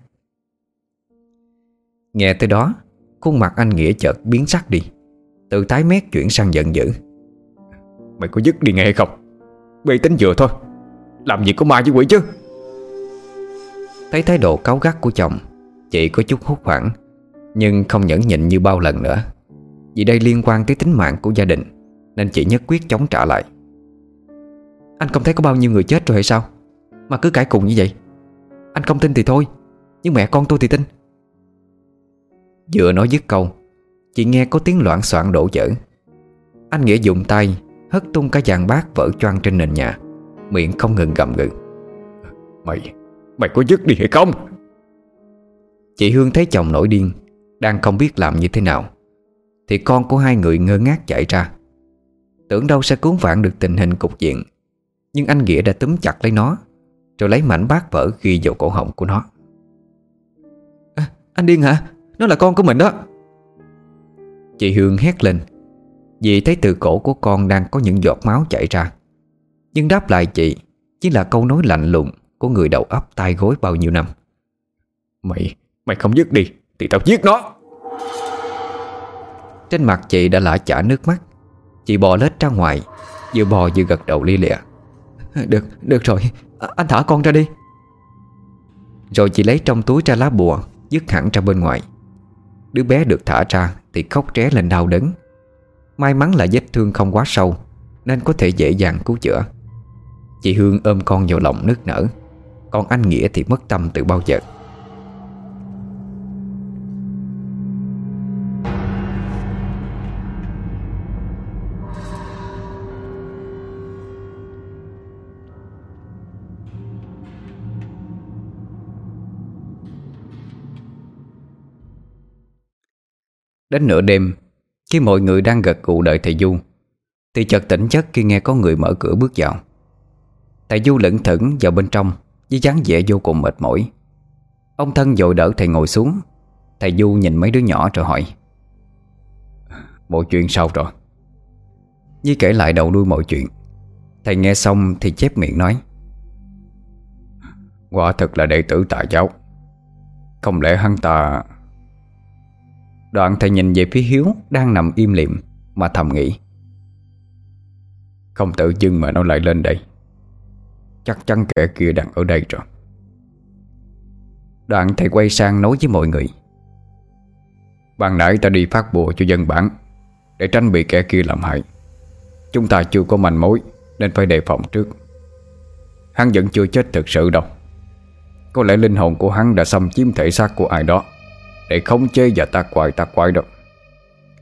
Nghe tới đó, khuôn mặt anh Nghĩa chợt biến sắc đi, từ tái mét chuyển sang giận dữ: Mày có dứt đi nghe hay không? Mày tính vừa thôi, làm gì có ma với quỷ chứ? Thấy thái độ cáu gắt của chồng, chị có chút hốt hoảng, nhưng không nhẫn nhịn như bao lần nữa. Vì đây liên quan tới tính mạng của gia đình, nên chị nhất quyết chống trả lại: Anh không thấy có bao nhiêu người chết rồi hay sao mà cứ cãi cùng như vậy? Anh không tin thì thôi, nhưng mẹ con tôi thì tin. Vừa nói dứt câu, chị nghe có tiếng loạn soạn đổ vỡ. Anh Nghĩa dùng tay hất tung cả dàn bát vỡ choang trên nền nhà, miệng không ngừng gầm gừ: Mày, mày có dứt đi hay không? Chị Hương thấy chồng nổi điên, đang không biết làm như thế nào, thì con của hai người ngơ ngác chạy ra. Tưởng đâu sẽ cứu vãn được tình hình cục diện, nhưng anh Nghĩa đã túm chặt lấy nó, rồi lấy mảnh bát vỡ ghi vào cổ họng của nó. À, anh điên hả? Nó là con của mình đó. Chị Hương hét lên, vì thấy từ cổ của con đang có những giọt máu chảy ra. Nhưng đáp lại chị chỉ là câu nói lạnh lùng của người đầu ấp tay gối bao nhiêu năm: Mày, mày không dứt đi thì tao giết nó. Trên mặt chị đã lã chả nước mắt. Chị bò lết ra ngoài, vừa bò vừa gật đầu lia lịa: Được, được rồi, anh thả con ra đi. Rồi chị lấy trong túi ra lá bùa, dứt hẳn ra bên ngoài. Đứa bé được thả ra thì khóc ré lên đau đớn. May mắn là vết thương không quá sâu, nên có thể dễ dàng cứu chữa. Chị Hương ôm con vào lòng nức nở, còn anh Nghĩa thì mất tâm từ bao giờ. Đến nửa đêm, khi mọi người đang gật gù đợi thầy Du, thì chợt tỉnh giấc khi nghe có người mở cửa bước vào. Thầy Du lững thững vào bên trong với dáng vẻ vô cùng mệt mỏi. Ông Thân vội đỡ thầy ngồi xuống. Thầy Du nhìn mấy đứa nhỏ rồi hỏi: Mọi chuyện sao rồi? Nhi kể lại đầu đuôi mọi chuyện. Thầy nghe xong thì chép miệng nói: Quả thật là đệ tử Tà giáo. Không lẽ hắn ta... Đoạn thầy nhìn về phía Hiếu đang nằm im lìm mà thầm nghĩ: Không tự dưng mà nó lại lên đây, chắc chắn kẻ kia đang ở đây rồi. Đoạn thầy quay sang nói với mọi người: Ban nãy ta đi phát bùa cho dân bản để tránh bị kẻ kia làm hại. Chúng ta chưa có manh mối nên phải đề phòng trước. Hắn vẫn chưa chết thực sự đâu. Có lẽ linh hồn của hắn đã xâm chiếm thể xác của ai đó để khống chế và tác quái tác quái đó.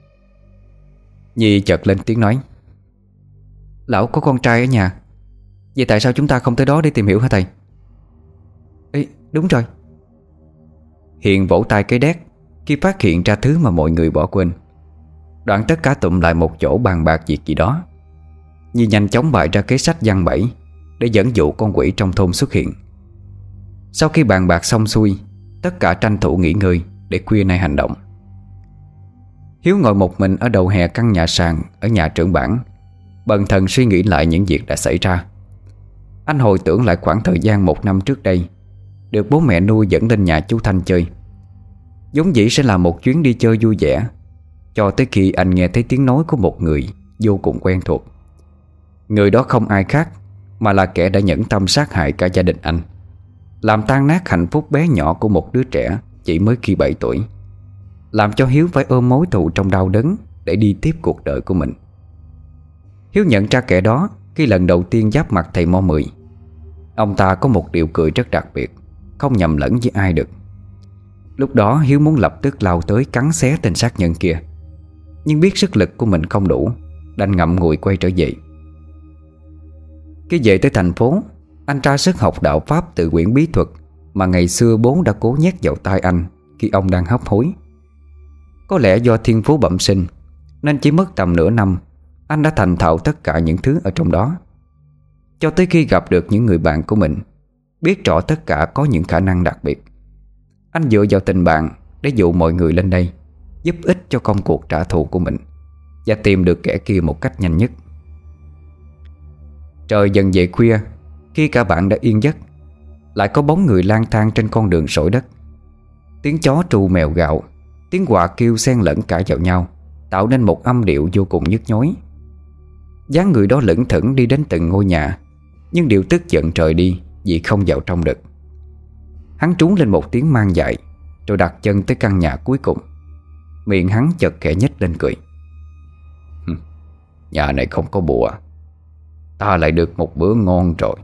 Nhi chợt lên tiếng nói: Lão có con trai ở nhà. Vậy tại sao chúng ta không tới đó để tìm hiểu hả thầy? Ê, đúng rồi. Hiền vỗ tay cái đét khi phát hiện ra thứ mà mọi người bỏ quên. Đoạn tất cả tụm lại một chỗ bàn bạc việc gì đó. Nhi nhanh chóng bày ra kế sách giăng bẫy để dẫn dụ con quỷ trong thôn xuất hiện. Sau khi bàn bạc xong xuôi, tất cả tranh thủ nghỉ ngơi để khuya nay hành động. Hiếu ngồi một mình ở đầu hè căn nhà sàn ở nhà trưởng bản, bần thần suy nghĩ lại những việc đã xảy ra. Anh hồi tưởng lại khoảng thời gian một năm trước đây, được bố mẹ nuôi dẫn lên nhà chú Thanh chơi. Vốn dĩ sẽ là một chuyến đi chơi vui vẻ, cho tới khi anh nghe thấy tiếng nói của một người vô cùng quen thuộc. Người đó không ai khác mà là kẻ đã nhẫn tâm sát hại cả gia đình anh, làm tan nát hạnh phúc bé nhỏ của một đứa trẻ chỉ mới khi bảy tuổi, làm cho Hiếu phải ôm mối thù trong đau đớn để đi tiếp cuộc đời của mình. Hiếu nhận ra kẻ đó khi lần đầu tiên giáp mặt thầy Mo Mười. Ông ta có một điệu cười rất đặc biệt, không nhầm lẫn với ai được. Lúc đó Hiếu muốn lập tức lao tới cắn xé tên sát nhân kia, nhưng biết sức lực của mình không đủ, đành ngậm ngùi quay trở về. Khi về tới thành phố, anh tra sức học đạo pháp từ quyển bí thuật mà ngày xưa bố đã cố nhét vào tai anh khi ông đang hấp hối. Có lẽ do thiên phú bẩm sinh nên chỉ mất tầm nửa năm, anh đã thành thạo tất cả những thứ ở trong đó. Cho tới khi gặp được những người bạn của mình, biết rõ tất cả có những khả năng đặc biệt, anh dựa vào tình bạn để dụ mọi người lên đây, giúp ích cho công cuộc trả thù của mình và tìm được kẻ kia một cách nhanh nhất. Trời dần về khuya, khi cả bạn đã yên giấc, lại có bóng người lang thang trên con đường sỏi đất. Tiếng chó tru mèo gạo, tiếng quạ kêu xen lẫn cả vào nhau, tạo nên một âm điệu vô cùng nhức nhối. Dáng người đó lững thững đi đến từng ngôi nhà, nhưng đều tức giận trời đi vì không vào trong được. Hắn trú lên một tiếng mang dại, rồi đặt chân tới căn nhà cuối cùng. Miệng hắn chợt khẽ nhếch lên cười. Nhà này không có bùa, ta lại được một bữa ngon rồi.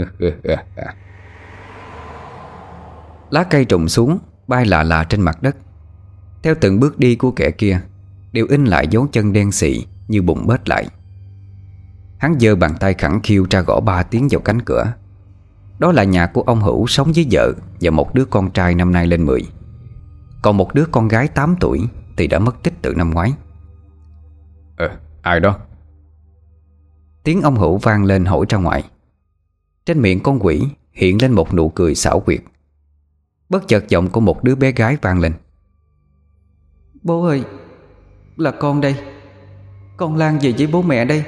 Lá cây trùng xuống, bay lạ lạ trên mặt đất. Theo từng bước đi của kẻ kia, đều in lại dấu chân đen xị như bụng bết lại. Hắn giơ bàn tay khẳng khiu ra gõ ba tiếng vào cánh cửa. Đó là nhà của ông Hữu sống với vợ và một đứa con trai năm nay lên mười. Còn một đứa con gái tám tuổi thì đã mất tích từ năm ngoái. Ờ, ai đó? Tiếng ông Hữu vang lên hỏi ra ngoài. Trên miệng con quỷ hiện lên một nụ cười xảo quyệt. Bất chợt giọng của một đứa bé gái vang lên. Bố ơi, là con đây. Con Lan về với bố mẹ đây.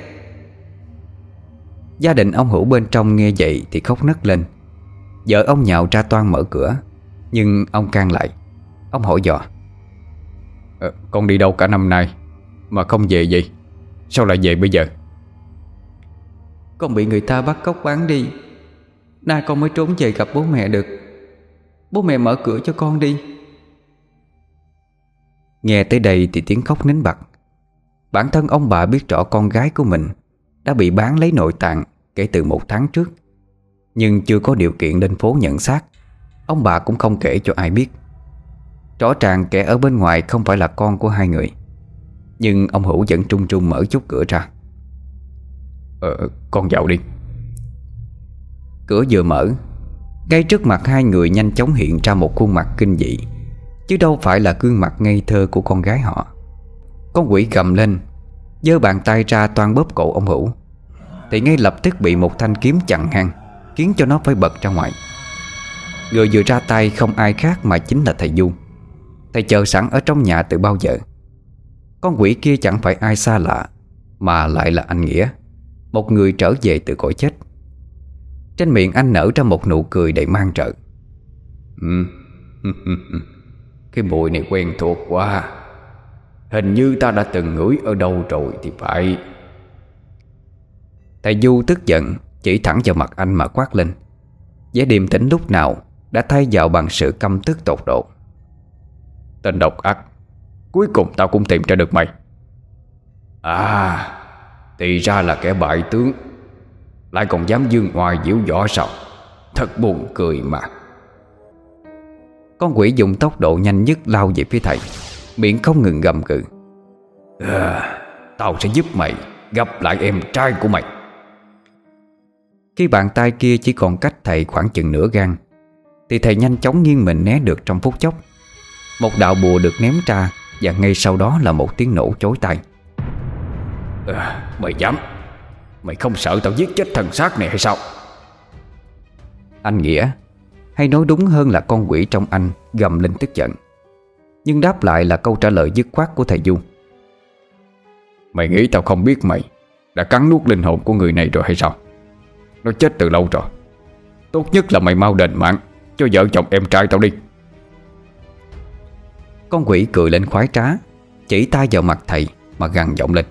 Gia đình ông Hữu bên trong nghe vậy thì khóc nấc lên. Vợ ông nhào ra toan mở cửa, nhưng ông can lại. Ông hỏi dò. Ờ, con đi đâu cả năm nay mà không về vậy? Sao lại về bây giờ? Con bị người ta bắt cóc bán đi, nay con mới trốn về gặp bố mẹ được. Bố mẹ mở cửa cho con đi. Nghe tới đây thì tiếng khóc nín bặt. Bản thân ông bà biết rõ con gái của mình đã bị bán lấy nội tạng kể từ một tháng trước, nhưng chưa có điều kiện lên phố nhận xác. Ông bà cũng không kể cho ai biết. Rõ ràng kẻ ở bên ngoài không phải là con của hai người. Nhưng ông Hữu vẫn trung trung mở chút cửa ra. Ờ, con vào đi. Cửa vừa mở, ngay trước mặt hai người nhanh chóng hiện ra một khuôn mặt kinh dị, chứ đâu phải là gương mặt ngây thơ của con gái họ. Con quỷ gầm lên, giơ bàn tay ra toan bóp cổ ông Hữu, thì ngay lập tức bị một thanh kiếm chặn ngang, khiến cho nó phải bật ra ngoài. Người vừa ra tay không ai khác mà chính là thầy Du. Thầy chờ sẵn ở trong nhà từ bao giờ. Con quỷ kia chẳng phải ai xa lạ, mà lại là anh Nghĩa, một người trở về từ cõi chết. Trên miệng anh nở ra một nụ cười đầy mang trợ. Ừ. Cái mùi này quen thuộc quá. Hình như ta đã từng ngửi ở đâu rồi thì phải. Thầy Du tức giận chỉ thẳng vào mặt anh mà quát lên. Vẻ điềm tĩnh lúc nào đã thay vào bằng sự căm tức tột độ. Tên độc ác, cuối cùng tao cũng tìm ra được mày. À, thì ra là kẻ bại tướng, lại còn dám dương ngoài diễu võ sao? Thật buồn cười mà. Con quỷ dùng tốc độ nhanh nhất lao về phía thầy, miệng không ngừng gầm gừ. À, tao sẽ giúp mày gặp lại em trai của mày. Khi bàn tay kia chỉ còn cách thầy khoảng chừng nửa gang thì thầy nhanh chóng nghiêng mình né được trong phút chốc. Một đạo bùa được ném ra, và ngay sau đó là một tiếng nổ chói tai. à, Mày dám? Mày không sợ tao giết chết thần xác này hay sao? Anh Nghĩa, hay nói đúng hơn là con quỷ trong anh, gầm lên tức giận. Nhưng đáp lại là câu trả lời dứt khoát của thầy Du. Mày nghĩ tao không biết mày đã cắn nuốt linh hồn của người này rồi hay sao? Nó chết từ lâu rồi. Tốt nhất là mày mau đền mạng cho vợ chồng em trai tao đi. Con quỷ cười lên khoái trá, chỉ tay vào mặt thầy mà gằn giọng lên.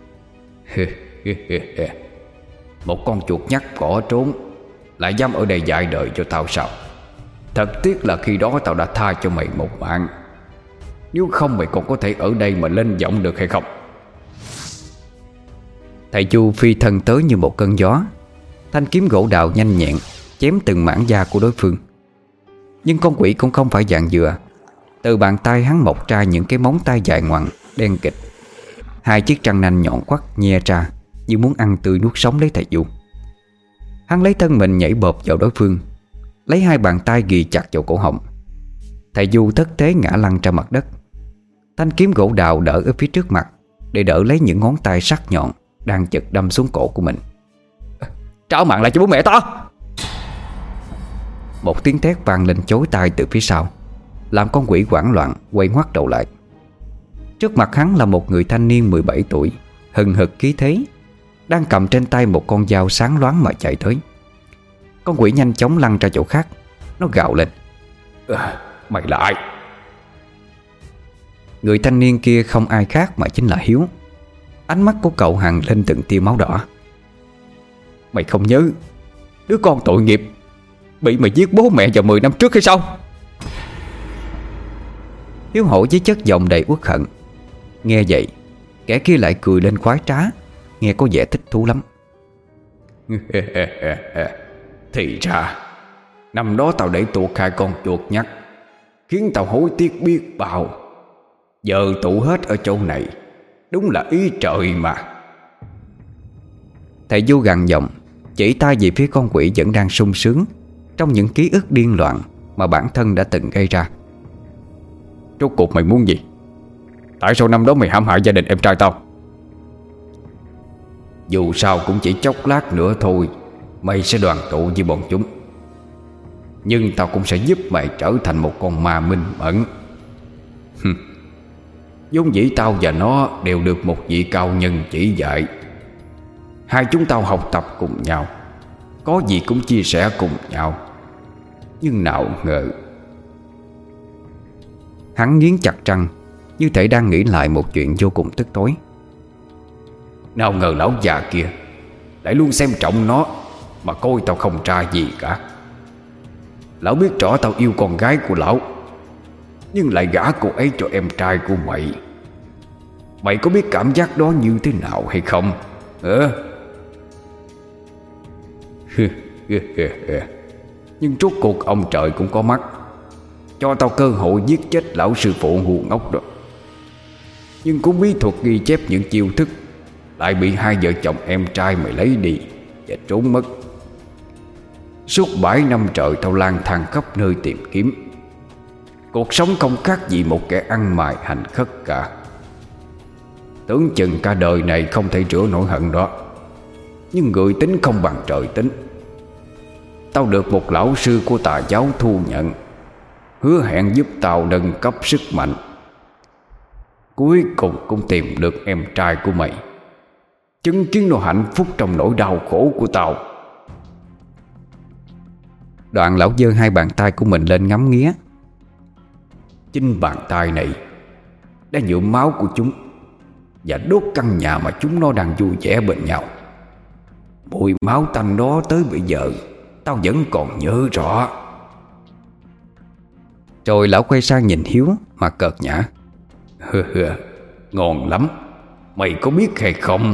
Một con chuột nhắt bỏ trốn, lại dám ở đây dạy đời cho tao sao? Thật tiếc là khi đó tao đã tha cho mày một mạng. Nếu không mày còn có thể ở đây mà lên giọng được hay không? Thầy Chu phi thân tới như một cơn gió, thanh kiếm gỗ đào nhanh nhẹn chém từng mảng da của đối phương. Nhưng con quỷ cũng không phải dạng dừa. Từ bàn tay hắn mọc ra những cái móng tay dài ngoằng đen kịt. Hai chiếc răng nanh nhọn quắt nhe ra như muốn ăn tươi nuốt sống lấy thầy Du. Hắn lấy thân mình nhảy bộp vào đối phương, lấy hai bàn tay ghì chặt vào cổ họng. Thầy Du thất thế ngã lăn ra mặt đất. Thanh kiếm gỗ đào đỡ ở phía trước mặt, để đỡ lấy những ngón tay sắc nhọn đang chực đâm xuống cổ của mình. Trả mạng lại cho bố mẹ tao! Một tiếng thét vang lên chối tai từ phía sau, làm con quỷ hoảng loạn quay ngoắt đầu lại. Trước mặt hắn là một người thanh niên mười bảy tuổi, hừng hực khí thế, đang cầm trên tay một con dao sáng loáng mà chạy tới. Con quỷ nhanh chóng lăn ra chỗ khác. Nó gào lên. à, Mày là ai? Người thanh niên kia không ai khác mà chính là Hiếu. Ánh mắt của cậu hằn lên từng tia máu đỏ. Mày không nhớ đứa con tội nghiệp bị mày giết bố mẹ vào mười năm trước hay sao? Hiếu hổ với chất giọng đầy uất hận. Nghe vậy, kẻ kia lại cười lên khoái trá, nghe có vẻ thích thú lắm. Thì ra năm đó tao để tuột hai con chuột nhắt, khiến tao hối tiếc biết bao. Giờ tụ hết ở chỗ này, đúng là ý trời mà. Thầy Du gằn giọng, chỉ tay về phía con quỷ vẫn đang sung sướng trong những ký ức điên loạn mà bản thân đã từng gây ra. Rốt cuộc mày muốn gì? Tại sao năm đó mày hãm hại gia đình em trai tao? Dù sao cũng chỉ chốc lát nữa thôi, mày sẽ đoàn tụ với bọn chúng. Nhưng tao cũng sẽ giúp mày trở thành một con ma minh mẫn. Vốn dĩ tao và nó đều được một vị cao nhân chỉ dạy. Hai chúng tao học tập cùng nhau, có gì cũng chia sẻ cùng nhau. Nhưng nào ngờ. Hắn nghiến chặt răng, như thể đang nghĩ lại một chuyện vô cùng tức tối. Nào ngờ lão già kia lại luôn xem trọng nó, mà coi tao không ra gì cả. Lão biết rõ tao yêu con gái của lão, nhưng lại gả cô ấy cho em trai của mày. Mày có biết cảm giác đó như thế nào hay không? Hả? Nhưng rốt cuộc ông trời cũng có mắt, cho tao cơ hội giết chết lão sư phụ ngu ngốc đó. Nhưng cũng bí thuật ghi chép những chiêu thức lại bị hai vợ chồng em trai mày lấy đi và trốn mất. Suốt bảy năm trời tao lang thang khắp nơi tìm kiếm. Cuộc sống không khác gì một kẻ ăn mài hành khất cả. Tưởng chừng cả đời này không thể rửa nỗi hận đó. Nhưng người tính không bằng trời tính. Tao được một lão sư của tà giáo thu nhận, hứa hẹn giúp tao nâng cấp sức mạnh. Cuối cùng cũng tìm được em trai của mày, chứng kiến nó hạnh phúc trong nỗi đau khổ của tao. Đoạn lão giơ hai bàn tay của mình lên ngắm nghía. Chính bàn tay này đã nhuộm máu của chúng và đốt căn nhà mà chúng nó đang vui vẻ bên nhau. Mùi máu tanh đó tới bây giờ tao vẫn còn nhớ rõ. Rồi lão quay sang nhìn Hiếu mà cợt nhã. Ngon lắm, mày có biết hay không?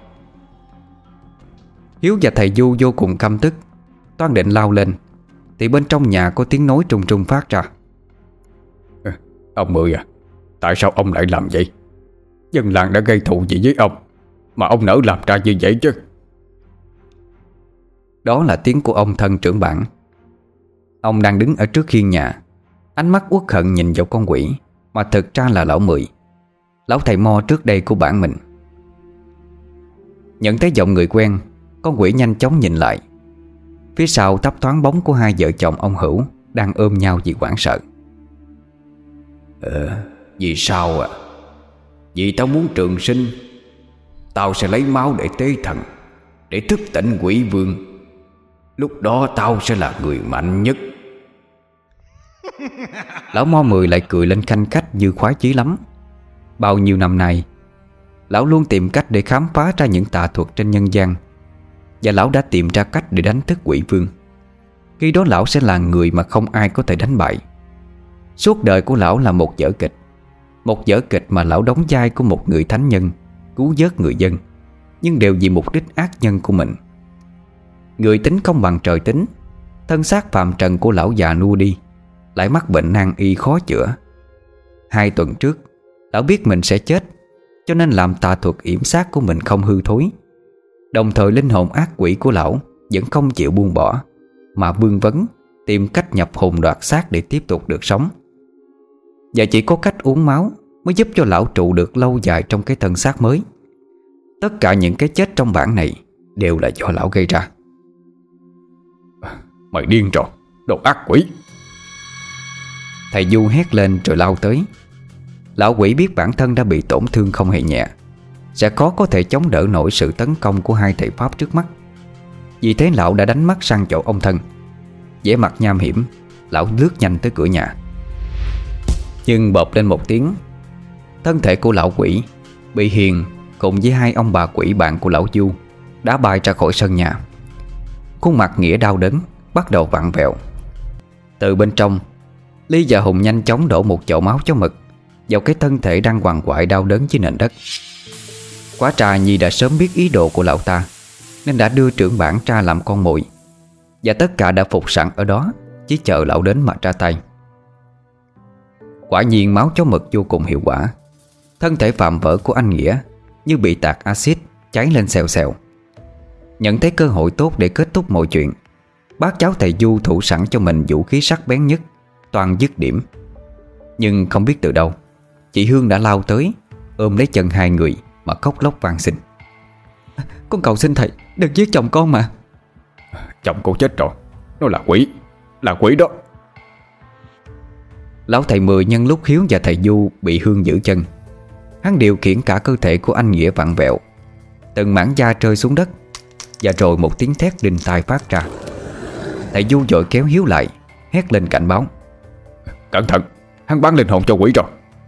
Hiếu và thầy Du vô cùng căm tức, toan định lao lên thì bên trong nhà có tiếng nói trùng trùng phát ra. Ông Mười à, tại sao ông lại làm vậy? Dân làng đã gây thù gì với ông mà ông nỡ làm ra như vậy chứ? Đó là tiếng của ông thân trưởng bản. Ông đang đứng ở trước khiên nhà, ánh mắt uất hận nhìn vào con quỷ mà thực ra là lão Mười, lão thầy mo trước đây của bản mình. Nhận thấy giọng người quen, con quỷ nhanh chóng nhìn lại. Phía sau thấp thoáng bóng của hai vợ chồng ông Hữu đang ôm nhau vì hoảng sợ. Ờ, vì sao à? Vì tao muốn trường sinh. Tao sẽ lấy máu để tế thần, để thức tỉnh quỷ vương. Lúc đó tao sẽ là người mạnh nhất. Lão Mo Mười lại cười lên khanh khách như khoái chí lắm. Bao nhiêu năm nay, lão luôn tìm cách để khám phá ra những tà thuật trên nhân gian, và lão đã tìm ra cách để đánh thức quỷ vương. Khi đó lão sẽ là người mà không ai có thể đánh bại. Suốt đời của lão là một vở kịch, một vở kịch mà lão đóng vai của một người thánh nhân cứu vớt người dân, nhưng đều vì mục đích ác nhân của mình. Người tính không bằng trời tính, thân xác phàm trần của lão già nua đi, lại mắc bệnh nan y khó chữa. Hai tuần trước, lão biết mình sẽ chết, cho nên làm tà thuật yểm xác của mình không hư thối. Đồng thời linh hồn ác quỷ của lão vẫn không chịu buông bỏ, mà vương vấn tìm cách nhập hồn đoạt xác để tiếp tục được sống. Và chỉ có cách uống máu mới giúp cho lão trụ được lâu dài trong cái thân xác mới. Tất cả những cái chết trong bản này đều là do lão gây ra. Mày điên rồi, đồ ác quỷ! Thầy Du hét lên rồi lao tới. Lão quỷ biết bản thân đã bị tổn thương không hề nhẹ, sẽ khó có thể chống đỡ nổi sự tấn công của hai thầy pháp trước mắt. Vì thế lão đã đánh mắt sang chỗ ông thân. vẻ mặt nham hiểm, lão lướt nhanh tới cửa nhà. Nhưng bộp lên một tiếng, thân thể của lão quỷ bị Hiền cùng với hai ông bà quỷ bạn của lão Du đá bay ra khỏi sân nhà. Khuôn mặt Nghĩa đau đớn bắt đầu vặn vẹo. Từ bên trong, Ly và Hùng nhanh chóng đổ một chậu máu chó mực vào cái thân thể đang quằn quại đau đớn dưới nền đất. Quả trà Nhi đã sớm biết ý đồ của lão ta, nên đã đưa trưởng bản ra làm con mồi, và tất cả đã phục sẵn ở đó, chỉ chờ lão đến mà ra tay. Quả nhiên máu chó mực vô cùng hiệu quả. Thân thể phạm vỡ của anh Nghĩa như bị tạt axit cháy lên xèo xèo. Nhận thấy cơ hội tốt để kết thúc mọi chuyện, bác cháu thầy Du thủ sẵn cho mình vũ khí sắc bén nhất, toàn dứt điểm. Nhưng không biết từ đâu, chị Hương đã lao tới, ôm lấy chân hai người mà khóc lóc van xin: "Con cầu xin thầy, đừng giết chồng con mà." "Chồng cô chết rồi, nó là quỷ, là quỷ đó." Lão thầy Mười nhân lúc Hiếu và thầy Du bị Hương giữ chân, hắn điều khiển cả cơ thể của anh Nghĩa vặn vẹo, từng mảng da rơi xuống đất, và rồi một tiếng thét đinh tai phát ra. Thầy Du vội kéo Hiếu lại, hét lên cảnh báo: "Cẩn thận, hắn bán linh hồn cho quỷ rồi."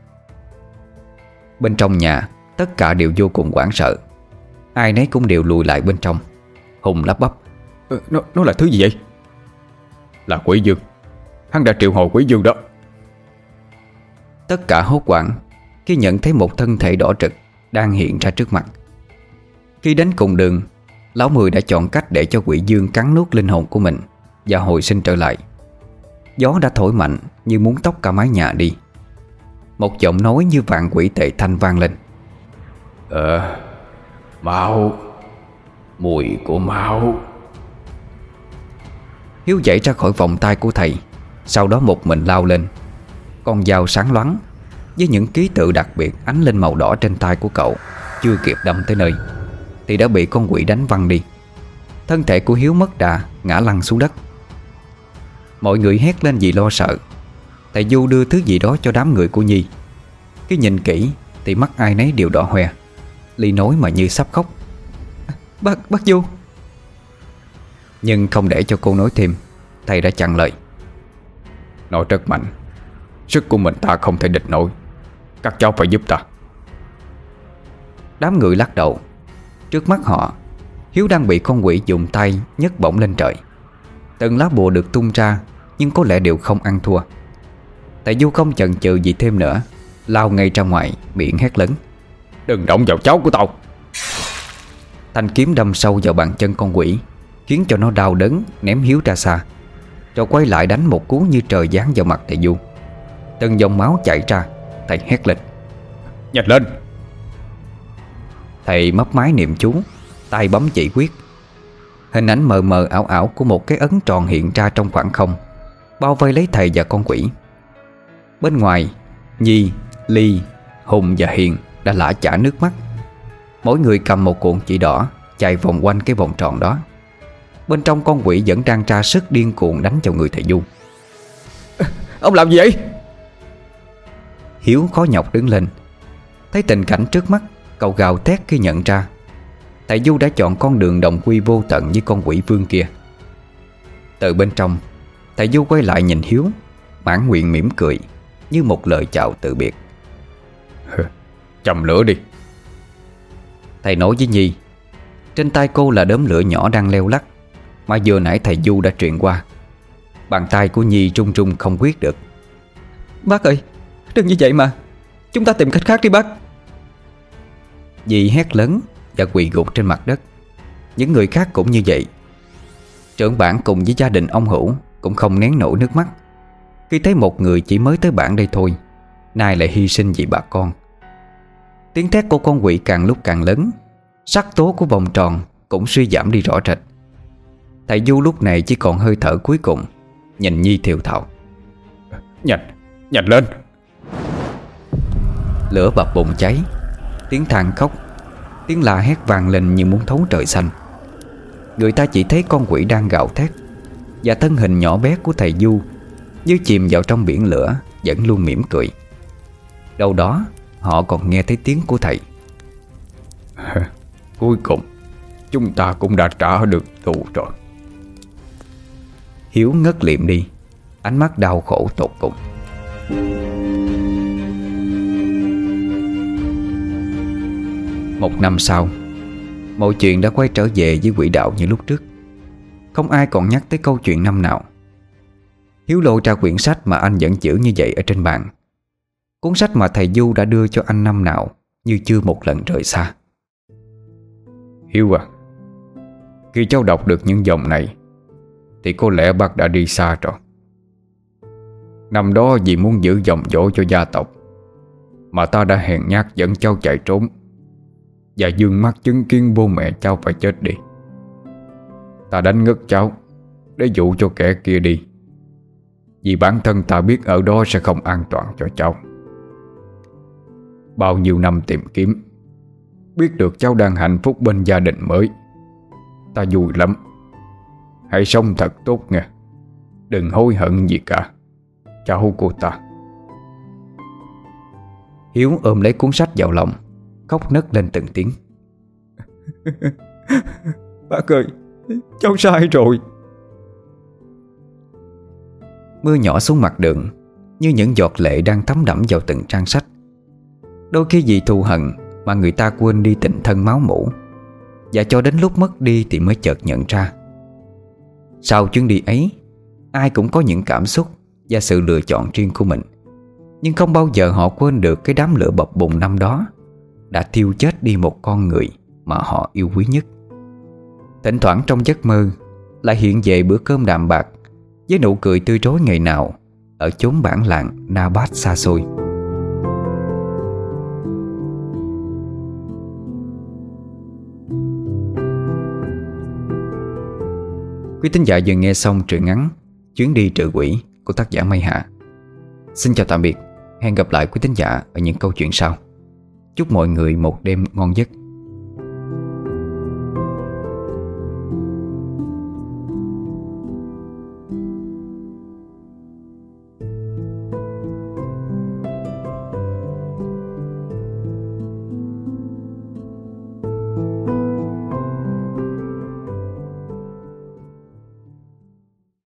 Bên trong nhà, tất cả đều vô cùng hoảng sợ. Ai nấy cũng đều lùi lại bên trong. Hùng lắp bắp: ờ, nó, nó là thứ gì vậy?" "Là quỷ dương, hắn đã triệu hồi quỷ dương đó." Tất cả hốt hoảng khi nhận thấy một thân thể đỏ rực đang hiện ra trước mặt. Khi đến cùng đường, lão Mười đã chọn cách để cho quỷ dương cắn nuốt linh hồn của mình và hồi sinh trở lại. Gió đã thổi mạnh như muốn tốc cả mái nhà đi. Một giọng nói như vạn quỷ tệ thanh vang lên: Ờ, máu, mùi của máu. Hiếu dậy ra khỏi vòng tay của thầy, sau đó một mình lao lên. Con dao sáng loáng với những ký tự đặc biệt ánh lên màu đỏ trên tay của cậu chưa kịp đâm tới nơi thì đã bị con quỷ đánh văng đi. Thân thể của Hiếu mất đà, ngã lăn xuống đất. Mọi người hét lên vì lo sợ. Thầy Du đưa thứ gì đó cho đám người của Nhi. Khi nhìn kỹ thì mắt ai nấy đều đỏ hoe. Ly nói mà như sắp khóc: Bác, bác Du. Nhưng không để cho cô nói thêm, thầy đã chặn lời: "Nó rất mạnh, sức của mình ta không thể địch nổi, các cháu phải giúp ta." Đám người lắc đầu. Trước mắt họ, Hiếu đang bị con quỷ dùng tay nhấc bổng lên trời. Từng lá bùa được tung ra, nhưng có lẽ đều không ăn thua. Thầy Du không chần chừ gì thêm nữa, lao ngay ra ngoài, miệng hét lớn: "Đừng động vào cháu của tao!" Thanh kiếm đâm sâu vào bàn chân con quỷ, khiến cho nó đau đớn, ném Hiếu ra xa, rồi quay lại đánh một cú như trời giáng vào mặt thầy Du. Từng dòng máu chảy ra. Thầy hét lên: "Nhanh lên!" Thầy mấp máy niệm chú, tay bấm chỉ quyết. Hình ảnh mờ mờ ảo ảo của một cái ấn tròn hiện ra trong khoảng không, bao vây lấy thầy và con quỷ. Bên ngoài, Nhi, Ly, Hùng và Hiền đã lã chả nước mắt. Mỗi người cầm một cuộn chỉ đỏ, chạy vòng quanh cái vòng tròn đó. Bên trong con quỷ vẫn đang tra sức điên cuồng đánh vào người thầy Du. Ông làm gì vậy? Hiếu khó nhọc đứng lên. Thấy tình cảnh trước mắt, cậu gào thét khi nhận ra thầy Du đã chọn con đường đồng quy vô tận với con quỷ vương kia. Từ bên trong, thầy Du quay lại nhìn Hiếu, mãn nguyện mỉm cười như một lời chào từ biệt. Châm lửa đi. Thầy nói với Nhi. Trên tay cô là đốm lửa nhỏ đang leo lắc mà vừa nãy thầy Du đã truyền qua. Bàn tay của Nhi run run không quyết được. Bác ơi, đừng như vậy mà, chúng ta tìm cách khác đi bác. Nhi hét lớn và quỳ gục trên mặt đất. Những người khác cũng như vậy. Trưởng bản cùng với gia đình ông Hữu cũng không nén nổi nước mắt khi thấy một người chỉ mới tới bản đây thôi, nay lại hy sinh vì bà con. Tiếng thét của con quỷ càng lúc càng lớn, sắc tố của vòng tròn cũng suy giảm đi rõ rệt. Thầy Du lúc này chỉ còn hơi thở cuối cùng, nhìn Nhi thều thào. Nhanh, nhanh lên. Lửa bập bùng cháy, tiếng than khóc, tiếng la hét vang lên như muốn thấu trời xanh. Người ta chỉ thấy con quỷ đang gào thét, và thân hình nhỏ bé của thầy Du như chìm vào trong biển lửa, vẫn luôn mỉm cười. Đâu đó họ còn nghe thấy tiếng của thầy. Cuối cùng chúng ta cũng đã trả được thù rồi. Hiếu ngất liệm đi, ánh mắt đau khổ tột cùng. Một năm sau, mọi chuyện đã quay trở về với quỹ đạo như lúc trước. Không ai còn nhắc tới câu chuyện năm nào. Hiếu lôi ra quyển sách mà anh vẫn giữ như vậy ở trên bàn. Cuốn sách mà thầy Du đã đưa cho anh năm nào như chưa một lần rời xa. Hiếu à, khi cháu đọc được những dòng này thì có lẽ bác đã đi xa rồi. Năm đó vì muốn giữ dòng dỗ cho gia tộc mà ta đã hèn nhát dẫn cháu chạy trốn, và dương mắt chứng kiến bố mẹ cháu phải chết đi. Ta đánh ngất cháu để dụ cho kẻ kia đi, vì bản thân ta biết ở đó sẽ không an toàn cho cháu. Bao nhiêu năm tìm kiếm, biết được cháu đang hạnh phúc bên gia đình mới, ta vui lắm. Hãy sống thật tốt nghe, đừng hối hận gì cả, cháu của ta. Hiếu ôm lấy cuốn sách vào lòng, khóc nấc lên từng tiếng. Bác ơi, cháu sai rồi. Mưa nhỏ xuống mặt đường như những giọt lệ đang thấm đẫm vào từng trang sách. Đôi khi vì thù hận mà người ta quên đi tình thân máu mủ, và cho đến lúc mất đi thì mới chợt nhận ra. Sau chuyến đi ấy, ai cũng có những cảm xúc và sự lựa chọn riêng của mình, nhưng không bao giờ họ quên được cái đám lửa bập bùng năm đó đã thiêu chết đi một con người mà họ yêu quý nhất. Thỉnh thoảng trong giấc mơ lại hiện về bữa cơm đạm bạc với nụ cười tươi rói ngày nào ở chốn bản làng Nabat xa xôi. Quý thính giả vừa nghe xong truyện ngắn Chuyến đi trừ quỷ của tác giả Mây Hạ. Xin chào tạm biệt, hẹn gặp lại quý thính giả ở những câu chuyện sau. Chúc mọi người một đêm ngon giấc.